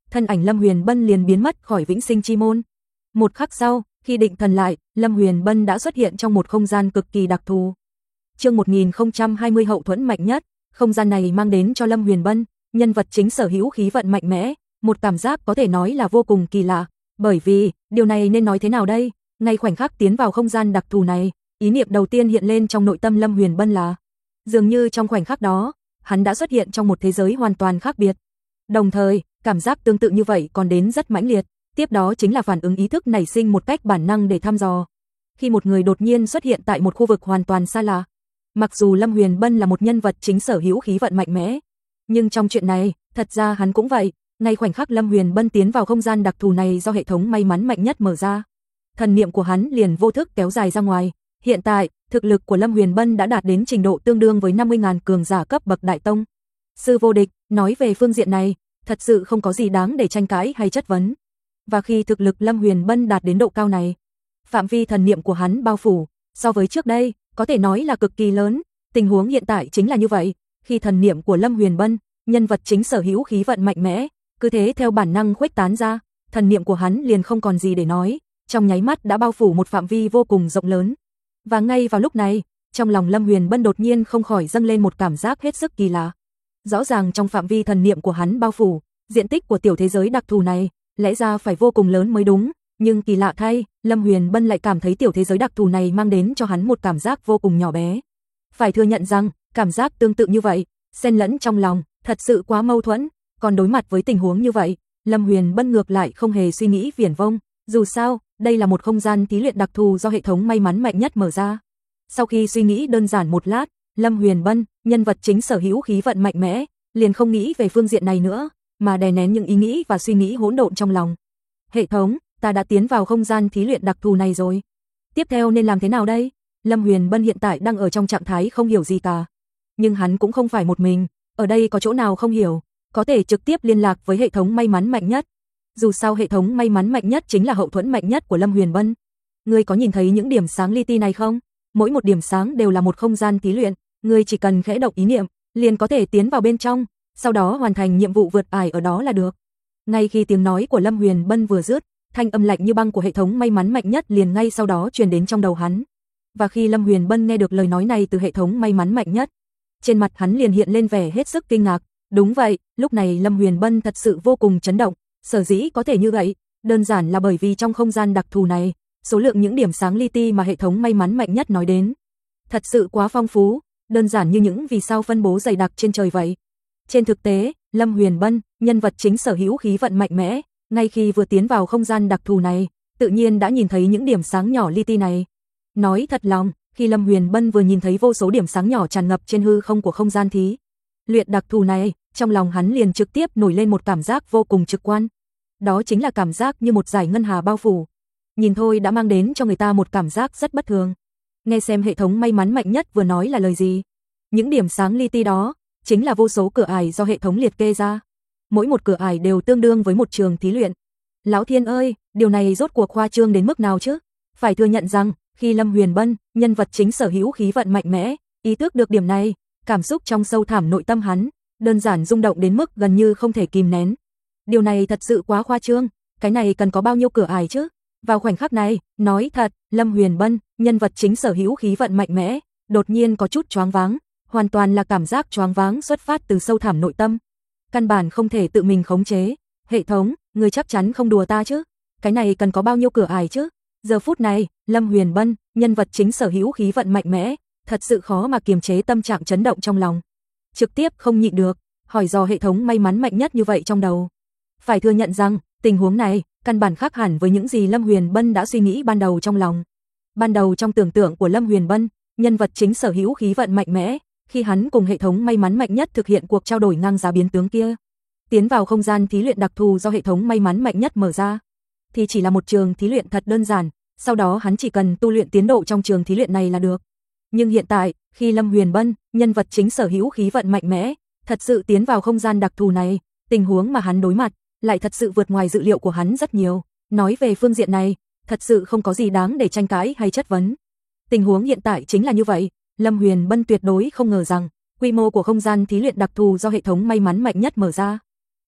thân ảnh Lâm Huyền Bân liền biến mất khỏi Vĩnh Sinh Chi Môn. Một khắc sau, khi định thần lại, Lâm Huyền Bân đã xuất hiện trong một không gian cực kỳ đặc thù. Chương 1020 hậu thuẫn mạnh nhất, không gian này mang đến cho Lâm Huyền Bân, nhân vật chính sở hữu khí vận mạnh mẽ, một cảm giác có thể nói là vô cùng kỳ lạ, bởi vì, điều này nên nói thế nào đây? Ngay khoảnh khắc tiến vào không gian đặc thù này, ý niệm đầu tiên hiện lên trong nội tâm Lâm Huyền Bân là, dường như trong khoảnh khắc đó, hắn đã xuất hiện trong một thế giới hoàn toàn khác biệt. Đồng thời, cảm giác tương tự như vậy còn đến rất mãnh liệt, tiếp đó chính là phản ứng ý thức nảy sinh một cách bản năng để thăm dò. Khi một người đột nhiên xuất hiện tại một khu vực hoàn toàn xa lạ, mặc dù Lâm Huyền Bân là một nhân vật chính sở hữu khí vận mạnh mẽ, nhưng trong chuyện này, thật ra hắn cũng vậy, ngay khoảnh khắc Lâm Huyền Bân tiến vào không gian đặc thù này do hệ thống may mắn mạnh nhất mở ra, thần niệm của hắn liền vô thức kéo dài ra ngoài. Hiện tại, thực lực của Lâm Huyền Bân đã đạt đến trình độ tương đương với 50.000 cường giả cấp bậc đại tông. Sư vô địch, nói về phương diện này, thật sự không có gì đáng để tranh cãi hay chất vấn. Và khi thực lực Lâm Huyền Bân đạt đến độ cao này, phạm vi thần niệm của hắn bao phủ, so với trước đây, có thể nói là cực kỳ lớn. Tình huống hiện tại chính là như vậy, khi thần niệm của Lâm Huyền Bân, nhân vật chính sở hữu khí vận mạnh mẽ, cứ thế theo bản năng khuếch tán ra, thần niệm của hắn liền không còn gì để nói, trong nháy mắt đã bao phủ một phạm vi vô cùng rộng lớn. Và ngay vào lúc này, trong lòng Lâm Huyền Bân đột nhiên không khỏi dâng lên một cảm giác hết sức kỳ lạ. Rõ ràng trong phạm vi thần niệm của hắn bao phủ, diện tích của tiểu thế giới đặc thù này, lẽ ra phải vô cùng lớn mới đúng, nhưng kỳ lạ thay, Lâm Huyền Bân lại cảm thấy tiểu thế giới đặc thù này mang đến cho hắn một cảm giác vô cùng nhỏ bé. Phải thừa nhận rằng, cảm giác tương tự như vậy, xen lẫn trong lòng, thật sự quá mâu thuẫn, còn đối mặt với tình huống như vậy, Lâm Huyền Bân ngược lại không hề suy nghĩ viển vông, dù sao, đây là một không gian thí luyện đặc thù do hệ thống may mắn mạnh nhất mở ra. Sau khi suy nghĩ đơn giản một lát, Lâm Huyền Bân, nhân vật chính sở hữu khí vận mạnh mẽ, liền không nghĩ về phương diện này nữa, mà đè nén những ý nghĩ và suy nghĩ hỗn độn trong lòng. Hệ thống, ta đã tiến vào không gian thí luyện đặc thù này rồi. Tiếp theo nên làm thế nào đây? Lâm Huyền Bân hiện tại đang ở trong trạng thái không hiểu gì cả. Nhưng hắn cũng không phải một mình, ở đây có chỗ nào không hiểu, có thể trực tiếp liên lạc với hệ thống may mắn mạnh nhất. Dù sao hệ thống may mắn mạnh nhất chính là hậu thuẫn mạnh nhất của Lâm Huyền Bân. Ngươi có nhìn thấy những điểm sáng li ti này không? Mỗi một điểm sáng đều là một không gian thí luyện, ngươi chỉ cần khẽ động ý niệm, liền có thể tiến vào bên trong, sau đó hoàn thành nhiệm vụ vượt ải ở đó là được. Ngay khi tiếng nói của Lâm Huyền Bân vừa dứt, thanh âm lạnh như băng của hệ thống may mắn mạnh nhất liền ngay sau đó truyền đến trong đầu hắn. Và khi Lâm Huyền Bân nghe được lời nói này từ hệ thống may mắn mạnh nhất, trên mặt hắn liền hiện lên vẻ hết sức kinh ngạc. Đúng vậy, lúc này Lâm Huyền Bân thật sự vô cùng chấn động, sở dĩ có thể như vậy, đơn giản là bởi vì trong không gian đặc thù này, số lượng những điểm sáng li ti mà hệ thống may mắn mạnh nhất nói đến, thật sự quá phong phú, đơn giản như những vì sao phân bố dày đặc trên trời vậy. Trên thực tế, Lâm Huyền Bân, nhân vật chính sở hữu khí vận mạnh mẽ, ngay khi vừa tiến vào không gian đặc thù này, tự nhiên đã nhìn thấy những điểm sáng nhỏ li ti này. Nói thật lòng, khi Lâm Huyền Bân vừa nhìn thấy vô số điểm sáng nhỏ tràn ngập trên hư không của không gian thí luyện đặc thù này, trong lòng hắn liền trực tiếp nổi lên một cảm giác vô cùng trực quan. Đó chính là cảm giác như một dải ngân hà bao phủ. Nhìn thôi đã mang đến cho người ta một cảm giác rất bất thường. Nghe xem hệ thống may mắn mạnh nhất vừa nói là lời gì. Những điểm sáng li ti đó, chính là vô số cửa ải do hệ thống liệt kê ra. Mỗi một cửa ải đều tương đương với một trường thí luyện. Lão thiên ơi, điều này rốt cuộc khoa trương đến mức nào chứ? Phải thừa nhận rằng, khi Lâm Huyền Bân, nhân vật chính sở hữu khí vận mạnh mẽ, ý thức được điểm này, cảm xúc trong sâu thẳm nội tâm hắn, đơn giản rung động đến mức gần như không thể kìm nén. Điều này thật sự quá khoa trương, cái này cần có bao nhiêu cửa ải chứ? Vào khoảnh khắc này, nói thật, Lâm Huyền Bân, nhân vật chính sở hữu khí vận mạnh mẽ, đột nhiên có chút choáng váng, hoàn toàn là cảm giác choáng váng xuất phát từ sâu thẳm nội tâm. Căn bản không thể tự mình khống chế. Hệ thống, người chắc chắn không đùa ta chứ? Cái này cần có bao nhiêu cửa ải chứ? Giờ phút này, Lâm Huyền Bân, nhân vật chính sở hữu khí vận mạnh mẽ, thật sự khó mà kiềm chế tâm trạng chấn động trong lòng. Trực tiếp không nhịn được, hỏi dò hệ thống may mắn mạnh nhất như vậy trong đầu. Phải thừa nhận rằng, tình huống này, căn bản khác hẳn với những gì Lâm Huyền Bân đã suy nghĩ ban đầu trong lòng. Ban đầu trong tưởng tượng của Lâm Huyền Bân, nhân vật chính sở hữu khí vận mạnh mẽ, khi hắn cùng hệ thống may mắn mạnh nhất thực hiện cuộc trao đổi ngang giá biến tướng kia, tiến vào không gian thí luyện đặc thù do hệ thống may mắn mạnh nhất mở ra, thì chỉ là một trường thí luyện thật đơn giản, sau đó hắn chỉ cần tu luyện tiến độ trong trường thí luyện này là được. Nhưng hiện tại, khi Lâm Huyền Bân, nhân vật chính sở hữu khí vận mạnh mẽ, thật sự tiến vào không gian đặc thù này, tình huống mà hắn đối mặt lại thật sự vượt ngoài dự liệu của hắn rất nhiều. Nói về phương diện này, thật sự không có gì đáng để tranh cãi hay chất vấn. Tình huống hiện tại chính là như vậy, Lâm Huyền Bân tuyệt đối không ngờ rằng quy mô của không gian thí luyện đặc thù do hệ thống may mắn mạnh nhất mở ra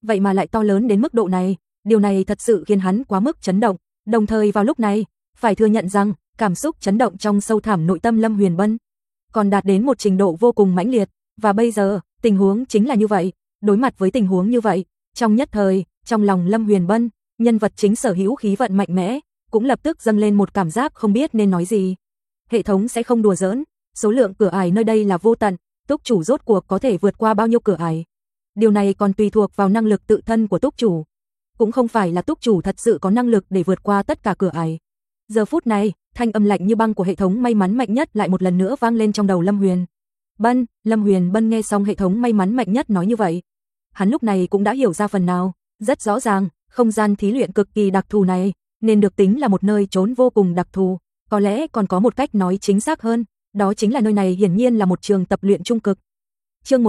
vậy mà lại to lớn đến mức độ này, điều này thật sự khiến hắn quá mức chấn động, đồng thời vào lúc này, phải thừa nhận rằng, cảm xúc chấn động trong sâu thẳm nội tâm Lâm Huyền Bân còn đạt đến một trình độ vô cùng mãnh liệt, và bây giờ, tình huống chính là như vậy, đối mặt với tình huống như vậy, trong nhất thời, trong lòng Lâm Huyền Bân, nhân vật chính sở hữu khí vận mạnh mẽ, cũng lập tức dâng lên một cảm giác không biết nên nói gì. Hệ thống sẽ không đùa giỡn, số lượng cửa ải nơi đây là vô tận, túc chủ rốt cuộc có thể vượt qua bao nhiêu cửa ải. Điều này còn tùy thuộc vào năng lực tự thân của túc chủ. Cũng không phải là túc chủ thật sự có năng lực để vượt qua tất cả cửa ải. Giờ phút này, thanh âm lạnh như băng của hệ thống may mắn mạnh nhất lại một lần nữa vang lên trong đầu Lâm Huyền Bân. Lâm Huyền Bân nghe xong hệ thống may mắn mạnh nhất nói như vậy, hắn lúc này cũng đã hiểu ra phần nào, rất rõ ràng, không gian thí luyện cực kỳ đặc thù này, nên được tính là một nơi trốn vô cùng đặc thù, có lẽ còn có một cách nói chính xác hơn, đó chính là nơi này hiển nhiên là một trường tập luyện trung cực. Chương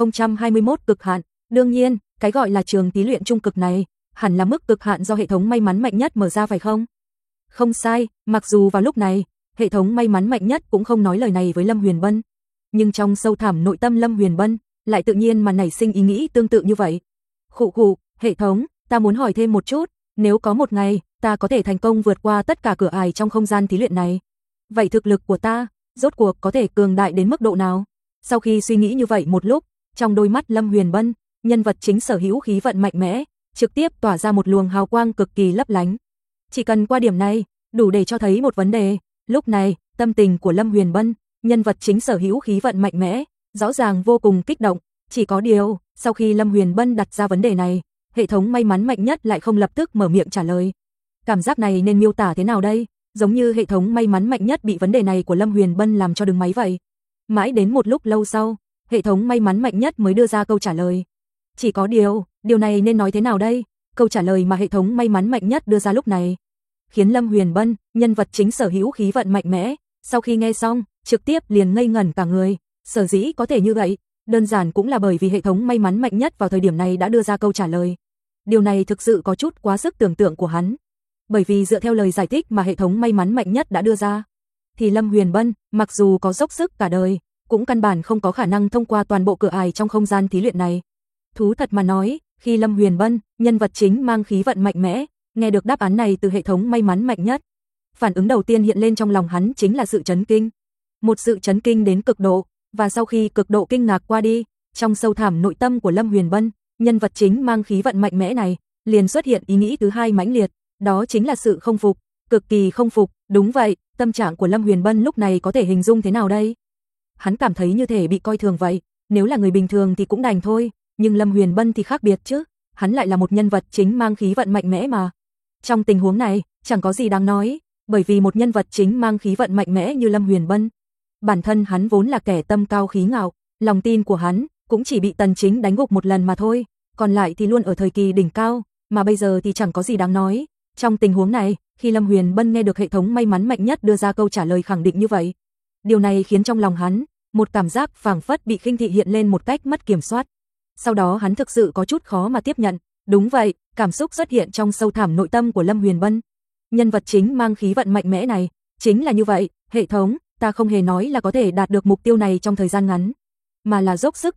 1021 cực hạn, đương nhiên, cái gọi là trường thí luyện trung cực này, hẳn là mức cực hạn do hệ thống may mắn mạnh nhất mở ra phải không? Không sai, mặc dù vào lúc này, hệ thống may mắn mạnh nhất cũng không nói lời này với Lâm Huyền Bân, nhưng trong sâu thẳm nội tâm Lâm Huyền Bân lại tự nhiên mà nảy sinh ý nghĩ tương tự như vậy. Khụ khụ, hệ thống, ta muốn hỏi thêm một chút, nếu có một ngày, ta có thể thành công vượt qua tất cả cửa ải trong không gian thí luyện này, vậy thực lực của ta, rốt cuộc có thể cường đại đến mức độ nào? Sau khi suy nghĩ như vậy một lúc, trong đôi mắt Lâm Huyền Bân, nhân vật chính sở hữu khí vận mạnh mẽ, trực tiếp tỏa ra một luồng hào quang cực kỳ lấp lánh. Chỉ cần qua điểm này, đủ để cho thấy một vấn đề. Lúc này, tâm tình của Lâm Huyền Bân, nhân vật chính sở hữu khí vận mạnh mẽ, rõ ràng vô cùng kích động. Chỉ có điều, sau khi Lâm Huyền Bân đặt ra vấn đề này, hệ thống may mắn mạnh nhất lại không lập tức mở miệng trả lời. Cảm giác này nên miêu tả thế nào đây? Giống như hệ thống may mắn mạnh nhất bị vấn đề này của Lâm Huyền Bân làm cho đứng máy vậy. Mãi đến một lúc lâu sau, hệ thống may mắn mạnh nhất mới đưa ra câu trả lời. Chỉ có điều này nên nói thế nào đây? Câu trả lời mà hệ thống may mắn mạnh nhất đưa ra lúc này khiến Lâm Huyền Bân, nhân vật chính sở hữu khí vận mạnh mẽ, sau khi nghe xong, trực tiếp liền ngây ngẩn cả người. Sở dĩ có thể như vậy, đơn giản cũng là bởi vì hệ thống may mắn mạnh nhất vào thời điểm này đã đưa ra câu trả lời. Điều này thực sự có chút quá sức tưởng tượng của hắn. Bởi vì dựa theo lời giải thích mà hệ thống may mắn mạnh nhất đã đưa ra, thì Lâm Huyền Bân, mặc dù có dốc sức cả đời, cũng căn bản không có khả năng thông qua toàn bộ cửa ải trong không gian thí luyện này. Thú thật mà nói, khi Lâm Huyền Bân, nhân vật chính mang khí vận mạnh mẽ, nghe được đáp án này từ hệ thống may mắn mạnh nhất, phản ứng đầu tiên hiện lên trong lòng hắn chính là sự chấn kinh. Một sự chấn kinh đến cực độ, và sau khi cực độ kinh ngạc qua đi, trong sâu thẳm nội tâm của Lâm Huyền Bân, nhân vật chính mang khí vận mạnh mẽ này, liền xuất hiện ý nghĩ thứ hai mãnh liệt, đó chính là sự không phục, cực kỳ không phục. Đúng vậy, tâm trạng của Lâm Huyền Bân lúc này có thể hình dung thế nào đây? Hắn cảm thấy như thể bị coi thường vậy, nếu là người bình thường thì cũng đành thôi, nhưng Lâm Huyền Bân thì khác biệt chứ, hắn lại là một nhân vật chính mang khí vận mạnh mẽ mà. Trong tình huống này, chẳng có gì đáng nói, bởi vì một nhân vật chính mang khí vận mạnh mẽ như Lâm Huyền Bân, bản thân hắn vốn là kẻ tâm cao khí ngạo, lòng tin của hắn cũng chỉ bị Tần Chính đánh gục một lần mà thôi, còn lại thì luôn ở thời kỳ đỉnh cao, mà bây giờ thì chẳng có gì đáng nói. Trong tình huống này, khi Lâm Huyền Bân nghe được hệ thống may mắn mạnh nhất đưa ra câu trả lời khẳng định như vậy, điều này khiến trong lòng hắn, một cảm giác phảng phất bị khinh thị hiện lên một cách mất kiểm soát. Sau đó hắn thực sự có chút khó mà tiếp nhận. Đúng vậy, cảm xúc xuất hiện trong sâu thẳm nội tâm của Lâm Huyền Bân. Nhân vật chính mang khí vận mạnh mẽ này, chính là như vậy, hệ thống, ta không hề nói là có thể đạt được mục tiêu này trong thời gian ngắn, mà là dốc sức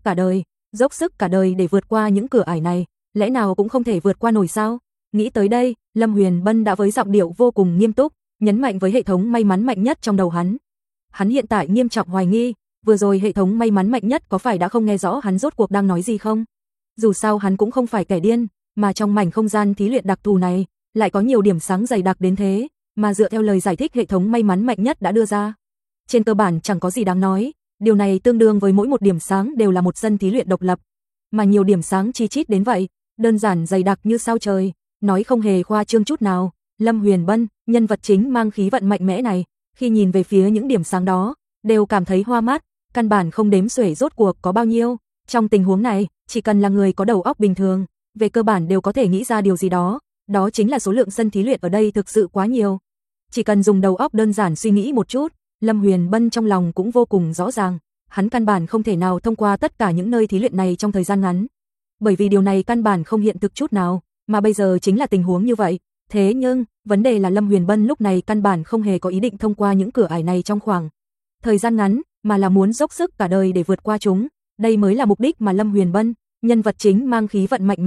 cả đời để vượt qua những cửa ải này, lẽ nào cũng không thể vượt qua nổi sao? Nghĩ tới đây, Lâm Huyền Bân đã với giọng điệu vô cùng nghiêm túc, nhấn mạnh với hệ thống may mắn mạnh nhất trong đầu hắn. Hắn hiện tại nghiêm trọng hoài nghi, vừa rồi hệ thống may mắn mạnh nhất có phải đã không nghe rõ hắn rốt cuộc đang nói gì không? Dù sao hắn cũng không phải kẻ điên, mà trong mảnh không gian thí luyện đặc thù này, lại có nhiều điểm sáng dày đặc đến thế, mà dựa theo lời giải thích hệ thống may mắn mạnh nhất đã đưa ra, trên cơ bản chẳng có gì đáng nói, điều này tương đương với mỗi một điểm sáng đều là một sân thí luyện độc lập, mà nhiều điểm sáng chi chít đến vậy, đơn giản dày đặc như sao trời, nói không hề khoa trương chút nào. Lâm Huyền Bân, nhân vật chính mang khí vận mạnh mẽ này, khi nhìn về phía những điểm sáng đó, đều cảm thấy hoa mắt, căn bản không đếm xuể rốt cuộc có bao nhiêu. Trong tình huống này, chỉ cần là người có đầu óc bình thường, về cơ bản đều có thể nghĩ ra điều gì đó, đó chính là số lượng sân thí luyện ở đây thực sự quá nhiều. Chỉ cần dùng đầu óc đơn giản suy nghĩ một chút, Lâm Huyền Bân trong lòng cũng vô cùng rõ ràng, hắn căn bản không thể nào thông qua tất cả những nơi thí luyện này trong thời gian ngắn, bởi vì điều này căn bản không hiện thực chút nào, mà bây giờ chính là tình huống như vậy. Thế nhưng, vấn đề là Lâm Huyền Bân lúc này căn bản không hề có ý định thông qua những cửa ải này trong khoảng thời gian ngắn, mà là muốn dốc sức cả đời để vượt qua chúng. Đây mới là mục đích mà Lâm Huyền Bân, nhân vật chính mang khí vận mạnh mẽ,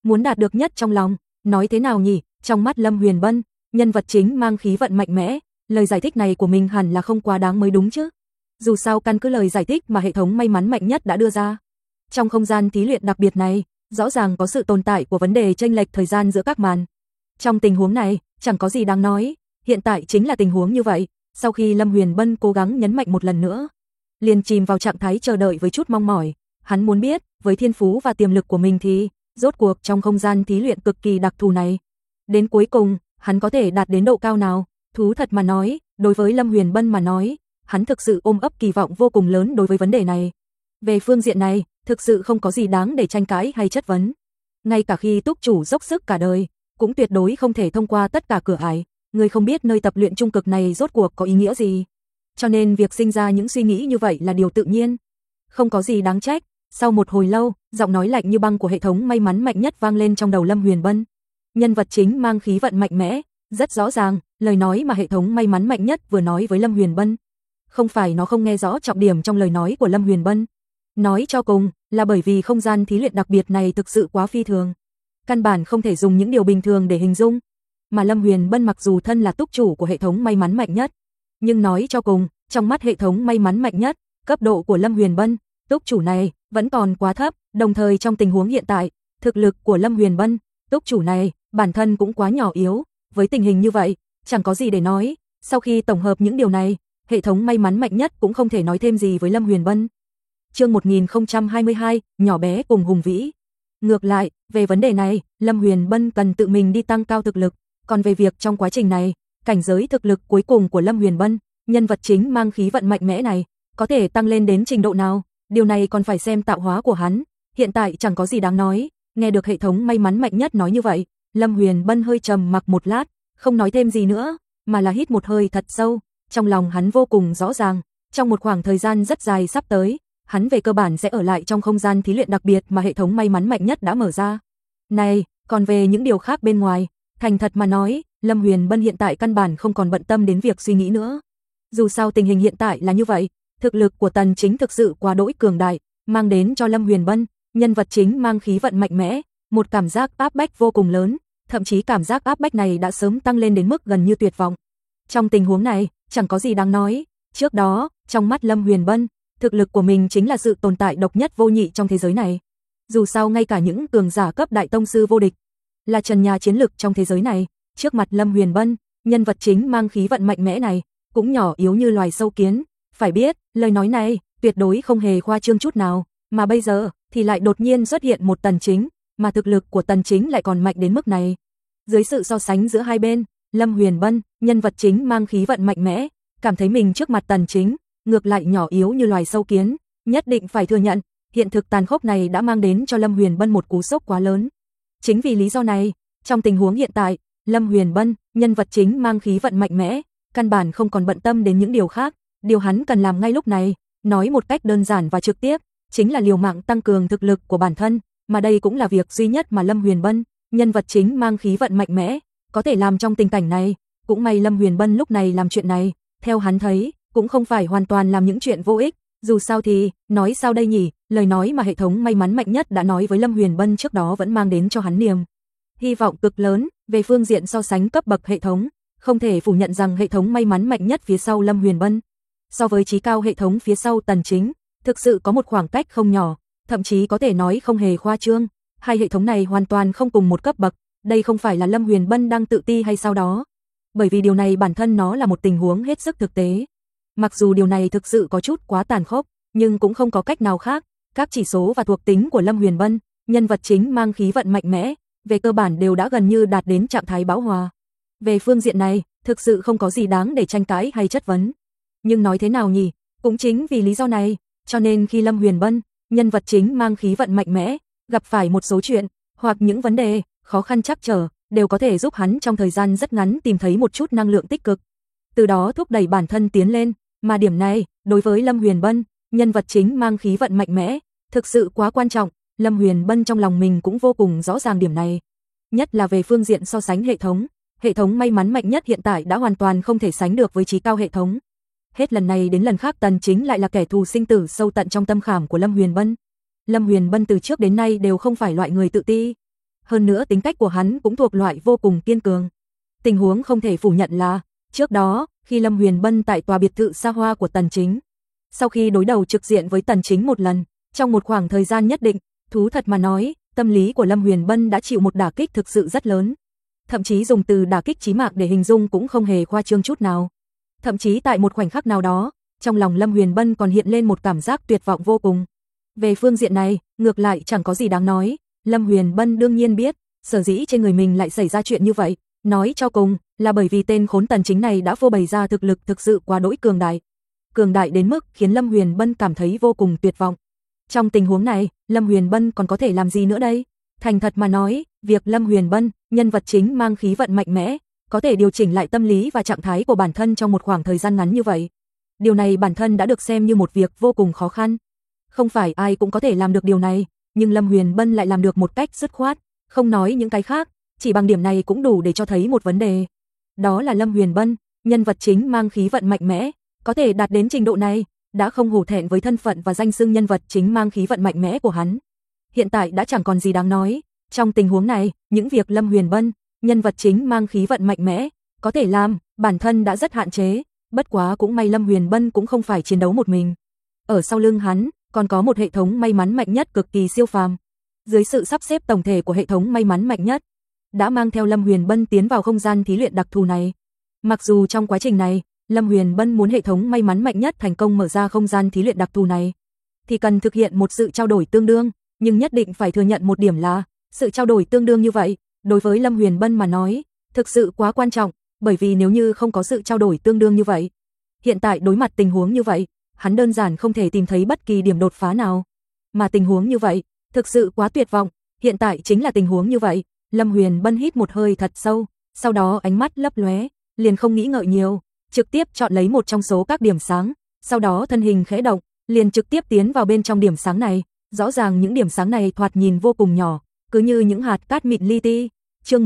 muốn đạt được nhất trong lòng. Nói thế nào nhỉ, trong mắt Lâm Huyền Bân, nhân vật chính mang khí vận mạnh mẽ, lời giải thích này của mình hẳn là không quá đáng mới đúng chứ. Dù sao căn cứ lời giải thích mà hệ thống may mắn mạnh nhất đã đưa ra, trong không gian thí luyện đặc biệt này, rõ ràng có sự tồn tại của vấn đề chênh lệch thời gian giữa các màn. Trong tình huống này, chẳng có gì đáng nói, hiện tại chính là tình huống như vậy. Sau khi Lâm Huyền Bân cố gắng nhấn mạnh một lần nữa, liền chìm vào trạng thái chờ đợi với chút mong mỏi. Hắn muốn biết, với thiên phú và tiềm lực của mình thì, rốt cuộc trong không gian thí luyện cực kỳ đặc thù này, đến cuối cùng, hắn có thể đạt đến độ cao nào. Thú thật mà nói, đối với Lâm Huyền Bân mà nói, hắn thực sự ôm ấp kỳ vọng vô cùng lớn đối với vấn đề này. Về phương diện này, thực sự không có gì đáng để tranh cãi hay chất vấn. Ngay cả khi túc chủ dốc sức cả đời, cũng tuyệt đối không thể thông qua tất cả cửa ải. Người không biết nơi tập luyện trung cực này rốt cuộc có ý nghĩa gì. Cho nên việc sinh ra những suy nghĩ như vậy là điều tự nhiên. Không có gì đáng trách. Sau một hồi lâu, giọng nói lạnh như băng của hệ thống may mắn mạnh nhất vang lên trong đầu Lâm Huyền Bân. Nhân vật chính mang khí vận mạnh mẽ, rất rõ ràng, lời nói mà hệ thống may mắn mạnh nhất vừa nói với Lâm Huyền Bân. Không phải nó không nghe rõ trọng điểm trong lời nói của Lâm Huyền Bân. Nói cho cùng, là bởi vì không gian thí luyện đặc biệt này thực sự quá phi thường. Căn bản không thể dùng những điều bình thường để hình dung. Mà Lâm Huyền Bân mặc dù thân là túc chủ của hệ thống may mắn mạnh nhất, nhưng nói cho cùng, trong mắt hệ thống may mắn mạnh nhất, cấp độ của Lâm Huyền Bân, túc chủ này vẫn còn quá thấp. Đồng thời trong tình huống hiện tại, thực lực của Lâm Huyền Bân, túc chủ này bản thân cũng quá nhỏ yếu. Với tình hình như vậy, chẳng có gì để nói. Sau khi tổng hợp những điều này, hệ thống may mắn mạnh nhất cũng không thể nói thêm gì với Lâm Huyền Bân. Chương 1022, nhỏ bé cùng hùng vĩ. Ngược lại, về vấn đề này, Lâm Huyền Bân cần tự mình đi tăng cao thực lực. Còn về việc trong quá trình này, cảnh giới thực lực cuối cùng của Lâm Huyền Bân, nhân vật chính mang khí vận mạnh mẽ này, có thể tăng lên đến trình độ nào, điều này còn phải xem tạo hóa của hắn. Hiện tại chẳng có gì đáng nói. Nghe được hệ thống may mắn mạnh nhất nói như vậy, Lâm Huyền Bân hơi trầm mặc một lát, không nói thêm gì nữa, mà là hít một hơi thật sâu. Trong lòng hắn vô cùng rõ ràng, trong một khoảng thời gian rất dài sắp tới, hắn về cơ bản sẽ ở lại trong không gian thí luyện đặc biệt mà hệ thống may mắn mạnh nhất đã mở ra. Này, còn về những điều khác bên ngoài, thành thật mà nói, Lâm Huyền Bân hiện tại căn bản không còn bận tâm đến việc suy nghĩ nữa. Dù sao tình hình hiện tại là như vậy, thực lực của Tần Chính thực sự quá đỗi cường đại, mang đến cho Lâm Huyền Bân, nhân vật chính mang khí vận mạnh mẽ, một cảm giác áp bách vô cùng lớn, thậm chí cảm giác áp bách này đã sớm tăng lên đến mức gần như tuyệt vọng. Trong tình huống này, chẳng có gì đáng nói, trước đó, trong mắt Lâm Huyền Bân, thực lực của mình chính là sự tồn tại độc nhất vô nhị trong thế giới này. Dù sao ngay cả những cường giả cấp đại tông sư vô địch, là trần nhà chiến lực trong thế giới này, trước mặt Lâm Huyền Bân, nhân vật chính mang khí vận mạnh mẽ này, cũng nhỏ yếu như loài sâu kiến. Phải biết, lời nói này tuyệt đối không hề khoa trương chút nào, mà bây giờ thì lại đột nhiên xuất hiện một Tần Chính, mà thực lực của Tần Chính lại còn mạnh đến mức này. Dưới sự so sánh giữa hai bên, Lâm Huyền Bân, nhân vật chính mang khí vận mạnh mẽ, cảm thấy mình trước mặt Tần Chính, ngược lại nhỏ yếu như loài sâu kiến. Nhất định phải thừa nhận, hiện thực tàn khốc này đã mang đến cho Lâm Huyền Bân một cú sốc quá lớn. Chính vì lý do này, trong tình huống hiện tại, Lâm Huyền Bân, nhân vật chính mang khí vận mạnh mẽ, căn bản không còn bận tâm đến những điều khác. Điều hắn cần làm ngay lúc này, nói một cách đơn giản và trực tiếp, chính là liều mạng tăng cường thực lực của bản thân, mà đây cũng là việc duy nhất mà Lâm Huyền Bân, nhân vật chính mang khí vận mạnh mẽ, có thể làm trong tình cảnh này. Cũng may Lâm Huyền Bân lúc này làm chuyện này, theo hắn thấy, cũng không phải hoàn toàn làm những chuyện vô ích. Dù sao thì, nói sao đây nhỉ, lời nói mà hệ thống may mắn mạnh nhất đã nói với Lâm Huyền Bân trước đó vẫn mang đến cho hắn niềm hy vọng cực lớn. Về phương diện so sánh cấp bậc hệ thống, không thể phủ nhận rằng hệ thống may mắn mạnh nhất phía sau Lâm Huyền Bân, so với chí cao hệ thống phía sau Tần Chính, thực sự có một khoảng cách không nhỏ, thậm chí có thể nói không hề khoa trương. Hai hệ thống này hoàn toàn không cùng một cấp bậc, đây không phải là Lâm Huyền Bân đang tự ti hay sao đó, bởi vì điều này bản thân nó là một tình huống hết sức thực tế. Mặc dù điều này thực sự có chút quá tàn khốc, nhưng cũng không có cách nào khác. Các chỉ số và thuộc tính của Lâm Huyền Bân, nhân vật chính mang khí vận mạnh mẽ, về cơ bản đều đã gần như đạt đến trạng thái bão hòa. Về phương diện này, thực sự không có gì đáng để tranh cãi hay chất vấn. Nhưng nói thế nào nhỉ, cũng chính vì lý do này, cho nên khi Lâm Huyền Bân, nhân vật chính mang khí vận mạnh mẽ, gặp phải một số chuyện, hoặc những vấn đề, khó khăn trắc trở, đều có thể giúp hắn trong thời gian rất ngắn tìm thấy một chút năng lượng tích cực, từ đó thúc đẩy bản thân tiến lên. Mà điểm này, đối với Lâm Huyền Bân, nhân vật chính mang khí vận mạnh mẽ, thực sự quá quan trọng. Lâm Huyền Bân trong lòng mình cũng vô cùng rõ ràng điểm này. Nhất là về phương diện so sánh hệ thống may mắn mạnh nhất hiện tại đã hoàn toàn không thể sánh được với chí cao hệ thống. Hết lần này đến lần khác Tần Chính lại là kẻ thù sinh tử sâu tận trong tâm khảm của Lâm Huyền Bân. Lâm Huyền Bân từ trước đến nay đều không phải loại người tự ti, hơn nữa tính cách của hắn cũng thuộc loại vô cùng kiên cường. Tình huống không thể phủ nhận là, trước đó, khi Lâm Huyền Bân tại tòa biệt thự xa hoa của Tần Chính, sau khi đối đầu trực diện với Tần Chính một lần, trong một khoảng thời gian nhất định, thú thật mà nói, tâm lý của Lâm Huyền Bân đã chịu một đả kích thực sự rất lớn. Thậm chí dùng từ đả kích chí mạng để hình dung cũng không hề khoa trương chút nào. Thậm chí tại một khoảnh khắc nào đó, trong lòng Lâm Huyền Bân còn hiện lên một cảm giác tuyệt vọng vô cùng. Về phương diện này, ngược lại chẳng có gì đáng nói. Lâm Huyền Bân đương nhiên biết, sở dĩ trên người mình lại xảy ra chuyện như vậy, nói cho cùng là bởi vì tên khốn Tần Chính này đã phô bày ra thực lực thực sự quá đỗi cường đại. Cường đại đến mức khiến Lâm Huyền Bân cảm thấy vô cùng tuyệt vọng. Trong tình huống này, Lâm Huyền Bân còn có thể làm gì nữa đây? Thành thật mà nói, việc Lâm Huyền Bân, nhân vật chính mang khí vận mạnh mẽ, có thể điều chỉnh lại tâm lý và trạng thái của bản thân trong một khoảng thời gian ngắn như vậy. Điều này bản thân đã được xem như một việc vô cùng khó khăn. Không phải ai cũng có thể làm được điều này, nhưng Lâm Huyền Bân lại làm được một cách dứt khoát, không nói những cái khác, chỉ bằng điểm này cũng đủ để cho thấy một vấn đề. Đó là Lâm Huyền Bân, nhân vật chính mang khí vận mạnh mẽ, có thể đạt đến trình độ này, đã không hổ thẹn với thân phận và danh xưng nhân vật chính mang khí vận mạnh mẽ của hắn. Hiện tại đã chẳng còn gì đáng nói, trong tình huống này, những việc Lâm Huyền Bân, nhân vật chính mang khí vận mạnh mẽ, có thể làm, bản thân đã rất hạn chế, bất quá cũng may Lâm Huyền Bân cũng không phải chiến đấu một mình. Ở sau lưng hắn, còn có một hệ thống may mắn mạnh nhất cực kỳ siêu phàm. Dưới sự sắp xếp tổng thể của hệ thống may mắn mạnh nhất, đã mang theo Lâm Huyền Bân tiến vào không gian thí luyện đặc thù này. Mặc dù trong quá trình này, Lâm Huyền Bân muốn hệ thống may mắn mạnh nhất thành công mở ra không gian thí luyện đặc thù này, thì cần thực hiện một sự trao đổi tương đương, nhưng nhất định phải thừa nhận một điểm là, sự trao đổi tương đương như vậy, đối với Lâm Huyền Bân mà nói, thực sự quá quan trọng, bởi vì nếu như không có sự trao đổi tương đương như vậy, hiện tại đối mặt tình huống như vậy, hắn đơn giản không thể tìm thấy bất kỳ điểm đột phá nào. Mà tình huống như vậy, thực sự quá tuyệt vọng, hiện tại chính là tình huống như vậy. Lâm Huyền Bân hít một hơi thật sâu, sau đó ánh mắt lấp lóe, liền không nghĩ ngợi nhiều, trực tiếp chọn lấy một trong số các điểm sáng, sau đó thân hình khẽ động, liền trực tiếp tiến vào bên trong điểm sáng này. Rõ ràng những điểm sáng này thoạt nhìn vô cùng nhỏ, cứ như những hạt cát mịn li ti. Chương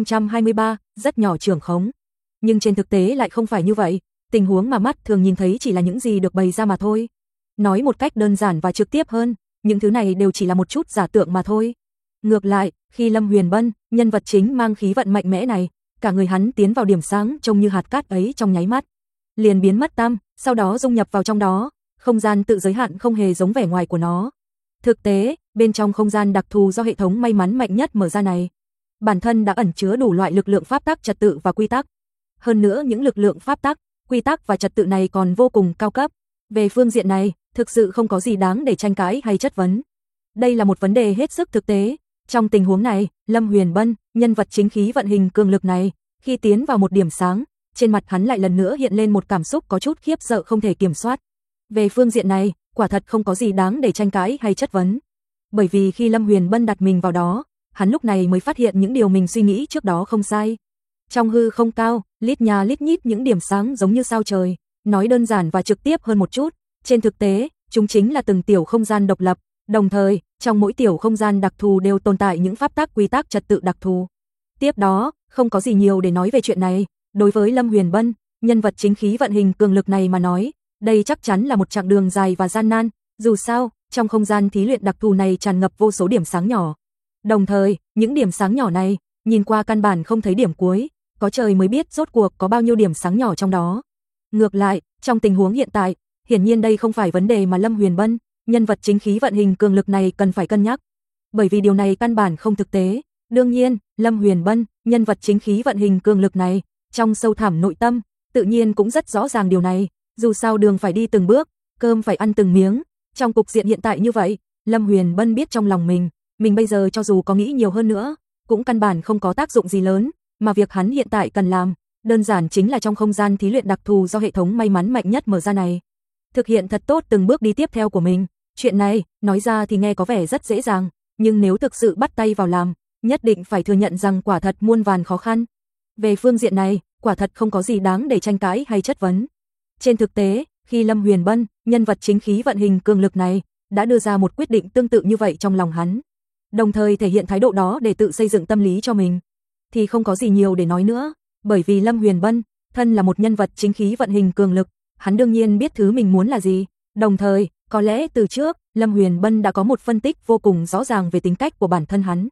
1023, rất nhỏ trưởng khống. Nhưng trên thực tế lại không phải như vậy, tình huống mà mắt thường nhìn thấy chỉ là những gì được bày ra mà thôi. Nói một cách đơn giản và trực tiếp hơn, những thứ này đều chỉ là một chút giả tượng mà thôi. Ngược lại, khi Lâm Huyền Bân, nhân vật chính mang khí vận mạnh mẽ này, cả người hắn tiến vào điểm sáng trông như hạt cát ấy trong nháy mắt, liền biến mất tăm, sau đó dung nhập vào trong đó, không gian tự giới hạn không hề giống vẻ ngoài của nó. Thực tế, bên trong không gian đặc thù do hệ thống may mắn mạnh nhất mở ra này, bản thân đã ẩn chứa đủ loại lực lượng pháp tắc, trật tự và quy tắc. Hơn nữa những lực lượng pháp tắc, quy tắc và trật tự này còn vô cùng cao cấp. Về phương diện này, thực sự không có gì đáng để tranh cãi hay chất vấn. Đây là một vấn đề hết sức thực tế. Trong tình huống này, Lâm Huyền Bân, nhân vật chính khí vận hình cường lực này, khi tiến vào một điểm sáng, trên mặt hắn lại lần nữa hiện lên một cảm xúc có chút khiếp sợ không thể kiểm soát. Về phương diện này, quả thật không có gì đáng để tranh cãi hay chất vấn. Bởi vì khi Lâm Huyền Bân đặt mình vào đó, hắn lúc này mới phát hiện những điều mình suy nghĩ trước đó không sai. Trong hư không cao, lít nha lít nhít những điểm sáng giống như sao trời, nói đơn giản và trực tiếp hơn một chút, trên thực tế, chúng chính là từng tiểu không gian độc lập, đồng thời, trong mỗi tiểu không gian đặc thù đều tồn tại những pháp tắc, quy tắc, trật tự đặc thù. Tiếp đó, không có gì nhiều để nói về chuyện này, đối với Lâm Huyền Bân, nhân vật chính khí vận hình cường lực này mà nói, đây chắc chắn là một chặng đường dài và gian nan, dù sao, trong không gian thí luyện đặc thù này tràn ngập vô số điểm sáng nhỏ. Đồng thời, những điểm sáng nhỏ này, nhìn qua căn bản không thấy điểm cuối, có trời mới biết rốt cuộc có bao nhiêu điểm sáng nhỏ trong đó. Ngược lại, trong tình huống hiện tại, hiển nhiên đây không phải vấn đề mà Lâm Huyền Bân, nhân vật chính khí vận hình cường lực này cần phải cân nhắc, bởi vì điều này căn bản không thực tế. Đương nhiên, Lâm Huyền Bân, nhân vật chính khí vận hình cường lực này, trong sâu thẳm nội tâm, tự nhiên cũng rất rõ ràng điều này, dù sao đường phải đi từng bước, cơm phải ăn từng miếng. Trong cục diện hiện tại như vậy, Lâm Huyền Bân biết trong lòng mình bây giờ cho dù có nghĩ nhiều hơn nữa, cũng căn bản không có tác dụng gì lớn, mà việc hắn hiện tại cần làm, đơn giản chính là trong không gian thí luyện đặc thù do hệ thống may mắn mạnh nhất mở ra này, thực hiện thật tốt từng bước đi tiếp theo của mình. Chuyện này, nói ra thì nghe có vẻ rất dễ dàng, nhưng nếu thực sự bắt tay vào làm, nhất định phải thừa nhận rằng quả thật muôn vàn khó khăn. Về phương diện này, quả thật không có gì đáng để tranh cãi hay chất vấn. Trên thực tế, khi Lâm Huyền Bân, nhân vật chính khí vận hình cường lực này, đã đưa ra một quyết định tương tự như vậy trong lòng hắn, đồng thời thể hiện thái độ đó để tự xây dựng tâm lý cho mình, thì không có gì nhiều để nói nữa, bởi vì Lâm Huyền Bân, thân là một nhân vật chính khí vận hình cường lực, hắn đương nhiên biết thứ mình muốn là gì, đồng thời, có lẽ từ trước, Lâm Huyền Bân đã có một phân tích vô cùng rõ ràng về tính cách của bản thân hắn.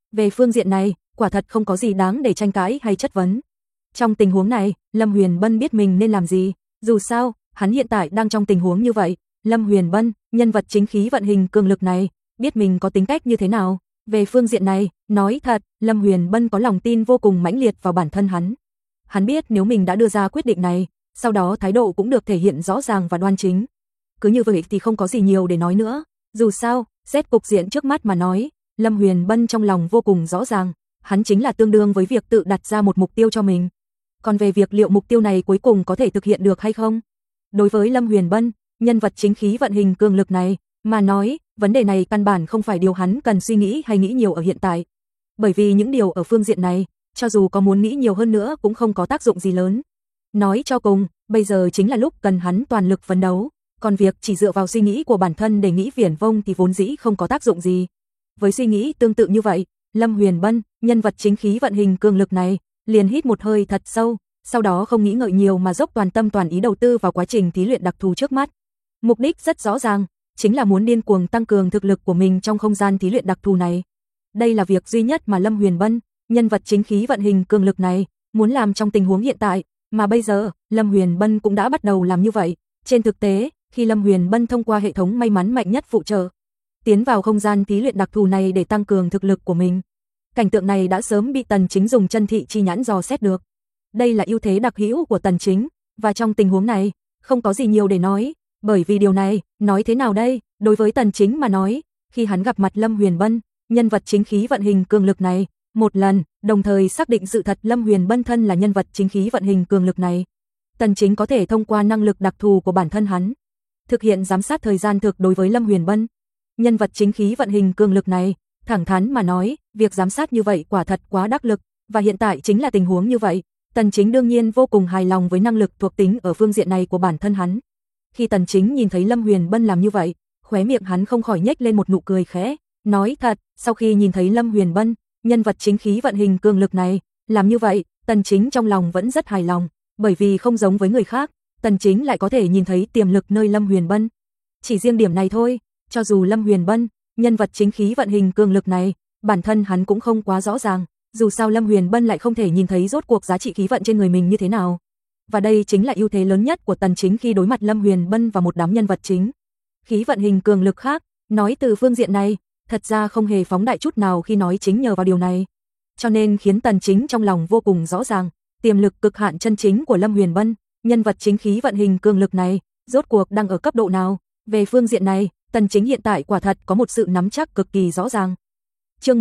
Về phương diện này, quả thật không có gì đáng để tranh cãi hay chất vấn. Trong tình huống này, Lâm Huyền Bân biết mình nên làm gì, dù sao, hắn hiện tại đang trong tình huống như vậy. Lâm Huyền Bân, nhân vật chính khí vận hình cường lực này, biết mình có tính cách như thế nào. Về phương diện này, nói thật, Lâm Huyền Bân có lòng tin vô cùng mãnh liệt vào bản thân hắn. Hắn biết nếu mình đã đưa ra quyết định này, sau đó thái độ cũng được thể hiện rõ ràng và đoan chính. Cứ như vậy thì không có gì nhiều để nói nữa. Dù sao, xét cục diện trước mắt mà nói, Lâm Huyền Bân trong lòng vô cùng rõ ràng, hắn chính là tương đương với việc tự đặt ra một mục tiêu cho mình. Còn về việc liệu mục tiêu này cuối cùng có thể thực hiện được hay không? Đối với Lâm Huyền Bân, nhân vật chính khí vận hình cường lực này, mà nói, vấn đề này căn bản không phải điều hắn cần suy nghĩ hay nghĩ nhiều ở hiện tại. Bởi vì những điều ở phương diện này, cho dù có muốn nghĩ nhiều hơn nữa cũng không có tác dụng gì lớn. Nói cho cùng, bây giờ chính là lúc cần hắn toàn lực phấn đấu, còn việc chỉ dựa vào suy nghĩ của bản thân để nghĩ viển vông thì vốn dĩ không có tác dụng gì. Với suy nghĩ tương tự như vậy, Lâm Huyền Bân, nhân vật chính khí vận hình cường lực này, liền hít một hơi thật sâu, sau đó không nghĩ ngợi nhiều mà dốc toàn tâm toàn ý đầu tư vào quá trình thí luyện đặc thù trước mắt. Mục đích rất rõ ràng, chính là muốn điên cuồng tăng cường thực lực của mình trong không gian thí luyện đặc thù này. Đây là việc duy nhất mà Lâm Huyền Bân, nhân vật chính khí vận hình cường lực này, muốn làm trong tình huống hiện tại, mà bây giờ, Lâm Huyền Bân cũng đã bắt đầu làm như vậy. Trên thực tế, khi Lâm Huyền Bân thông qua hệ thống may mắn mạnh nhất phụ trợ, tiến vào không gian thí luyện đặc thù này để tăng cường thực lực của mình. Cảnh tượng này đã sớm bị Tần Chính dùng chân thị chi nhãn dò xét được. Đây là ưu thế đặc hữu của Tần Chính, và trong tình huống này, không có gì nhiều để nói, bởi vì điều này, nói thế nào đây, đối với Tần Chính mà nói, khi hắn gặp mặt Lâm Huyền Bân, nhân vật chính khí vận hình cường lực này, một lần, đồng thời xác định sự thật Lâm Huyền Bân thân là nhân vật chính khí vận hình cường lực này. Tần Chính có thể thông qua năng lực đặc thù của bản thân hắn, thực hiện giám sát thời gian thực đối với Lâm Huyền Bân. Nhân vật chính khí vận hình cường lực này, thẳng thắn mà nói, việc giám sát như vậy quả thật quá đắc lực, và hiện tại chính là tình huống như vậy. Tần Chính đương nhiên vô cùng hài lòng với năng lực thuộc tính ở phương diện này của bản thân hắn. Khi Tần Chính nhìn thấy Lâm Huyền Bân làm như vậy, khóe miệng hắn không khỏi nhếch lên một nụ cười khẽ, nói thật, sau khi nhìn thấy Lâm Huyền Bân, nhân vật chính khí vận hình cường lực này, làm như vậy, Tần Chính trong lòng vẫn rất hài lòng, bởi vì không giống với người khác, Tần Chính lại có thể nhìn thấy tiềm lực nơi Lâm Huyền Bân. Chỉ riêng điểm này thôi, cho dù Lâm Huyền Bân, nhân vật chính khí vận hình cường lực này, bản thân hắn cũng không quá rõ ràng, dù sao Lâm Huyền Bân lại không thể nhìn thấy rốt cuộc giá trị khí vận trên người mình như thế nào. Và đây chính là ưu thế lớn nhất của Tần Chính khi đối mặt Lâm Huyền Bân và một đám nhân vật chính khí vận hình cường lực khác. Nói từ phương diện này, thật ra không hề phóng đại chút nào khi nói chính nhờ vào điều này. Cho nên khiến Tần Chính trong lòng vô cùng rõ ràng, tiềm lực cực hạn chân chính của Lâm Huyền Bân, nhân vật chính khí vận hình cường lực này, rốt cuộc đang ở cấp độ nào. Về phương diện này, Tần Chính hiện tại quả thật có một sự nắm chắc cực kỳ rõ ràng. Chương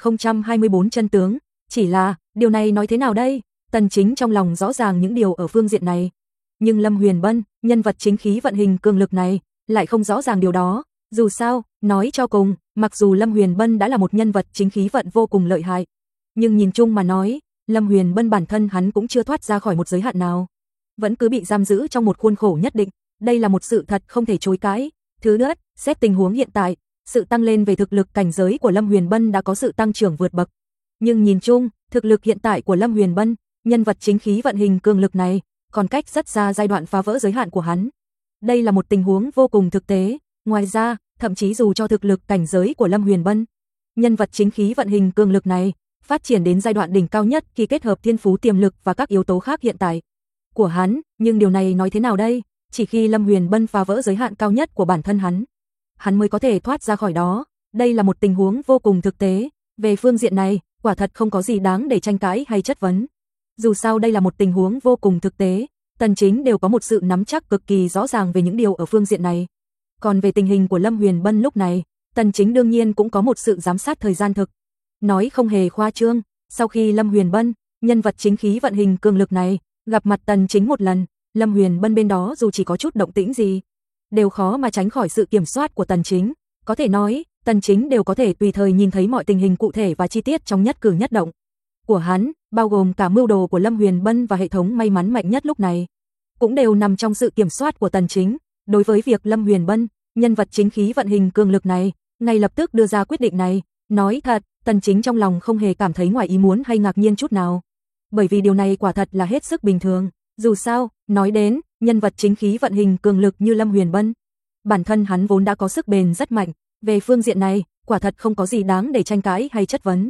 1024 chân tướng, chỉ là, điều này nói thế nào đây? Tần Chính trong lòng rõ ràng những điều ở phương diện này. Nhưng Lâm Huyền Bân, nhân vật chính khí vận hình cường lực này, lại không rõ ràng điều đó. Dù sao, nói cho cùng, mặc dù Lâm Huyền Bân đã là một nhân vật chính khí vận vô cùng lợi hại, nhưng nhìn chung mà nói, Lâm Huyền Bân bản thân hắn cũng chưa thoát ra khỏi một giới hạn nào. Vẫn cứ bị giam giữ trong một khuôn khổ nhất định, đây là một sự thật không thể chối cãi. Thứ nữa, xét tình huống hiện tại, sự tăng lên về thực lực cảnh giới của Lâm Huyền Bân đã có sự tăng trưởng vượt bậc. Nhưng nhìn chung, thực lực hiện tại của Lâm Huyền Bân, nhân vật chính khí vận hình cường lực này, còn cách rất xa giai đoạn phá vỡ giới hạn của hắn. Đây là một tình huống vô cùng thực tế. Ngoài ra, thậm chí dù cho thực lực cảnh giới của Lâm Huyền Bân, nhân vật chính khí vận hình cường lực này, phát triển đến giai đoạn đỉnh cao nhất khi kết hợp thiên phú tiềm lực và các yếu tố khác hiện tại của hắn, nhưng điều này nói thế nào đây? Chỉ khi Lâm Huyền Bân phá vỡ giới hạn cao nhất của bản thân hắn mới có thể thoát ra khỏi đó. Đây là một tình huống vô cùng thực tế. Về phương diện này, quả thật không có gì đáng để tranh cãi hay chất vấn. Dù sao đây là một tình huống vô cùng thực tế, Tần Chính đều có một sự nắm chắc cực kỳ rõ ràng về những điều ở phương diện này. Còn về tình hình của Lâm Huyền Bân lúc này, Tần Chính đương nhiên cũng có một sự giám sát thời gian thực. Nói không hề khoa trương, sau khi Lâm Huyền Bân, nhân vật chính khí vận hình cường lực này, gặp mặt Tần Chính một lần, Lâm Huyền Bân bên đó dù chỉ có chút động tĩnh gì, đều khó mà tránh khỏi sự kiểm soát của Tần Chính. Có thể nói, Tần Chính đều có thể tùy thời nhìn thấy mọi tình hình cụ thể và chi tiết trong nhất cử nhất động của hắn, bao gồm cả mưu đồ của Lâm Huyền Bân và hệ thống may mắn mạnh nhất lúc này, cũng đều nằm trong sự kiểm soát của Tần Chính. Đối với việc Lâm Huyền Bân, nhân vật chính khí vận hình cường lực này, ngay lập tức đưa ra quyết định này, nói thật, Tần Chính trong lòng không hề cảm thấy ngoài ý muốn hay ngạc nhiên chút nào. Bởi vì điều này quả thật là hết sức bình thường. Dù sao, nói đến, nhân vật chính khí vận hình cường lực như Lâm Huyền Bân, bản thân hắn vốn đã có sức bền rất mạnh. Về phương diện này, quả thật không có gì đáng để tranh cãi hay chất vấn.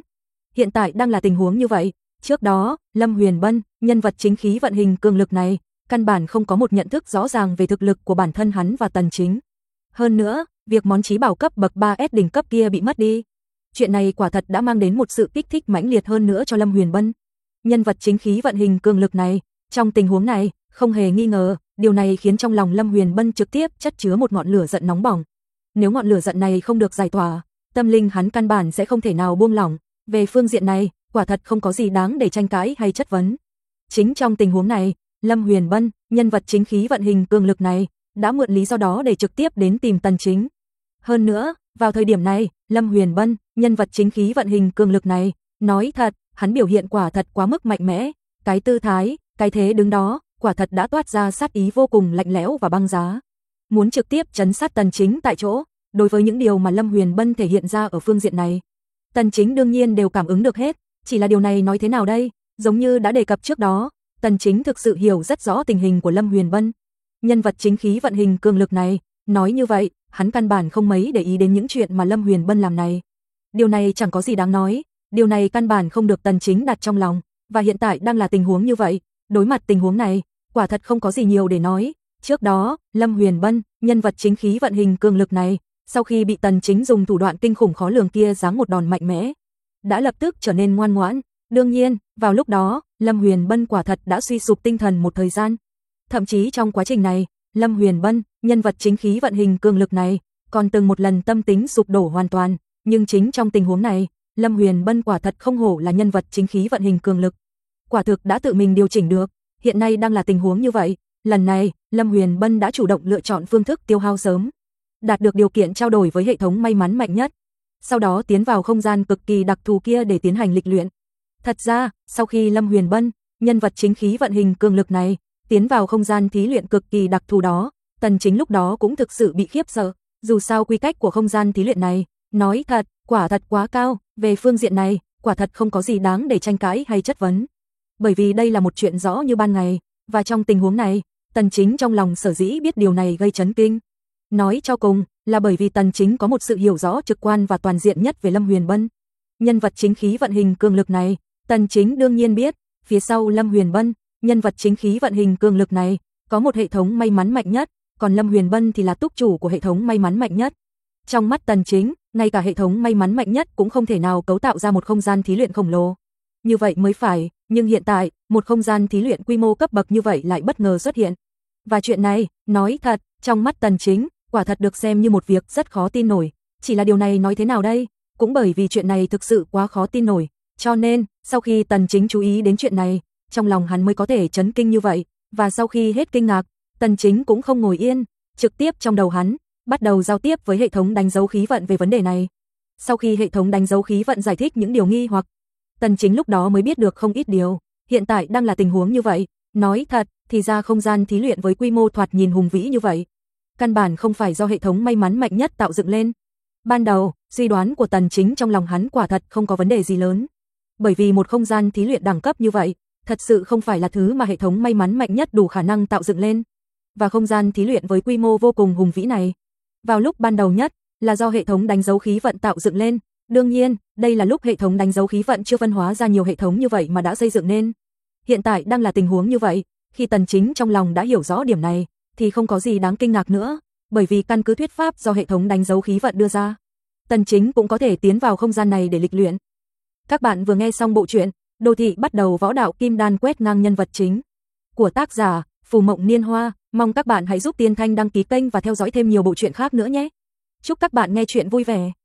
hiện tại đang là tình huống như vậy. Trước đó, Lâm Huyền Bân, nhân vật chính khí vận hình cường lực này, căn bản không có một nhận thức rõ ràng về thực lực của bản thân hắn và Tần Chính. Hơn nữa, việc món chí bảo cấp bậc 3S đỉnh cấp kia bị mất đi. Chuyện này quả thật đã mang đến một sự kích thích mãnh liệt hơn nữa cho Lâm Huyền Bân. Nhân vật chính khí vận hình cường lực này, trong tình huống này, không hề nghi ngờ, điều này khiến trong lòng Lâm Huyền Bân trực tiếp chất chứa một ngọn lửa giận nóng bỏng. Nếu ngọn lửa giận này không được giải tỏa, tâm linh hắn căn bản sẽ không thể nào buông lỏng. Về phương diện này, quả thật không có gì đáng để tranh cãi hay chất vấn. Chính trong tình huống này, Lâm Huyền Bân, nhân vật chính khí vận hình cường lực này, đã mượn lý do đó để trực tiếp đến tìm Tần Chính. Hơn nữa, vào thời điểm này, Lâm Huyền Bân, nhân vật chính khí vận hình cường lực này, nói thật, hắn biểu hiện quả thật quá mức mạnh mẽ, cái tư thái, cái thế đứng đó, quả thật đã toát ra sát ý vô cùng lạnh lẽo và băng giá. Muốn trực tiếp trấn sát Tần Chính tại chỗ, đối với những điều mà Lâm Huyền Bân thể hiện ra ở phương diện này, Tần Chính đương nhiên đều cảm ứng được hết, chỉ là điều này nói thế nào đây, giống như đã đề cập trước đó, Tần Chính thực sự hiểu rất rõ tình hình của Lâm Huyền Bân. Nhân vật chính khí vận hình cường lực này, nói như vậy, hắn căn bản không mấy để ý đến những chuyện mà Lâm Huyền Bân làm này. Điều này chẳng có gì đáng nói, điều này căn bản không được Tần Chính đặt trong lòng, và hiện tại đang là tình huống như vậy, đối mặt tình huống này, quả thật không có gì nhiều để nói. Trước đó, Lâm Huyền Bân, nhân vật chính khí vận hình cường lực này, sau khi bị Tần Chính dùng thủ đoạn kinh khủng khó lường kia giáng một đòn mạnh mẽ, đã lập tức trở nên ngoan ngoãn. Đương nhiên, vào lúc đó, Lâm Huyền Bân quả thật đã suy sụp tinh thần một thời gian. Thậm chí trong quá trình này, Lâm Huyền Bân, nhân vật chính khí vận hình cường lực này, còn từng một lần tâm tính sụp đổ hoàn toàn, nhưng chính trong tình huống này, Lâm Huyền Bân quả thật không hổ là nhân vật chính khí vận hình cường lực. Quả thực đã tự mình điều chỉnh được, hiện nay đang là tình huống như vậy, lần này, Lâm Huyền Bân đã chủ động lựa chọn phương thức tiêu hao sớm, đạt được điều kiện trao đổi với hệ thống may mắn mạnh nhất, sau đó tiến vào không gian cực kỳ đặc thù kia để tiến hành lịch luyện. Thật ra, sau khi Lâm Huyền Bân, nhân vật chính khí vận hình cường lực này, tiến vào không gian thí luyện cực kỳ đặc thù đó, Tần Chính lúc đó cũng thực sự bị khiếp sợ, dù sao quy cách của không gian thí luyện này, nói thật, quả thật quá cao, về phương diện này, quả thật không có gì đáng để tranh cãi hay chất vấn. Bởi vì đây là một chuyện rõ như ban ngày, và trong tình huống này, Tần Chính trong lòng sở dĩ biết điều này gây chấn kinh. Nói cho cùng, là bởi vì Tần Chính có một sự hiểu rõ trực quan và toàn diện nhất về Lâm Huyền Bân. Nhân vật chính khí vận hình cường lực này, Tần Chính đương nhiên biết, phía sau Lâm Huyền Bân, nhân vật chính khí vận hình cường lực này, có một hệ thống may mắn mạnh nhất, còn Lâm Huyền Bân thì là túc chủ của hệ thống may mắn mạnh nhất. Trong mắt Tần Chính, ngay cả hệ thống may mắn mạnh nhất cũng không thể nào cấu tạo ra một không gian thí luyện khổng lồ. Như vậy mới phải, nhưng hiện tại, một không gian thí luyện quy mô cấp bậc như vậy lại bất ngờ xuất hiện. Và chuyện này, nói thật, trong mắt Tần Chính, quả thật được xem như một việc rất khó tin nổi. Chỉ là điều này nói thế nào đây? Cũng bởi vì chuyện này thực sự quá khó tin nổi. Cho nên, sau khi Tần Chính chú ý đến chuyện này, trong lòng hắn mới có thể chấn kinh như vậy. Và sau khi hết kinh ngạc, Tần Chính cũng không ngồi yên, trực tiếp trong đầu hắn, bắt đầu giao tiếp với hệ thống đánh dấu khí vận về vấn đề này. Sau khi hệ thống đánh dấu khí vận giải thích những điều nghi hoặc, Tần Chính lúc đó mới biết được không ít điều. Hiện tại đang là tình huống như vậy. Nói thật, thì ra không gian thí luyện với quy mô thoạt nhìn hùng vĩ như vậy, căn bản không phải do hệ thống may mắn mạnh nhất tạo dựng lên. Ban đầu, suy đoán của Tần Chính trong lòng hắn quả thật không có vấn đề gì lớn. Bởi vì một không gian thí luyện đẳng cấp như vậy, thật sự không phải là thứ mà hệ thống may mắn mạnh nhất đủ khả năng tạo dựng lên. Và không gian thí luyện với quy mô vô cùng hùng vĩ này, vào lúc ban đầu nhất, là do hệ thống đánh dấu khí vận tạo dựng lên. Đương nhiên, đây là lúc hệ thống đánh dấu khí vận chưa phân hóa ra nhiều hệ thống như vậy mà đã xây dựng nên. Hiện tại đang là tình huống như vậy, khi Tần Chính trong lòng đã hiểu rõ điểm này, thì không có gì đáng kinh ngạc nữa, bởi vì căn cứ thuyết pháp do hệ thống đánh dấu khí vận đưa ra, Tần Chính cũng có thể tiến vào không gian này để lịch luyện. Các bạn vừa nghe xong bộ truyện Đô thị bắt đầu võ đạo kim đan quét ngang nhân vật chính của tác giả Phù Mộng Niên Hoa, mong các bạn hãy giúp Tiên Thanh đăng ký kênh và theo dõi thêm nhiều bộ truyện khác nữa nhé. Chúc các bạn nghe truyện vui vẻ.